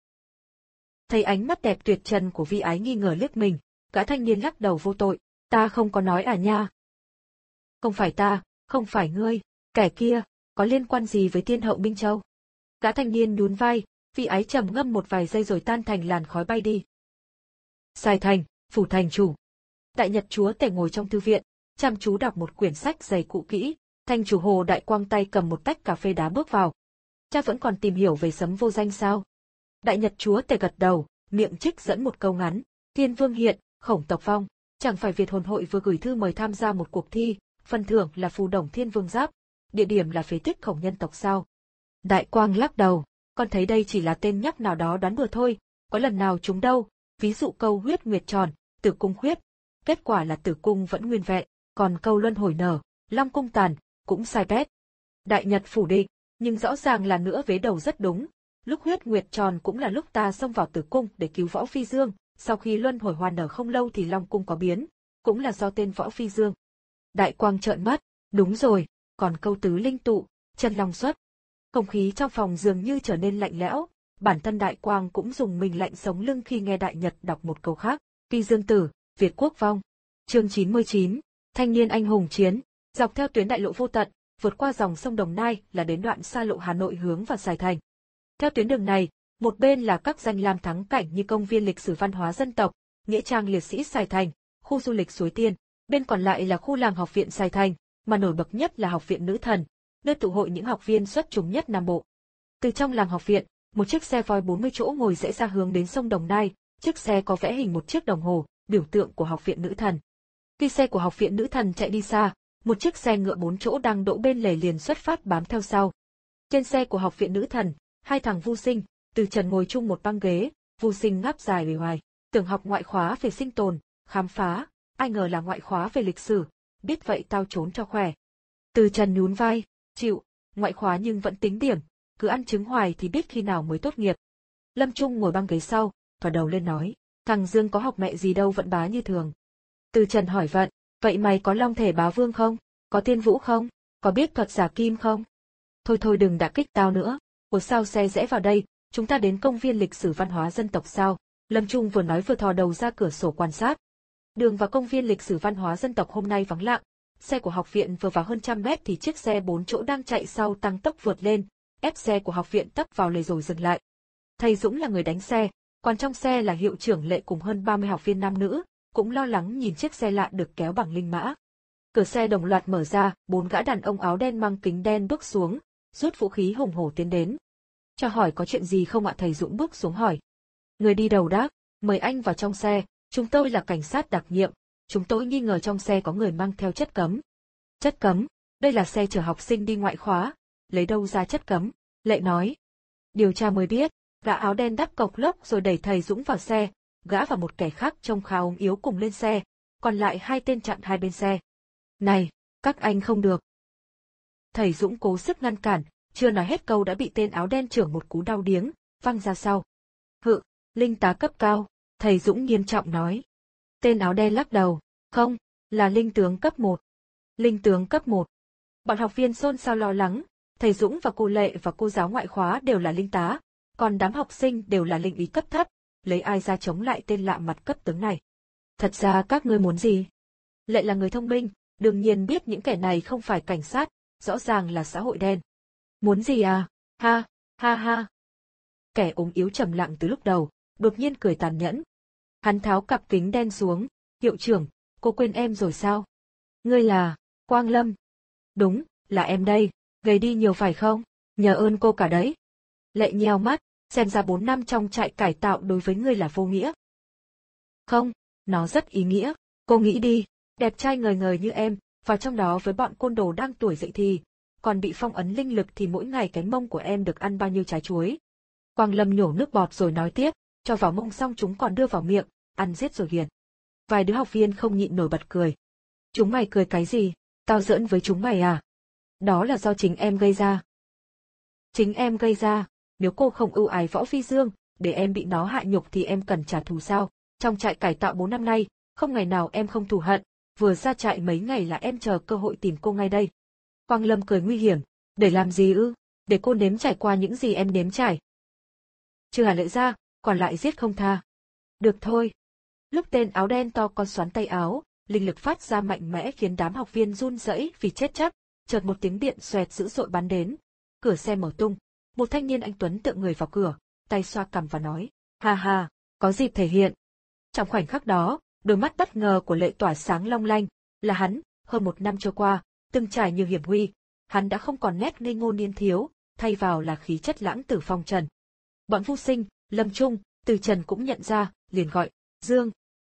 Thấy ánh mắt đẹp tuyệt trần của Vi Ái nghi ngờ liếc mình, gã thanh niên lắc đầu vô tội, ta không có nói à nha. Không phải ta, không phải ngươi, kẻ kia, có liên quan gì với Thiên Hậu Minh Châu? Gã thanh niên nhún vai, Vi Ái trầm ngâm một vài giây rồi tan thành làn khói bay đi. Sai thành, phủ thành chủ. Đại Nhật chúa tể ngồi trong thư viện, chăm chú đọc một quyển sách dày cũ kỹ, thành chủ Hồ Đại Quang tay cầm một tách cà phê đá bước vào. Cha vẫn còn tìm hiểu về Sấm Vô Danh sao? Đại Nhật chúa tể gật đầu, miệng trích dẫn một câu ngắn, Thiên Vương hiện, Khổng Tộc Phong, chẳng phải Việt Hồn Hội vừa gửi thư mời tham gia một cuộc thi, phần thưởng là phù đồng thiên vương giáp, địa điểm là phế tích Khổng nhân tộc sao? Đại Quang lắc đầu, con thấy đây chỉ là tên nhắc nào đó đoán bừa thôi, có lần nào chúng đâu, ví dụ câu huyết nguyệt tròn, tử cung huyết, kết quả là tử cung vẫn nguyên vẹn, còn câu luân hồi nở, long cung tàn, cũng sai bét. Đại Nhật phủ định, nhưng rõ ràng là nữa vế đầu rất đúng, lúc huyết nguyệt tròn cũng là lúc ta xông vào tử cung để cứu Võ Phi Dương, sau khi luân hồi hoàn nở không lâu thì long cung có biến, cũng là do tên Võ Phi Dương. Đại Quang trợn mắt, đúng rồi, còn câu tứ linh tụ, chân long xuất. Không khí trong phòng dường như trở nên lạnh lẽo, bản thân Đại Quang cũng dùng mình lạnh sống lưng khi nghe Đại Nhật đọc một câu khác, Phi Dương tử, Việt quốc vong. Chương chín mươi chín, thanh niên anh hùng chiến, dọc theo tuyến đại lộ vô tận, vượt qua dòng sông Đồng Nai là đến đoạn xa lộ Hà Nội hướng vào Sài Thành. Theo tuyến đường này, một bên là các danh lam thắng cảnh như công viên lịch sử văn hóa dân tộc, nghĩa trang liệt sĩ Sài Thành, khu du lịch Suối Tiên, bên còn lại là khu làng học viện Sài Thành, mà nổi bật nhất là học viện Nữ Thần, nơi tụ hội những học viên xuất chúng nhất Nam Bộ. Từ trong làng học viện, một chiếc xe voi bốn mươi chỗ ngồi rẽ ra hướng đến sông Đồng Nai, chiếc xe có vẽ hình một chiếc đồng hồ, biểu tượng của học viện Nữ Thần. Khi xe của học viện Nữ Thần chạy đi xa, một chiếc xe ngựa bốn chỗ đang đỗ bên lề liền xuất phát bám theo sau. Trên xe của học viện Nữ Thần, hai thằng Vu Sinh, Từ Trần ngồi chung một băng ghế, Vu Sinh ngáp dài uể oải, tưởng học ngoại khóa về sinh tồn, khám phá, ai ngờ là ngoại khóa về lịch sử, biết vậy tao trốn cho khỏe. Từ Trần nhún vai, chịu, ngoại khóa nhưng vẫn tính điểm, cứ ăn trứng hoài thì biết khi nào mới tốt nghiệp. Lâm Trung ngồi băng ghế sau, thò đầu lên nói, thằng Dương có học mẹ gì đâu vẫn bá như thường. Từ Trần hỏi vận, vậy mày có long thể bá vương không? Có tiên vũ không? Có biết thuật giả kim không? Thôi thôi đừng đả kích tao nữa, ủa sao xe rẽ vào đây, chúng ta đến công viên lịch sử văn hóa dân tộc sao? Lâm Trung vừa nói vừa thò đầu ra cửa sổ quan sát. Đường vào công viên lịch sử văn hóa dân tộc hôm nay vắng lặng, xe của học viện vừa vào hơn trăm mét thì chiếc xe bốn chỗ đang chạy sau tăng tốc vượt lên, ép xe của học viện tấp vào lề rồi dừng lại. Thầy Dũng là người đánh xe, còn trong xe là hiệu trưởng Lệ cùng hơn ba mươi học viên nam nữ, cũng lo lắng nhìn chiếc xe lạ được kéo bằng linh mã. Cửa xe đồng loạt mở ra, bốn gã đàn ông áo đen mang kính đen bước xuống, rút vũ khí hùng hổ tiến đến. Cho hỏi có chuyện gì không ạ? Thầy Dũng bước xuống hỏi. Người đi đầu đáp, mời anh vào trong xe, chúng tôi là cảnh sát đặc nhiệm, chúng tôi nghi ngờ trong xe có người mang theo chất cấm. Chất cấm? Đây là xe chở học sinh đi ngoại khóa, lấy đâu ra chất cấm? Lệ nói. Điều tra mới biết, gã áo đen đắp cộc lốc rồi đẩy thầy Dũng vào xe, gã và một kẻ khác trông khá ốm yếu cùng lên xe, còn lại hai tên chặn hai bên xe. Này, các anh không được. Thầy Dũng cố sức ngăn cản, chưa nói hết câu đã bị tên áo đen chưởng một cú đau điếng, văng ra sau. Hự, linh tá cấp cao, thầy Dũng nghiêm trọng nói. Tên áo đen lắc đầu, không, là linh tướng cấp một. Linh tướng cấp một. Bọn học viên xôn xao lo lắng, thầy Dũng và cô Lệ và cô giáo ngoại khóa đều là linh tá, còn đám học sinh đều là linh ý cấp thấp, lấy ai ra chống lại tên lạ mặt cấp tướng này. Thật ra các ngươi muốn gì? Lệ là người thông minh, đương nhiên biết những kẻ này không phải cảnh sát, rõ ràng là xã hội đen. Muốn gì à? Ha, ha ha. Kẻ ốm yếu trầm lặng từ lúc đầu, đột nhiên cười tàn nhẫn. Hắn tháo cặp kính đen xuống, hiệu trưởng, cô quên em rồi sao? Ngươi là, Quang Lâm. Đúng, là em đây, gầy đi nhiều phải không? Nhờ ơn cô cả đấy. Lệ nheo mắt, xem ra bốn năm trong trại cải tạo đối với ngươi là vô nghĩa. Không, nó rất ý nghĩa, cô nghĩ đi, đẹp trai ngời ngời như em, vào trong đó với bọn côn đồ đang tuổi dậy thì, còn bị phong ấn linh lực thì mỗi ngày cái mông của em được ăn bao nhiêu trái chuối. Quang Lâm nhổ nước bọt rồi nói tiếp, cho vào mông xong chúng còn đưa vào miệng, ăn giết rồi ghiền. Vài đứa học viên không nhịn nổi bật cười. Chúng mày cười cái gì, tao giỡn với chúng mày à? Đó là do chính em gây ra. Chính em gây ra, nếu cô không ưu ái Võ Phi Dương, để em bị nó hại nhục thì em cần trả thù sao? Trong trại cải tạo bốn năm nay, không ngày nào em không thù hận, vừa ra trại mấy ngày là em chờ cơ hội tìm cô ngay đây. Quang Lâm cười nguy hiểm, để làm gì ư? Để cô nếm trải qua những gì em nếm trải. Trừ Hà Lệ ra, còn lại giết không tha. Được thôi. Lúc tên áo đen to con xoắn tay áo, linh lực phát ra mạnh mẽ khiến đám học viên run rẩy vì chết chắc, chợt một tiếng điện xoẹt dữ dội bắn đến. Cửa xe mở tung, một thanh niên anh tuấn tựa người vào cửa, tay xoa cằm và nói, ha ha, có dịp thể hiện. Trong khoảnh khắc đó, đôi mắt bất ngờ của Lệ tỏa sáng long lanh, là hắn, hơn một năm trôi qua, từng trải nhiều hiểm nguy, hắn đã không còn nét ngây ngô niên thiếu, thay vào là khí chất lãng tử phong trần. Bọn Vu Sinh, Lâm Trung, Từ Trần cũng nhận ra, liền gọi, Dương,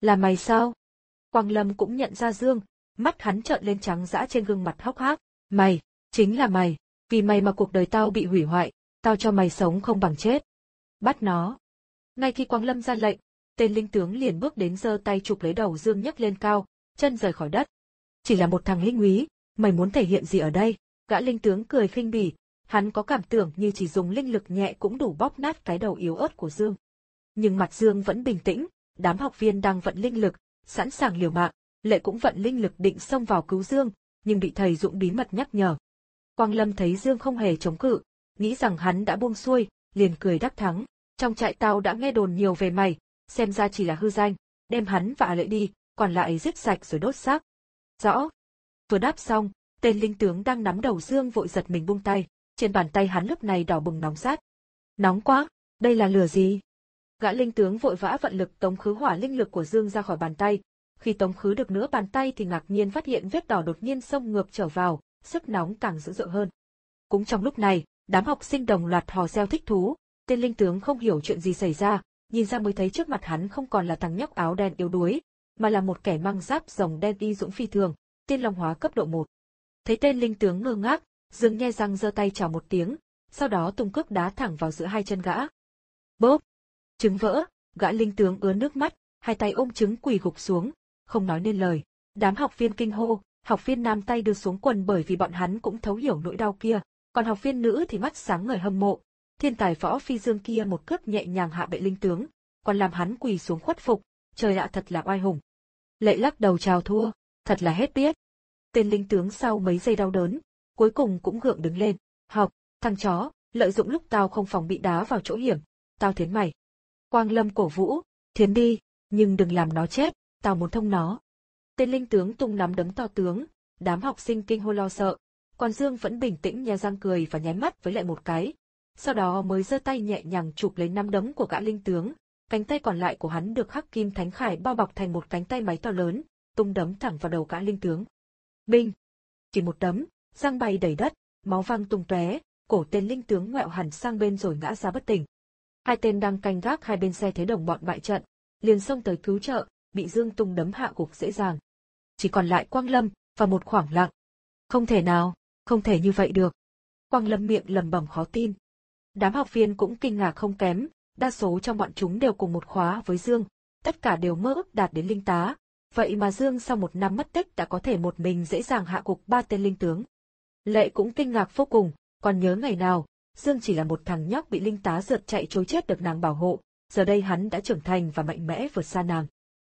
Là mày sao? Quang Lâm cũng nhận ra Dương, mắt hắn trợn lên trắng dã trên gương mặt hốc hác. Mày, chính là mày, vì mày mà cuộc đời tao bị hủy hoại, tao cho mày sống không bằng chết. Bắt nó. Ngay khi Quang Lâm ra lệnh, tên linh tướng liền bước đến giơ tay chụp lấy đầu Dương nhấc lên cao, chân rời khỏi đất. Chỉ là một thằng linh úy, mày muốn thể hiện gì ở đây? Gã linh tướng cười khinh bỉ, hắn có cảm tưởng như chỉ dùng linh lực nhẹ cũng đủ bóp nát cái đầu yếu ớt của Dương. Nhưng mặt Dương vẫn bình tĩnh, đám học viên đang vận linh lực, sẵn sàng liều mạng, Lệ cũng vận linh lực định xông vào cứu Dương, nhưng bị thầy Dũng bí mật nhắc nhở. Quang Lâm thấy Dương không hề chống cự, nghĩ rằng hắn đã buông xuôi, liền cười đắc thắng. Trong trại tao đã nghe đồn nhiều về mày, xem ra chỉ là hư danh, đem hắn và Lệ đi, còn lại giết sạch rồi đốt xác. Rõ. Vừa đáp xong, tên linh tướng đang nắm đầu Dương vội giật mình buông tay, trên bàn tay hắn lúc này đỏ bừng nóng rát. Nóng quá, đây là lửa gì? Gã linh tướng vội vã vận lực tống khứ hỏa linh lực của Dương ra khỏi bàn tay. Khi tống khứ được nửa bàn tay thì ngạc nhiên phát hiện vết đỏ đột nhiên xông ngược trở vào, sức nóng càng dữ dội hơn. Cũng trong lúc này, đám học sinh đồng loạt hò reo thích thú, tên linh tướng không hiểu chuyện gì xảy ra, nhìn ra mới thấy trước mặt hắn không còn là thằng nhóc áo đen yếu đuối, mà là một kẻ mang giáp rồng đen y dũng phi thường, tiên long hóa cấp độ một. Thấy tên linh tướng ngơ ngác, Dương nhe răng giơ tay chào một tiếng, sau đó tung cước đá thẳng vào giữa hai chân gã. Bốp! Trứng vỡ, gã linh tướng ứa nước mắt, hai tay ôm trứng quỳ gục xuống, không nói nên lời. Đám học viên kinh hô, học viên nam tay đưa xuống quần bởi vì bọn hắn cũng thấu hiểu nỗi đau kia, còn học viên nữ thì mắt sáng ngời hâm mộ. Thiên tài võ phi Dương kia một cước nhẹ nhàng hạ bệ linh tướng, còn làm hắn quỳ xuống khuất phục, trời ạ thật là oai hùng. Lệ lắc đầu chào thua, thật là hết biết. Tên linh tướng sau mấy giây đau đớn, cuối cùng cũng gượng đứng lên. Học, thằng chó, lợi dụng lúc tao không phòng bị đá vào chỗ hiểm, tao thiến mày. Quang Lâm cổ vũ, thiến đi, nhưng đừng làm nó chết, tao muốn thông nó. Tên linh tướng tung nắm đấm to tướng, đám học sinh kinh hô lo sợ, còn Dương vẫn bình tĩnh nhe răng cười và nháy mắt với lại một cái. Sau đó mới giơ tay nhẹ nhàng chụp lấy nắm đấm của gã linh tướng, cánh tay còn lại của hắn được khắc kim thánh khải bao bọc thành một cánh tay máy to lớn, tung đấm thẳng vào đầu gã linh tướng. Binh! Chỉ một đấm, răng bay đầy đất, máu văng tung tóe, cổ tên linh tướng ngoẹo hẳn sang bên rồi ngã ra bất tỉnh. Hai tên đang canh gác hai bên xe thấy đồng bọn bại trận, liền xông tới cứu trợ, bị Dương tung đấm hạ gục dễ dàng. Chỉ còn lại Quang Lâm và một khoảng lặng. Không thể nào, không thể như vậy được. Quang Lâm miệng lẩm bẩm khó tin. Đám học viên cũng kinh ngạc không kém, đa số trong bọn chúng đều cùng một khóa với Dương, tất cả đều mơ ước đạt đến linh tá. Vậy mà Dương sau một năm mất tích đã có thể một mình dễ dàng hạ gục ba tên linh tướng. Lệ cũng kinh ngạc vô cùng, còn nhớ ngày nào, Dương chỉ là một thằng nhóc bị linh tá rượt chạy trối chết được nàng bảo hộ, giờ đây hắn đã trưởng thành và mạnh mẽ vượt xa nàng.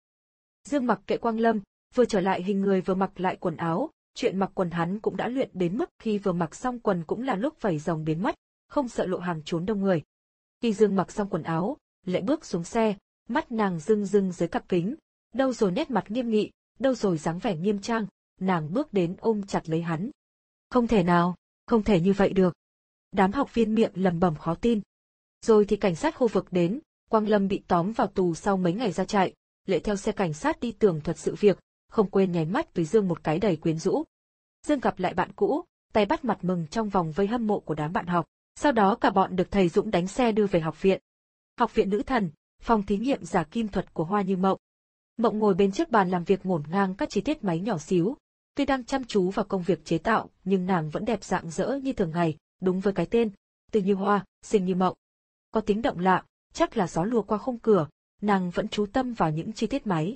Dương mặc kệ Quang Lâm, vừa trở lại hình người vừa mặc lại quần áo, chuyện mặc quần hắn cũng đã luyện đến mức khi vừa mặc xong quần cũng là lúc vẩy rồng biến mất, không sợ lộ hàng trốn đông người. Khi Dương mặc xong quần áo, Lệ bước xuống xe, mắt nàng rưng rưng dưới cặp kính, đâu rồi nét mặt nghiêm nghị, đâu rồi dáng vẻ nghiêm trang, nàng bước đến ôm chặt lấy hắn. Không thể nào, không thể như vậy được. Đám học viên miệng lẩm bẩm khó tin. Rồi thì cảnh sát khu vực đến, Quang Lâm bị tóm vào tù sau mấy ngày ra trại, Lệ theo xe cảnh sát đi tường thuật sự việc, không quên nháy mắt với Dương một cái đầy quyến rũ. Dương gặp lại bạn cũ, tay bắt mặt mừng trong vòng vây hâm mộ của đám bạn học. Sau đó cả bọn được thầy Dũng đánh xe đưa về học viện. Học viện nữ thần, phòng thí nghiệm giả kim thuật của Hoa Như Mộng. Mộng ngồi bên trước bàn làm việc ngổn ngang các chi tiết máy nhỏ xíu. Tuy đang chăm chú vào công việc chế tạo, nhưng nàng vẫn đẹp rạng rỡ như thường ngày, đúng với cái tên, từ như hoa, sinh như mộng. Có tiếng động lạ, chắc là gió lùa qua khung cửa, nàng vẫn chú tâm vào những chi tiết máy.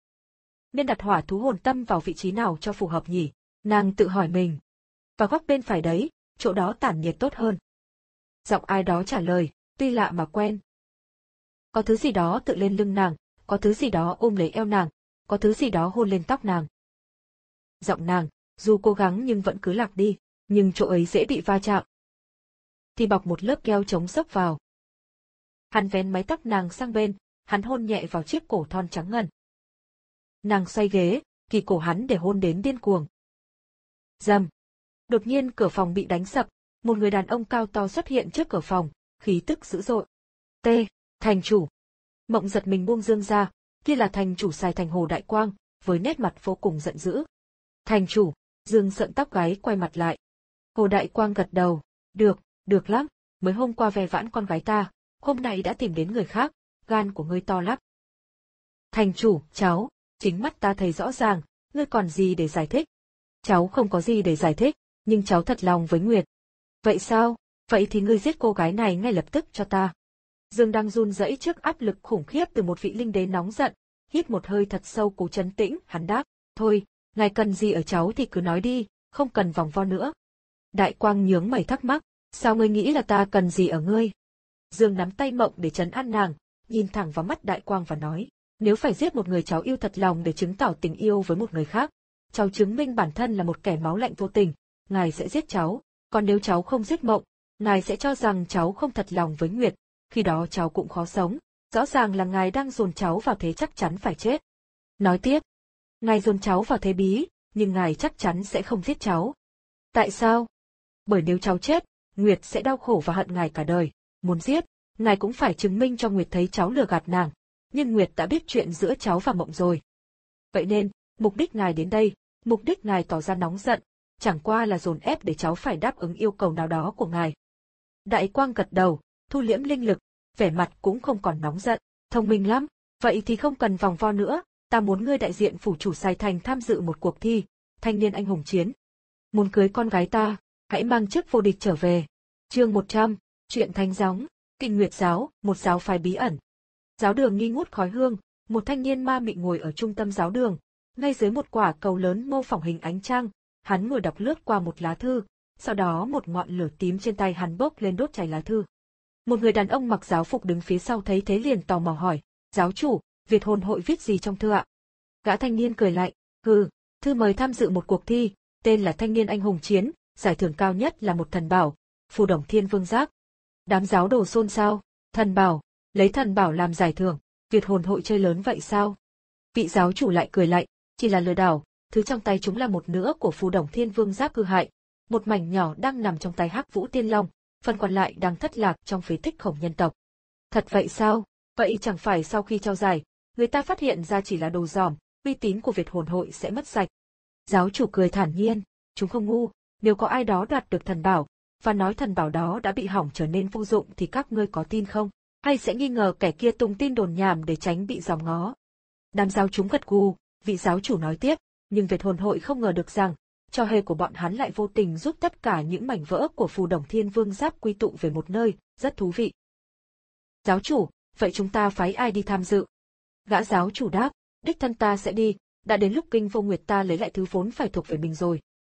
Nên đặt hỏa thú hồn tâm vào vị trí nào cho phù hợp nhỉ? Nàng tự hỏi mình. Vào góc bên phải đấy, chỗ đó tản nhiệt tốt hơn. Giọng ai đó trả lời, tuy lạ mà quen. Có thứ gì đó tự lên lưng nàng, có thứ gì đó ôm lấy eo nàng, có thứ gì đó hôn lên tóc nàng. Giọng nàng, dù cố gắng nhưng vẫn cứ lạc đi, nhưng chỗ ấy dễ bị va chạm. Thì bọc một lớp keo chống sốc vào. Hắn vén mái tóc nàng sang bên, hắn hôn nhẹ vào chiếc cổ thon trắng ngần. Nàng xoay ghế, kỳ cổ hắn để hôn đến điên cuồng. Rầm. Đột nhiên cửa phòng bị đánh sập, một người đàn ông cao to xuất hiện trước cửa phòng, khí tức dữ dội. T. Thành chủ. Mộng giật mình buông Dương ra, kia là thành chủ Sài Thành Hồ Đại Quang, với nét mặt vô cùng giận dữ. Thành chủ, Dương sợn tóc gáy quay mặt lại. Hồ Đại Quang gật đầu, được, được lắm, mới hôm qua ve vãn con gái ta, hôm nay đã tìm đến người khác, gan của ngươi to lắm. Thành chủ, cháu, chính mắt ta thấy rõ ràng, ngươi còn gì để giải thích? Cháu không có gì để giải thích, nhưng cháu thật lòng với Nguyệt. Vậy sao? Vậy thì ngươi giết cô gái này ngay lập tức cho ta. Dương đang run rẩy trước áp lực khủng khiếp từ một vị linh đế nóng giận, hít một hơi thật sâu cố trấn tĩnh, hắn đáp, thôi, ngài cần gì ở cháu thì cứ nói đi, không cần vòng vo nữa. Đại Quang nhướng mày thắc mắc, sao ngươi nghĩ là ta cần gì ở ngươi? Dương nắm tay Mộng để trấn an nàng, nhìn thẳng vào mắt Đại Quang và nói, nếu phải giết một người cháu yêu thật lòng để chứng tỏ tình yêu với một người khác, cháu chứng minh bản thân là một kẻ máu lạnh vô tình, ngài sẽ giết cháu, còn nếu cháu không giết Mộng, ngài sẽ cho rằng cháu không thật lòng với Nguyệt, khi đó cháu cũng khó sống, rõ ràng là ngài đang dồn cháu vào thế chắc chắn phải chết. Nói tiếp, ngài dồn cháu vào thế bí, nhưng ngài chắc chắn sẽ không giết cháu. Tại sao? Bởi nếu cháu chết, Nguyệt sẽ đau khổ và hận ngài cả đời, muốn giết, ngài cũng phải chứng minh cho Nguyệt thấy cháu lừa gạt nàng, nhưng Nguyệt đã biết chuyện giữa cháu và Mộng rồi. Vậy nên, mục đích ngài đến đây, mục đích ngài tỏ ra nóng giận, chẳng qua là dồn ép để cháu phải đáp ứng yêu cầu nào đó của ngài. Đại Quang gật đầu, thu liễm linh lực, vẻ mặt cũng không còn nóng giận, thông minh lắm, vậy thì không cần vòng vo nữa, ta muốn ngươi đại diện phủ chủ Sài Thành tham dự một cuộc thi, thanh niên anh hùng chiến. Muốn cưới con gái ta, hãy mang chức vô địch trở về. Chương một trăm, chuyện thánh gióng, Kinh Nguyệt giáo, một giáo phái bí ẩn. Giáo đường nghi ngút khói hương, một thanh niên ma mị ngồi ở trung tâm giáo đường, ngay dưới một quả cầu lớn mô phỏng hình ánh trăng, hắn ngồi đọc lướt qua một lá thư, sau đó một ngọn lửa tím trên tay hắn bốc lên đốt cháy lá thư. Một người đàn ông mặc giáo phục đứng phía sau thấy thế liền tò mò hỏi, giáo chủ, Việt hồn hội viết gì trong thư ạ? Gã thanh niên cười lạnh, hừ, thư mời tham dự một cuộc thi, tên là Thanh niên anh hùng chiến, giải thưởng cao nhất là một thần bảo, phù đồng thiên vương giác. Đám giáo đồ xôn xao, thần bảo, lấy thần bảo làm giải thưởng, Việt hồn hội chơi lớn vậy sao? Vị giáo chủ lại cười lạnh, chỉ là lừa đảo, thứ trong tay chúng là một nửa của phù đồng thiên vương giáp hư hại, một mảnh nhỏ đang nằm trong tay Hắc Vũ Tiên Long, phần còn lại đang thất lạc trong phế tích Khổng nhân tộc. Thật vậy sao? Vậy chẳng phải sau khi trao giải, người ta phát hiện ra chỉ là đồ dòm, uy tín của Việt hồn hội sẽ mất sạch. Giáo chủ cười thản nhiên, chúng không ngu, nếu có ai đó đoạt được thần bảo, và nói thần bảo đó đã bị hỏng trở nên vô dụng thì các ngươi có tin không? Hay sẽ nghi ngờ kẻ kia tung tin đồn nhảm để tránh bị giòm ngó? Đám giáo chúng gật gù, vị giáo chủ nói tiếp, nhưng Việt hồn hội không ngờ được rằng, trò hề của bọn hắn lại vô tình giúp tất cả những mảnh vỡ của phù đồng thiên vương giáp quy tụ về một nơi, rất thú vị. Giáo chủ, vậy chúng ta phái ai đi tham dự? Gã giáo chủ đáp, đích thân ta sẽ đi, đã đến lúc Kinh Vô Nguyệt ta lấy lại thứ vốn phải thuộc về mình rồi.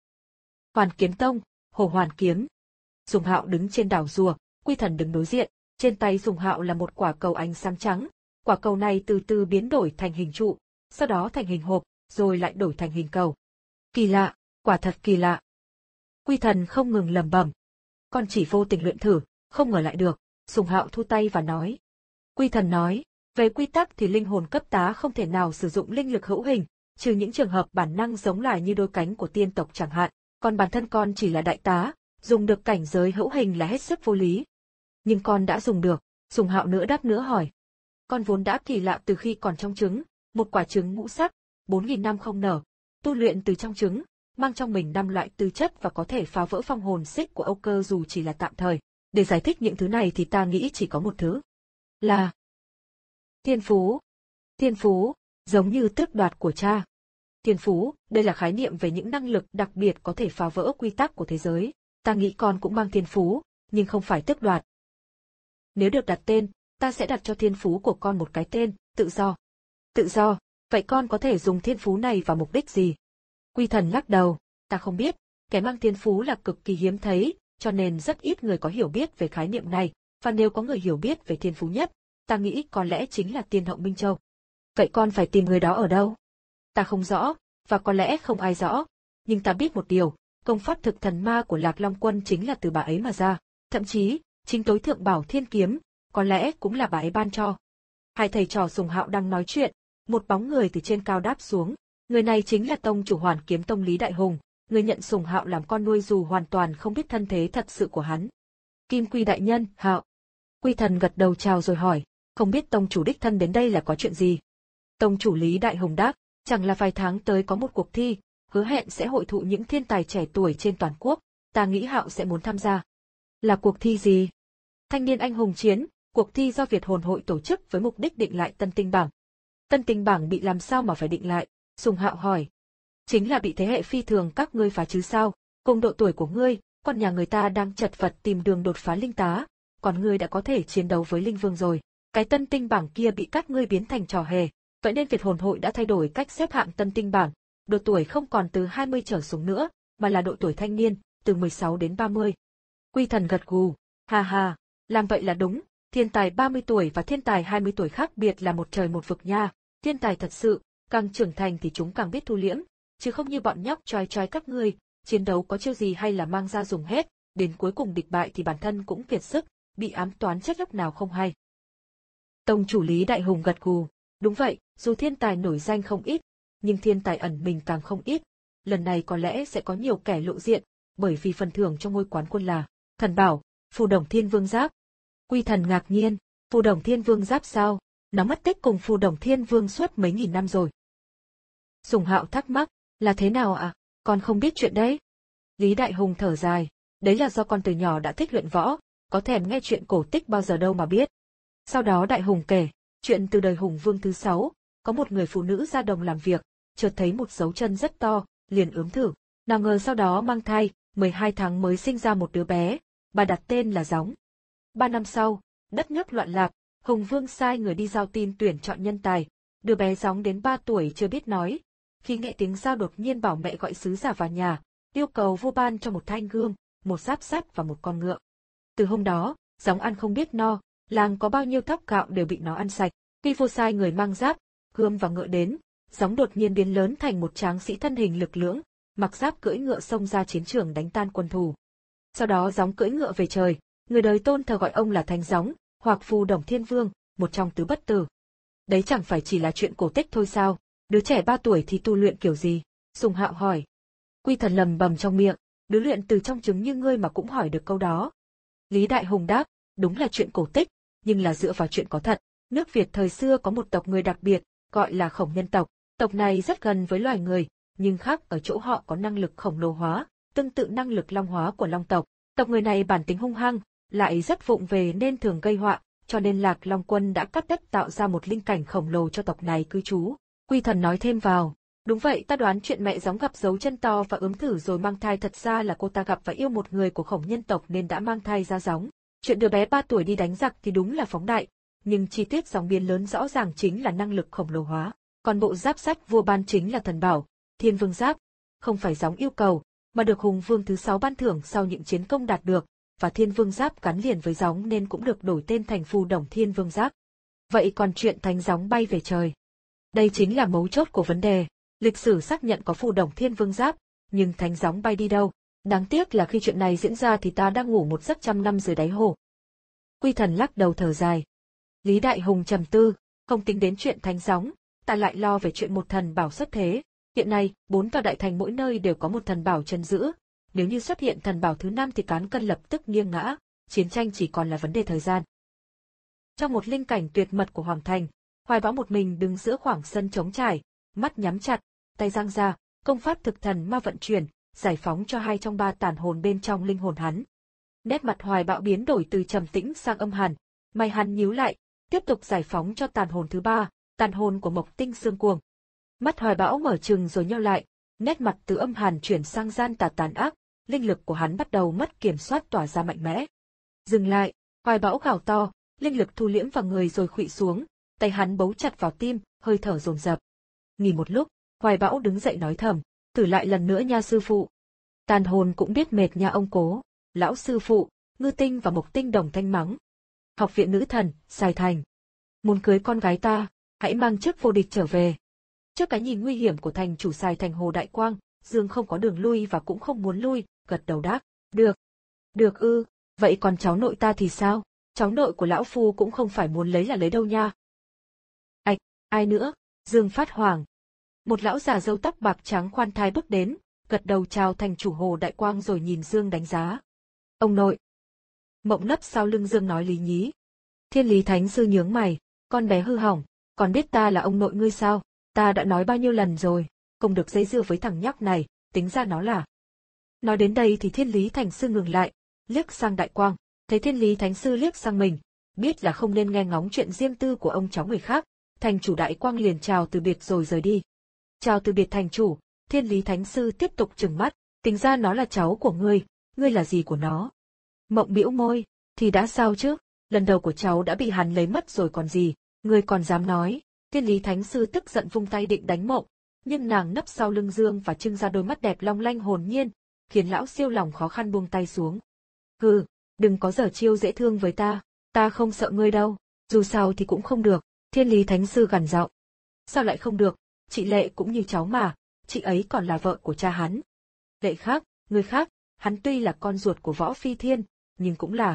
Hoàn Kiếm Tông, Hồ Hoàn Kiếm. Dùng Hạo đứng trên đảo rùa, Quy Thần đứng đối diện, trên tay Dùng Hạo là một quả cầu ánh sáng trắng, quả cầu này từ từ biến đổi thành hình trụ, sau đó thành hình hộp, rồi lại đổi thành hình cầu. Kỳ lạ, quả thật kỳ lạ. Quy Thần không ngừng lẩm bẩm. Con chỉ vô tình luyện thử, không ngờ lại được, Dùng Hạo thu tay và nói. Quy Thần nói, về quy tắc thì linh hồn cấp tá không thể nào sử dụng linh lực hữu hình, trừ những trường hợp bản năng giống loài như đôi cánh của tiên tộc chẳng hạn, còn bản thân con chỉ là đại tá, dùng được cảnh giới hữu hình là hết sức vô lý. Nhưng con đã dùng được, Dùng Hạo nữa đáp nữa hỏi. Con vốn đã kỳ lạ từ khi còn trong trứng, một quả trứng ngũ sắc, bốn nghìn năm không nở, tu luyện từ trong trứng, mang trong mình năm loại tư chất và có thể phá vỡ phong hồn xích của Âu Cơ dù chỉ là tạm thời. Để giải thích những thứ này thì ta nghĩ chỉ có một thứ. Là thiên phú. Thiên phú, giống như tước đoạt của cha. Thiên phú, đây là khái niệm về những năng lực đặc biệt có thể phá vỡ quy tắc của thế giới. Ta nghĩ con cũng mang thiên phú, nhưng không phải tước đoạt. Nếu được đặt tên, ta sẽ đặt cho thiên phú của con một cái tên, tự do. Tự do, vậy con có thể dùng thiên phú này vào mục đích gì? Quy Thần lắc đầu, ta không biết, kẻ mang thiên phú là cực kỳ hiếm thấy, cho nên rất ít người có hiểu biết về khái niệm này, và nếu có người hiểu biết về thiên phú nhất, ta nghĩ có lẽ chính là Tiên hậu Minh Châu. Vậy con phải tìm người đó ở đâu? Ta không rõ, và có lẽ không ai rõ, nhưng ta biết một điều, công pháp thực thần ma của Lạc Long Quân chính là từ bà ấy mà ra, thậm chí, chính tối thượng bảo thiên kiếm, có lẽ cũng là bà ấy ban cho. Hai thầy trò Dùng Hạo đang nói chuyện, một bóng người từ trên cao đáp xuống, người này chính là tông chủ Hoàn Kiếm Tông Lý Đại Hùng, người nhận Dùng Hạo làm con nuôi dù hoàn toàn không biết thân thế thật sự của hắn. Kim Quy đại nhân, Hạo. Quy Thần gật đầu chào rồi hỏi, không biết tông chủ đích thân đến đây là có chuyện gì? Tông chủ Lý Đại Hùng đáp, chẳng là vài tháng tới có một cuộc thi, hứa hẹn sẽ hội tụ những thiên tài trẻ tuổi trên toàn quốc, ta nghĩ Hạo sẽ muốn tham gia. Là cuộc thi gì? Thanh niên anh hùng chiến, cuộc thi do Việt hồn hội tổ chức với mục đích định lại tân tinh bảng. Tân tinh bảng bị làm sao mà phải định lại? Sùng Hạo hỏi. Chính là bị thế hệ phi thường các ngươi phá chứ sao? Cùng độ tuổi của ngươi, còn nhà người ta đang chật vật tìm đường đột phá linh tá, còn ngươi đã có thể chiến đấu với linh vương rồi. Cái tân tinh bảng kia bị các ngươi biến thành trò hề, vậy nên Việt hồn hội đã thay đổi cách xếp hạng tân tinh bảng, độ tuổi không còn từ hai mươi trở xuống nữa, mà là độ tuổi thanh niên, từ mười sáu đến ba mươi. Quy Thần gật gù, ha ha, làm vậy là đúng, thiên tài ba mươi tuổi và thiên tài hai mươi tuổi khác biệt là một trời một vực nha, thiên tài thật sự, càng trưởng thành thì chúng càng biết thu liễm, chứ không như bọn nhóc trói trói các ngươi, chiến đấu có chiêu gì hay là mang ra dùng hết, đến cuối cùng địch bại thì bản thân cũng kiệt sức, bị ám toán chết lúc nào không hay. Tông chủ Lý Đại Hùng gật gù, đúng vậy, dù thiên tài nổi danh không ít, nhưng thiên tài ẩn mình càng không ít, lần này có lẽ sẽ có nhiều kẻ lộ diện, bởi vì phần thưởng cho ngôi quán quân là thần bảo, Phù Đồng Thiên Vương Giáp. Quy Thần ngạc nhiên, Phù Đồng Thiên Vương Giáp sao? Nó mất tích cùng Phù Đồng Thiên Vương suốt mấy nghìn năm rồi. Sùng Hạo thắc mắc, là thế nào ạ? À? Con không biết chuyện đấy. Lý Đại Hùng thở dài, đấy là do con từ nhỏ đã thích luyện võ, có thèm nghe chuyện cổ tích bao giờ đâu mà biết. Sau đó Đại Hùng kể, chuyện từ đời Hùng Vương thứ sáu, có một người phụ nữ ra đồng làm việc, chợt thấy một dấu chân rất to, liền ướm thử. Nào ngờ sau đó mang thai, mười hai tháng mới sinh ra một đứa bé, bà đặt tên là Gióng. Ba năm sau, đất nước loạn lạc, Hùng Vương sai người đi giao tin tuyển chọn nhân tài, đứa bé Gióng đến ba tuổi chưa biết nói. Khi nghe tiếng giao đột nhiên bảo mẹ gọi sứ giả vào nhà, yêu cầu vua ban cho một thanh gươm, một giáp sắt và một con ngựa. Từ hôm đó, Gióng ăn không biết no, làng có bao nhiêu thóc gạo đều bị nó ăn sạch. Khi vua sai người mang giáp, gươm và ngựa đến, Gióng đột nhiên biến lớn thành một tráng sĩ thân hình lực lưỡng, mặc giáp cưỡi ngựa xông ra chiến trường đánh tan quân thù. Sau đó Gióng cưỡi ngựa về trời, người đời tôn thờ gọi ông là Thánh Gióng, hoặc Phù Đồng Thiên Vương, một trong tứ bất tử. Đấy chẳng phải chỉ là chuyện cổ tích thôi sao? Đứa trẻ ba tuổi thì tu luyện kiểu gì? Sùng Hạo hỏi. Quy Thần lầm bầm trong miệng, đứa luyện từ trong trứng như ngươi mà cũng hỏi được câu đó. Lý Đại Hùng đáp, đúng là chuyện cổ tích, nhưng là dựa vào chuyện có thật. Nước Việt thời xưa có một tộc người đặc biệt, gọi là Khổng Nhân tộc. Tộc này rất gần với loài người, nhưng khác ở chỗ họ có năng lực khổng lồ hóa, tương tự năng lực long hóa của Long tộc. Tộc người này bản tính hung hăng, lại rất vụng về nên thường gây họa, cho nên Lạc Long Quân đã cắt đất tạo ra một linh cảnh khổng lồ cho tộc này cư trú. Quy Thần nói thêm vào, đúng vậy, ta đoán chuyện mẹ Gióng gặp dấu chân to và ướm thử rồi mang thai thật ra là cô ta gặp và yêu một người của Khổng Nhân tộc nên đã mang thai ra Gióng. Chuyện đứa bé ba tuổi đi đánh giặc thì đúng là phóng đại, nhưng chi tiết Gióng biến lớn rõ ràng chính là năng lực khổng lồ hóa. Còn bộ giáp sắt vua ban chính là thần bảo, Thiên Vương Giáp, không phải Gióng yêu cầu, mà được Hùng Vương thứ sáu ban thưởng sau những chiến công đạt được, và Thiên Vương Giáp gắn liền với Gióng nên cũng được đổi tên thành Phù Đồng Thiên Vương Giáp. Vậy còn chuyện Thánh Gióng bay về trời? Đây chính là mấu chốt của vấn đề. Lịch sử xác nhận có Phù Đồng Thiên Vương Giáp, nhưng Thánh Gióng bay đi đâu? Đáng tiếc là khi chuyện này diễn ra thì ta đang ngủ một giấc trăm năm dưới đáy hồ. Quy Thần lắc đầu thở dài. Lý Đại Hùng trầm tư, không tính đến chuyện Thánh Gióng, ta lại lo về chuyện một thần bảo xuất thế. Hiện nay, bốn tòa đại thành mỗi nơi đều có một thần bảo trấn giữ. Nếu như xuất hiện thần bảo thứ năm thì cán cân lập tức nghiêng ngã, chiến tranh chỉ còn là vấn đề thời gian. Trong một linh cảnh tuyệt mật của Hoàng Thành, Hoài Bão một mình đứng giữa khoảng sân trống trải, mắt nhắm chặt, tay giang ra, công pháp thực thần ma vận chuyển, giải phóng cho hai trong ba tàn hồn bên trong linh hồn hắn. Nét mặt Hoài Bão biến đổi từ trầm tĩnh sang âm hàn, mày hắn nhíu lại, tiếp tục giải phóng cho tàn hồn thứ ba, tàn hồn của Mộc Tinh Xương Cuồng. Mắt Hoài Bão mở trừng rồi nheo lại, nét mặt từ âm hàn chuyển sang gian tà tàn ác, linh lực của hắn bắt đầu mất kiểm soát tỏa ra mạnh mẽ. Dừng lại, Hoài Bão gào to, linh lực thu liễm vào người rồi khuỵu xuống, tay hắn bấu chặt vào tim, hơi thở dồn dập. Nghỉ một lúc, Hoài Bão đứng dậy nói thầm, thử lại lần nữa nha sư phụ. Tàn hồn cũng biết mệt nha ông cố, lão sư phụ, Ngư Tinh và Mộc Tinh đồng thanh mắng. Học viện nữ thần, Sài Thành. Muốn cưới con gái ta, hãy mang chức vô địch trở về. Trước cái nhìn nguy hiểm của thành chủ Sài Thành Hồ Đại Quang, Dương không có đường lui và cũng không muốn lui, gật đầu đáp, được. Được ư, vậy còn cháu nội ta thì sao? Cháu nội của lão phu cũng không phải muốn lấy là lấy đâu nha. Ảch, ai nữa? Dương phát hoảng. Một lão già râu tóc bạc trắng khoan thai bước đến, gật đầu chào thành chủ Hồ Đại Quang rồi nhìn Dương đánh giá. Ông nội. Mộng nấp sau lưng Dương nói lý nhí. Thiên Lý Thánh Sư nhướng mày, con bé hư hỏng, còn biết ta là ông nội ngươi sao? Ta đã nói bao nhiêu lần rồi, không được dây dưa với thằng nhóc này, tính ra nó là. Nói đến đây thì Thiên Lý Thánh Sư ngừng lại, liếc sang Đại Quang, thấy Thiên Lý Thánh Sư liếc sang mình, biết là không nên nghe ngóng chuyện riêng tư của ông cháu người khác, thành chủ Đại Quang liền chào từ biệt rồi rời đi. Chào từ biệt thành chủ, Thiên Lý Thánh Sư tiếp tục trừng mắt, tính ra nó là cháu của ngươi, ngươi là gì của nó? Mộng bĩu môi, thì đã sao chứ, lần đầu của cháu đã bị hắn lấy mất rồi còn gì, ngươi còn dám nói. Thiên Lý Thánh Sư tức giận vung tay định đánh Mộng, nhưng nàng nấp sau lưng Dương và trưng ra đôi mắt đẹp long lanh hồn nhiên, khiến lão siêu lòng khó khăn buông tay xuống. Hừ, đừng có giở chiêu dễ thương với ta, ta không sợ ngươi đâu, dù sao thì cũng không được, Thiên Lý Thánh Sư gằn giọng. Sao lại không được, chị Lệ cũng như cháu mà, chị ấy còn là vợ của cha hắn. Lệ khác, người khác, hắn tuy là con ruột của Võ Phi Thiên, nhưng cũng là.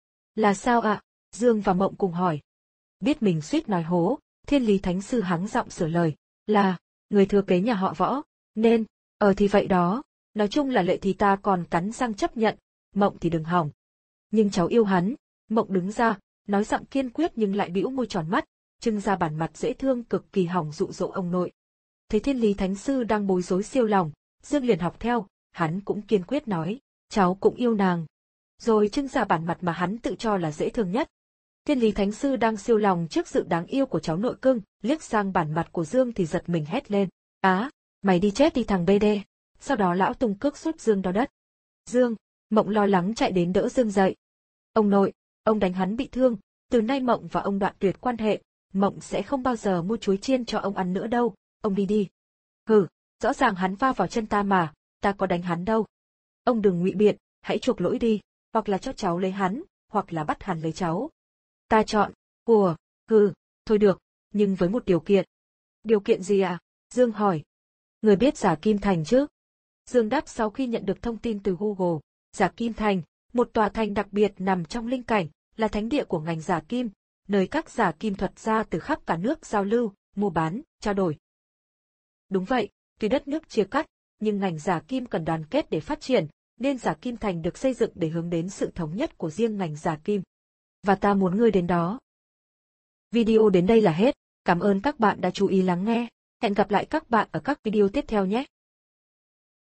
Là sao ạ? À? Dương và Mộng cùng hỏi. Biết mình suýt nói hố, Thiên Lý Thánh Sư hắng giọng sửa lời, là, người thừa kế nhà họ Võ, nên, ờ thì vậy đó, nói chung là Lệ thì ta còn cắn răng chấp nhận, Mộng thì đừng hỏng. Nhưng cháu yêu hắn, Mộng đứng ra, nói giọng kiên quyết nhưng lại bĩu môi tròn mắt, trưng ra bản mặt dễ thương cực kỳ hỏng dụ dỗ ông nội. Thấy Thiên Lý Thánh Sư đang bối rối siêu lòng, Dương liền học theo, hắn cũng kiên quyết nói, cháu cũng yêu nàng. Rồi trưng ra bản mặt mà hắn tự cho là dễ thương nhất. Thiên Lý Thánh Sư đang siêu lòng trước sự đáng yêu của cháu nội cưng, liếc sang bản mặt của Dương thì giật mình hét lên, á, mày đi chết đi thằng bê đê. Sau đó lão tung cước sút Dương đau đất. Dương, Mộng lo lắng chạy đến đỡ Dương dậy. Ông nội, ông đánh hắn bị thương, từ nay Mộng và ông đoạn tuyệt quan hệ, Mộng sẽ không bao giờ mua chuối chiên cho ông ăn nữa đâu, ông đi đi. Hừ, rõ ràng hắn va vào chân ta mà, ta có đánh hắn đâu. Ông đừng ngụy biện, hãy chuộc lỗi đi, hoặc là cho cháu lấy hắn, hoặc là bắt hắn lấy cháu. Ta chọn, ủa, hừ, thôi được, nhưng với một điều kiện. Điều kiện gì à? Dương hỏi. Người biết Giả Kim Thành chứ? Dương đáp sau khi nhận được thông tin từ Google. Giả Kim Thành, một tòa thành đặc biệt nằm trong linh cảnh, là thánh địa của ngành giả kim, nơi các giả kim thuật gia từ khắp cả nước giao lưu, mua bán, trao đổi. Đúng vậy, tuy đất nước chia cắt, nhưng ngành giả kim cần đoàn kết để phát triển, nên Giả Kim Thành được xây dựng để hướng đến sự thống nhất của riêng ngành giả kim. Và ta muốn ngươi đến đó. Video đến đây là hết, cảm ơn các bạn đã chú ý lắng nghe, hẹn gặp lại các bạn ở các video tiếp theo nhé.